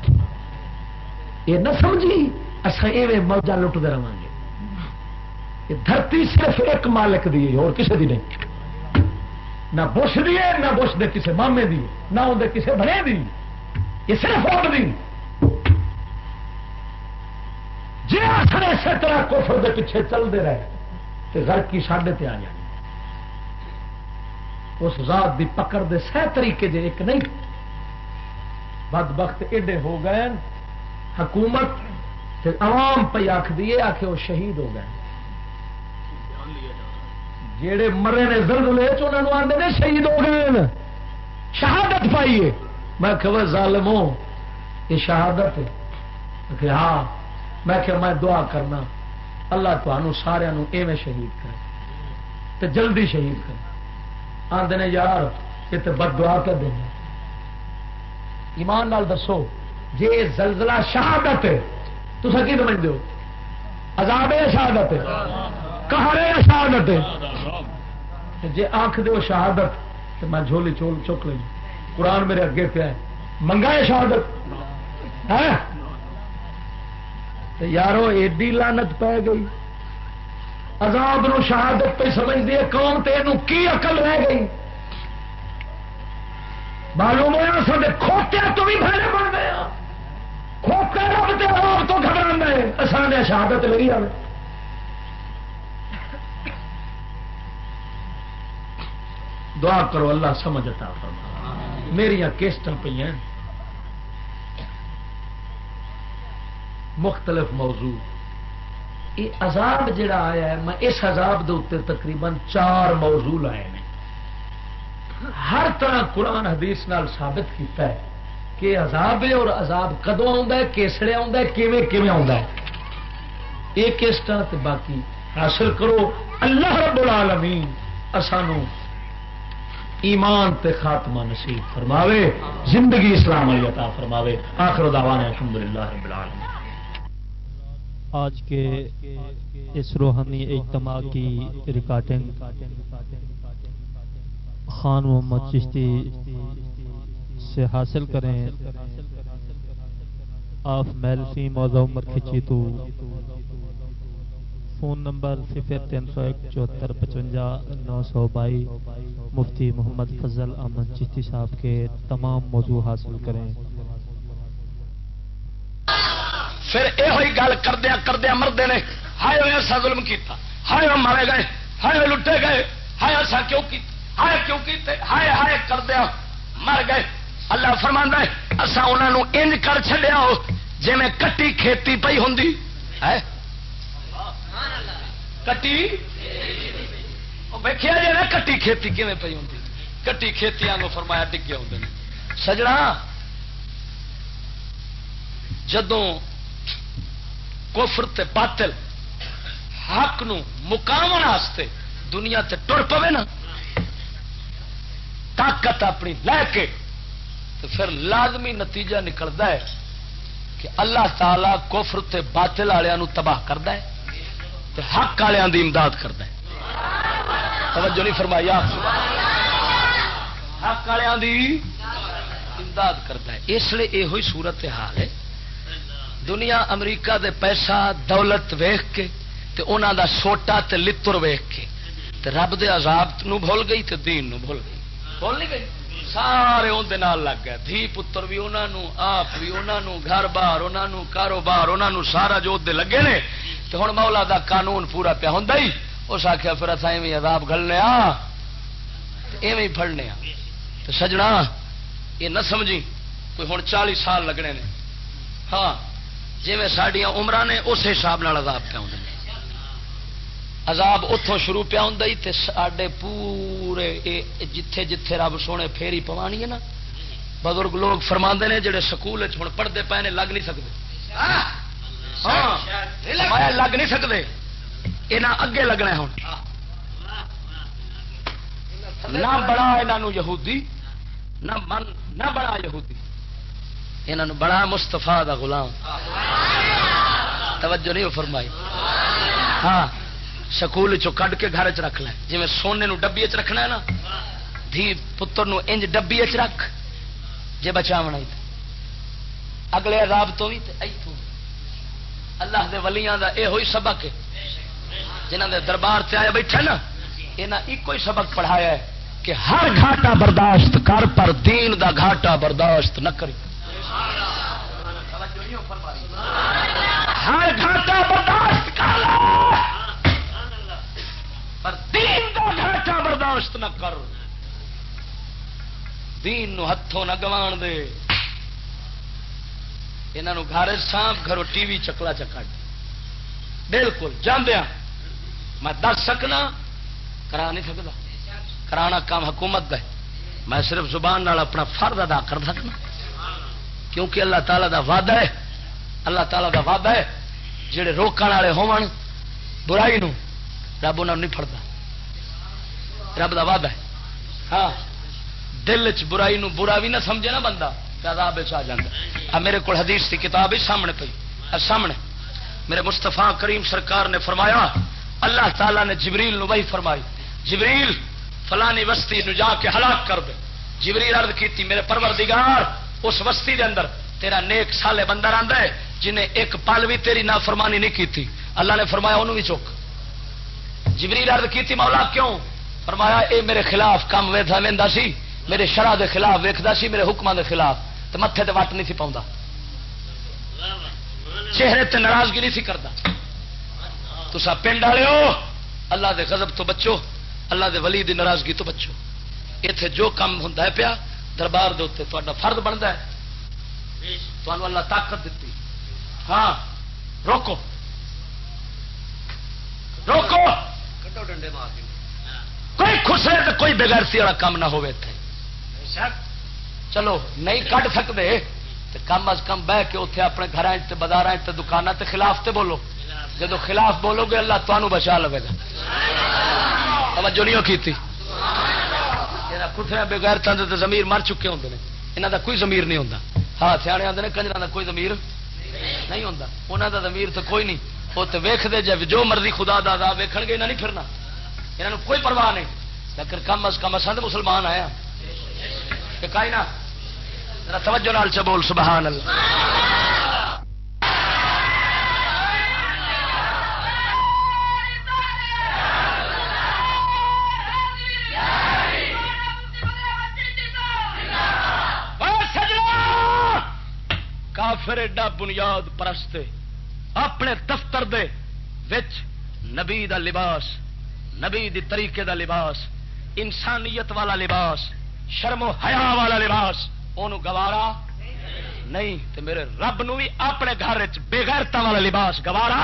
یہ نہ سمجھی اصا ایویں موجہ لٹتے رہا گے۔ یہ دھرتی صرف ایک مالک دی ہے اور کسی دی نہیں، نہ بش دی ہے نہ بش دے کسی مامے دی نہ اندر کسی بڑے دی، یہ صرف اور دی جی اثر اسی طرح کفر دے پیچھے چلتے رہے تو غرق کی ساڈے تے آ جائے۔ اس ذات دی پکڑ دے سہ طریقے جے ایک نہیں، بدبخت ایڈے ہو گئے حکومت تے عوام پہ آخ دیے آخے وہ شہید ہو گئے، جیڑے مرے نے زلزلے چ انہوں آتے نے شہید ہو گئے، شہادت پائیے۔ میں کہ ظالموں یہ شہادت ہے؟ کہ ہاں۔ میں کہ میں دعا کرنا اللہ تمہوں سارا ایویں شہید کرے تو جلدی شہید کرے۔ آدھے نے یار یہ تو بد دعا کر دیں، ایمان نال دسو جی زلزلہ شہادت ہے تو کی سمجھتے ہو؟ عذاب ہے شہادت ہے؟ قہر ہے شہادت ہے؟ جی آنکھ دو شہادت تو میں جھولی چول چک لیں، قرآن میرے اگے پہ ہے، منگا ہے شہادت ہے تو یارو ایڈی لعنت پی گئی، عذاب نو شہادت پہ سمجھ دیے قوم تے نو کی عقل رہ گئی؟ معلوم ہوا سارے کھوتے تو بھی بھڑے بن گئے، کھوتے رب تے رب تو گھبرانا ہے، اساں نے شہادت لگی آئے۔ دعا کرو اللہ سمجھ عطا فرما۔ میریاں کیسٹاں پہ ہیں مختلف موضوع، یہ عذاب جڑا آیا ہے میں اس عذاب دے اوپر تقریباً چار موضوع لائے ہیں، ہر طرح قرآن حدیث نال ثابت کیتا ہے کہ عذاب ہے، اور عذاب کدوں آتا ہے، کیسڑے آتا ہے، کیویں کیویں آتا ہے۔ یہ کیسٹاں تے باقی حاصل کرو، اللہ رب العالمین اسانو ایمان تے خاتمہ نصیب فرماوے، زندگی اسلام علی عطا فرماوے۔ آخر دعوانا الحمدللہ رب العالمین۔ آج کے اس روحانی اجتماع کی ریکارڈنگ خان محمد چشتی سے حاصل کریں۔ آپ میل فی موضوع عمر کھچی تو فون نمبر صفر تین سو ایک چوہتر پچوجا نو سو بائی مفتی محمد فضل احمد چشتی صاحب کے تمام موضوع حاصل کریں۔ پھر یہ گل کردیا کردیا مردے نے ہائے ہوئے ایسا ظلم کیتا، ہائے وہ مارے گئے، ہائے وہ لٹے گئے، ہائے ایسا کیوں کی، ہائے کیوں کیتے، ہائے ہائے کردیا مر گئے۔ اللہ فرماندا ہے اسا انہاں نو انج کر چھڈیا ہو جویں کٹی کھیتی پئی ہوندی ہے، کٹی او ویکھیا جے نا کٹی کھیتی کیویں پئی ہوندی، کٹی کھیتیاں نو فرمایا ڈگے ہوندے نے۔ سجنا جدوں کفر تے باطل حق نو مقاون واسطے دنیا تے ٹر پوے نا طاقت اپنی لے کے، تو پھر لازمی نتیجہ نکلتا ہے کہ اللہ تعالی کفر تے باطل والوں نو تباہ کرتا ہے تے حق والوں دی امداد کرتا ہے۔ توجہ نہیں فرمائی؟ حق والوں دی امداد کرتا ہے۔ اس لیے یہ ہوئی صورت حال ہے، دنیا امریکہ دے پیسہ دولت ویخ کے تے انہاں دا سوٹا تے لتر ویخ کے تے رب دے عذاب نو بھول گئی تے دین نو بھول گئی، بھول نہیں گئی، سارے اندر نال لگ گئے، دھی پتر بھی انہاں نو، آپ بھی انہاں نو، گھر بار انہاں نو، کاروبار انہاں نو، سارا جو دے لگے نے تے ہن مولا دا قانون پورا پیا ہوندا ہی، اس آکھیا پھر اساں ایویں عذاب گھلنے آ تے ایویں پھڑنے آ۔ تے سجنا یہ نہ سمجھی کوئی ہن چالیس سال لگنے نے، ہاں جی میں ساڈیاں عمراں نے اس حساب نال عذاب پہ آتے ہیں۔ عذاب اتوں شروع پیا ہوں تے ساڈے پورے جتھے جتھے رب سونے پھیری پوانی ہے نا بزرگ لوگ فرماندے نے جڑے سکول ہوں پڑھتے پے نے لگ نہیں سکتے ہاں لگ نہیں سکتے یہاں اگے لگنا ہوں نہ بڑا یہاں یہودی نہ من نہ بڑا یہودی یہاں بڑا مستفا دا غلام توجہ نہیں فرمائی ہاں سکول چو کڈ کے گھر چ رکھ لیں جی سونے نو ڈبی چ رکھنا ہے نا دھی پتر نو انج ڈبی چ رکھ جے بچاونا اگلے عذاب تو بھی ایتھوں اللہ دے ولیاں دا اے ہوئی سبق ہے جنہاں دے دربار تے آئے بیٹھے نا انہاں ایک ہی سبق پڑھایا ہے کہ ہر گھاٹا برداشت کر پر دین دا گھاٹا برداشت نہ کری ہر گھاٹا برداشت کر پر دین دا گھاٹا برداشت نہ کر دین نو ہتھوں نہ گوان دے انہاں نو گھر سانپ گھروں ٹی وی چکلا چکا بالکل جاندیا میں دس سکنا کرا نہیں سکتا کرانا کام حکومت کا ہے میں صرف زبان نال اپنا فرض ادا کر سکنا کیونکہ اللہ تعالیٰ دا وعدہ ہے اللہ تعالیٰ دا وعدہ ہے جڑے روکن والے ہون برائی نو رب انہاں نہیں پھڑدا رب دا وعدہ ہے ہاں دل چ برائی نو برا بھی نہ سمجھے نا بندہ عذاب آ جاتا اب میرے کو حدیث کی کتاب ہی سامنے پئی سامنے میرے مصطفیٰ کریم سرکار نے فرمایا اللہ تعالیٰ نے جبریل نو وحی فرمائی جبریل فلانی بستی نو جا کے ہلاک کر دے جبریل عرض کیتی میرے پروردگار اس بستی دے اندر تیرا نیک سالے بندہ رہندا ہے جنہیں ایک پل بھی تیری نافرمانی نہیں کیتی اللہ نے فرمایا انہوں بھی چوک جبریل عرض کیتی مولا کیوں فرمایا اے میرے خلاف کام ویدھا ویندا سی میرے شرع دے خلاف ویکھدا سی میرے حکماں دے خلاف تے متھے تے وٹ نہیں سی پاوندا چہرے تے ناراضگی نہیں سی کردا تسا پنڈ والے ہو اللہ دے غضب تو بچو اللہ دے ولی دی ناراضگی تو بچو ایتھے جو کام ہوندا ہے پیا دربار دے اوتے تہاڈا فرض بندا ہے تانوں اللہ طاقت دتی ہاں روکو روکو کڈو ڈنڈے مار کے کوئی خوش ہے تے کوئی بغیرتی والا کام نہ ہوے تے چلو نہیں کڈ سکتے تے کم از کم بہ کے اتنے اپنے گھر بازار دکانوں تے خلاف تے بولو جدو خلاف بولو گے اللہ تمہوں بچا لے گا توجہ نہیں کی کٹھے بغیرتاں دے ضمیر مر چکے ہوندے نے انہاں دا کوئی ضمیر نہیں ہوندا ہاں سیانے آندے نے کنجراں دا کوئی ضمیر نہیں ہوندا انہاں دا ضمیر تے کوئی نہیں وہ تے ویکھدے جے جو مرضی خدا دا عذاب ویکھن گے انہاں نہیں پھرنا انہاں نوں کوئی پرواہ نہیں لیکن کم از کم اساں تے مسلمان آیا کہ کائیں نہ ذرا توجہ نال چ بول سبحان اللہ کافر ایڈا بنیاد پرست اپنے دفتر دے وچ نبی دا لباس نبی دی طریقے دا لباس انسانیت والا لباس شرم و حیا والا لباس اونوں گوارا نہیں تے میرے رب نو بھی اپنے گھر وچ بے غیرتاں والا لباس گوارا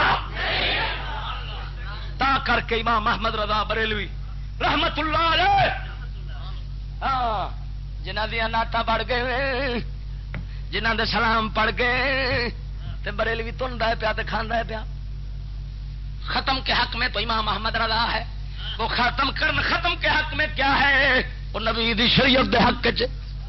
تا کر کے امام احمد رضا بریلوی رحمت اللہ علیہ ہاں جنہاں دیاں نعتاں بڑھ گئے جنہاں دے سلام پڑھ گئے تے بریلوی تندا ہے پیا تے کھاندا ہے پیا ختم کے حق میں تو امام احمد رضا ہے وہ ختم کرن ختم کے حق میں کیا ہے وہ نبی دی شریعت دے حق چ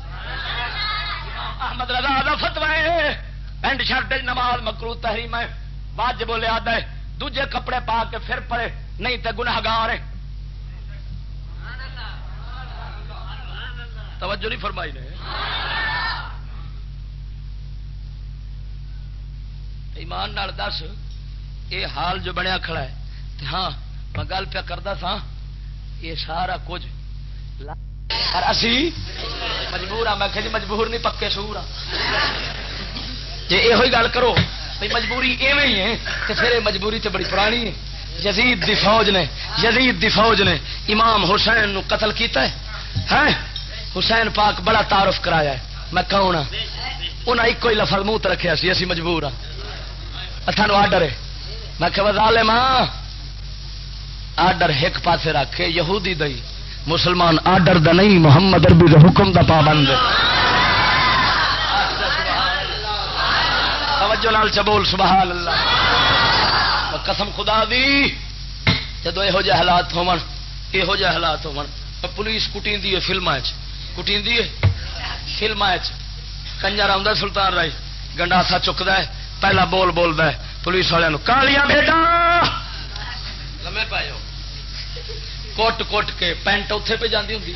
احمد رضا دا فتوی ہے پینٹ شرٹ نماز مکروہ تحریم ہے واجب بولے آدا ہے دوجے کپڑے پا کے پھر پڑے نہیں تے گنہگار ہے توجہ نہیں فرمائی نے ایمان نال دس یہ حال جو بنیا کھڑا ہے تے ہاں میں گل پیا کردا تھا یہ سارا کچھ اور اسی مجبور ہاں میں کہ جی مجبور نہیں پکے سور ہاں جی یہ گل کرو بھائی مجبوری ایویں ہی ہے تو پھر مجبوری تو بڑی پرانی ہے یزید دی فوج نے یزید دی فوج نے امام حسین نو قتل کیتا ہے حسین پاک بڑا تعارف کرایا ہے میں کون ہاں انہیں ایک ہی لفظ منہ رکھا سی اسی مجبور ہاں سانو آڈر ہے میں کہ ظالم ہاں آرڈر ایک پاسے رکھے یہودی دئی مسلمان آرڈر دا نہیں محمد عربی دے حکم دا پابند توجہ نال چبول سبحان اللہ قسم خدا دی جدو یہو جہ حالات ہون یہو جہ حالات ہون پولیس کٹیندی ہے فلماں وچ کٹیندی ہے فلماں وچ کنجر آندا سلطان رائی گنڈاسا چکدا ہے پہلا بول بولدا ہے پولیس والے نو کالیاں بیٹا لمے پایو کوٹ کوٹ کے پینٹ اتنے پہ جاندی ہوندی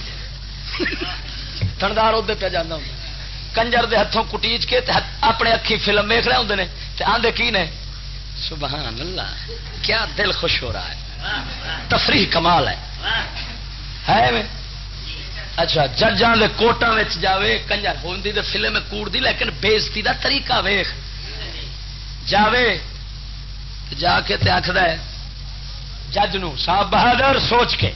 تھندار ادھر پہ جانا ہوں کنجر دے ہتھوں کٹیچ کے اپنے اکھی فلم ویکھ رہے ہوندے نے تے آندے کی نے سبحان اللہ کیا دل خوش ہو رہا ہے تفریح کمال ہے ہے میں اچھا ججاں دے کوٹاں وچ جاوے کنجر ہوندی تے فلم میں کوڑ دی لیکن بےزتی دا طریقہ ویکھ جاوے جا کے تے آکھدا ہے جج نو صاحب بہادر سوچ کے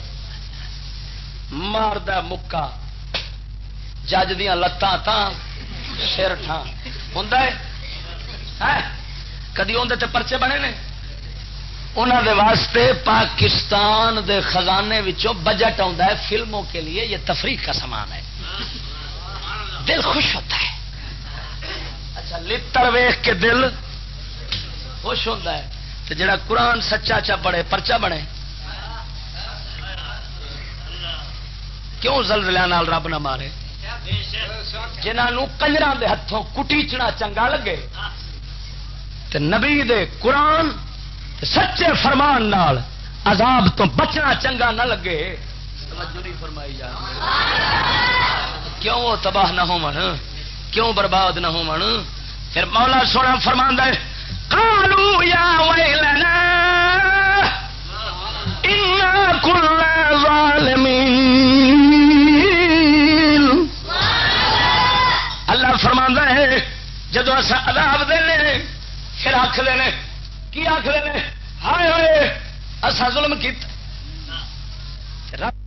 ماردا مکا جج دیاں لتاں تاں سر ٹھاں ہوندا ہے کدی اندر تے پرچے بنے نے انہوں دے واسطے پاکستان دے خزانے وچوں بجٹ آتا ہے فلموں کے لیے یہ تفریح کا سامان ہے دل خوش ہوتا ہے اچھا لتر ویخ کے دل خوش ہوتا ہے تو جڑا قرآن سچا چا پڑے پرچا بنے کیوں زلزلے نال رب نہ مارے جنہوں کنجراں دے ہتھوں کٹیچنا چنگا لگے تے نبی دے قرآن تے سچے فرمان نال عذاب تو بچنا چنگا نہ لگے توجہ نہیں فرمائی جا کیوں وہ تباہ نہ ہون کیوں برباد نہ ہون پھر مولا سونا فرماندا ہے قالوا یا ویلنا انا كنا ظالمین اللہ فرماندا ہے جدو اسا عذاب دینے پھر آخ دینے کی آخ دینے ہائے ہوئے اسا ظلم کیتا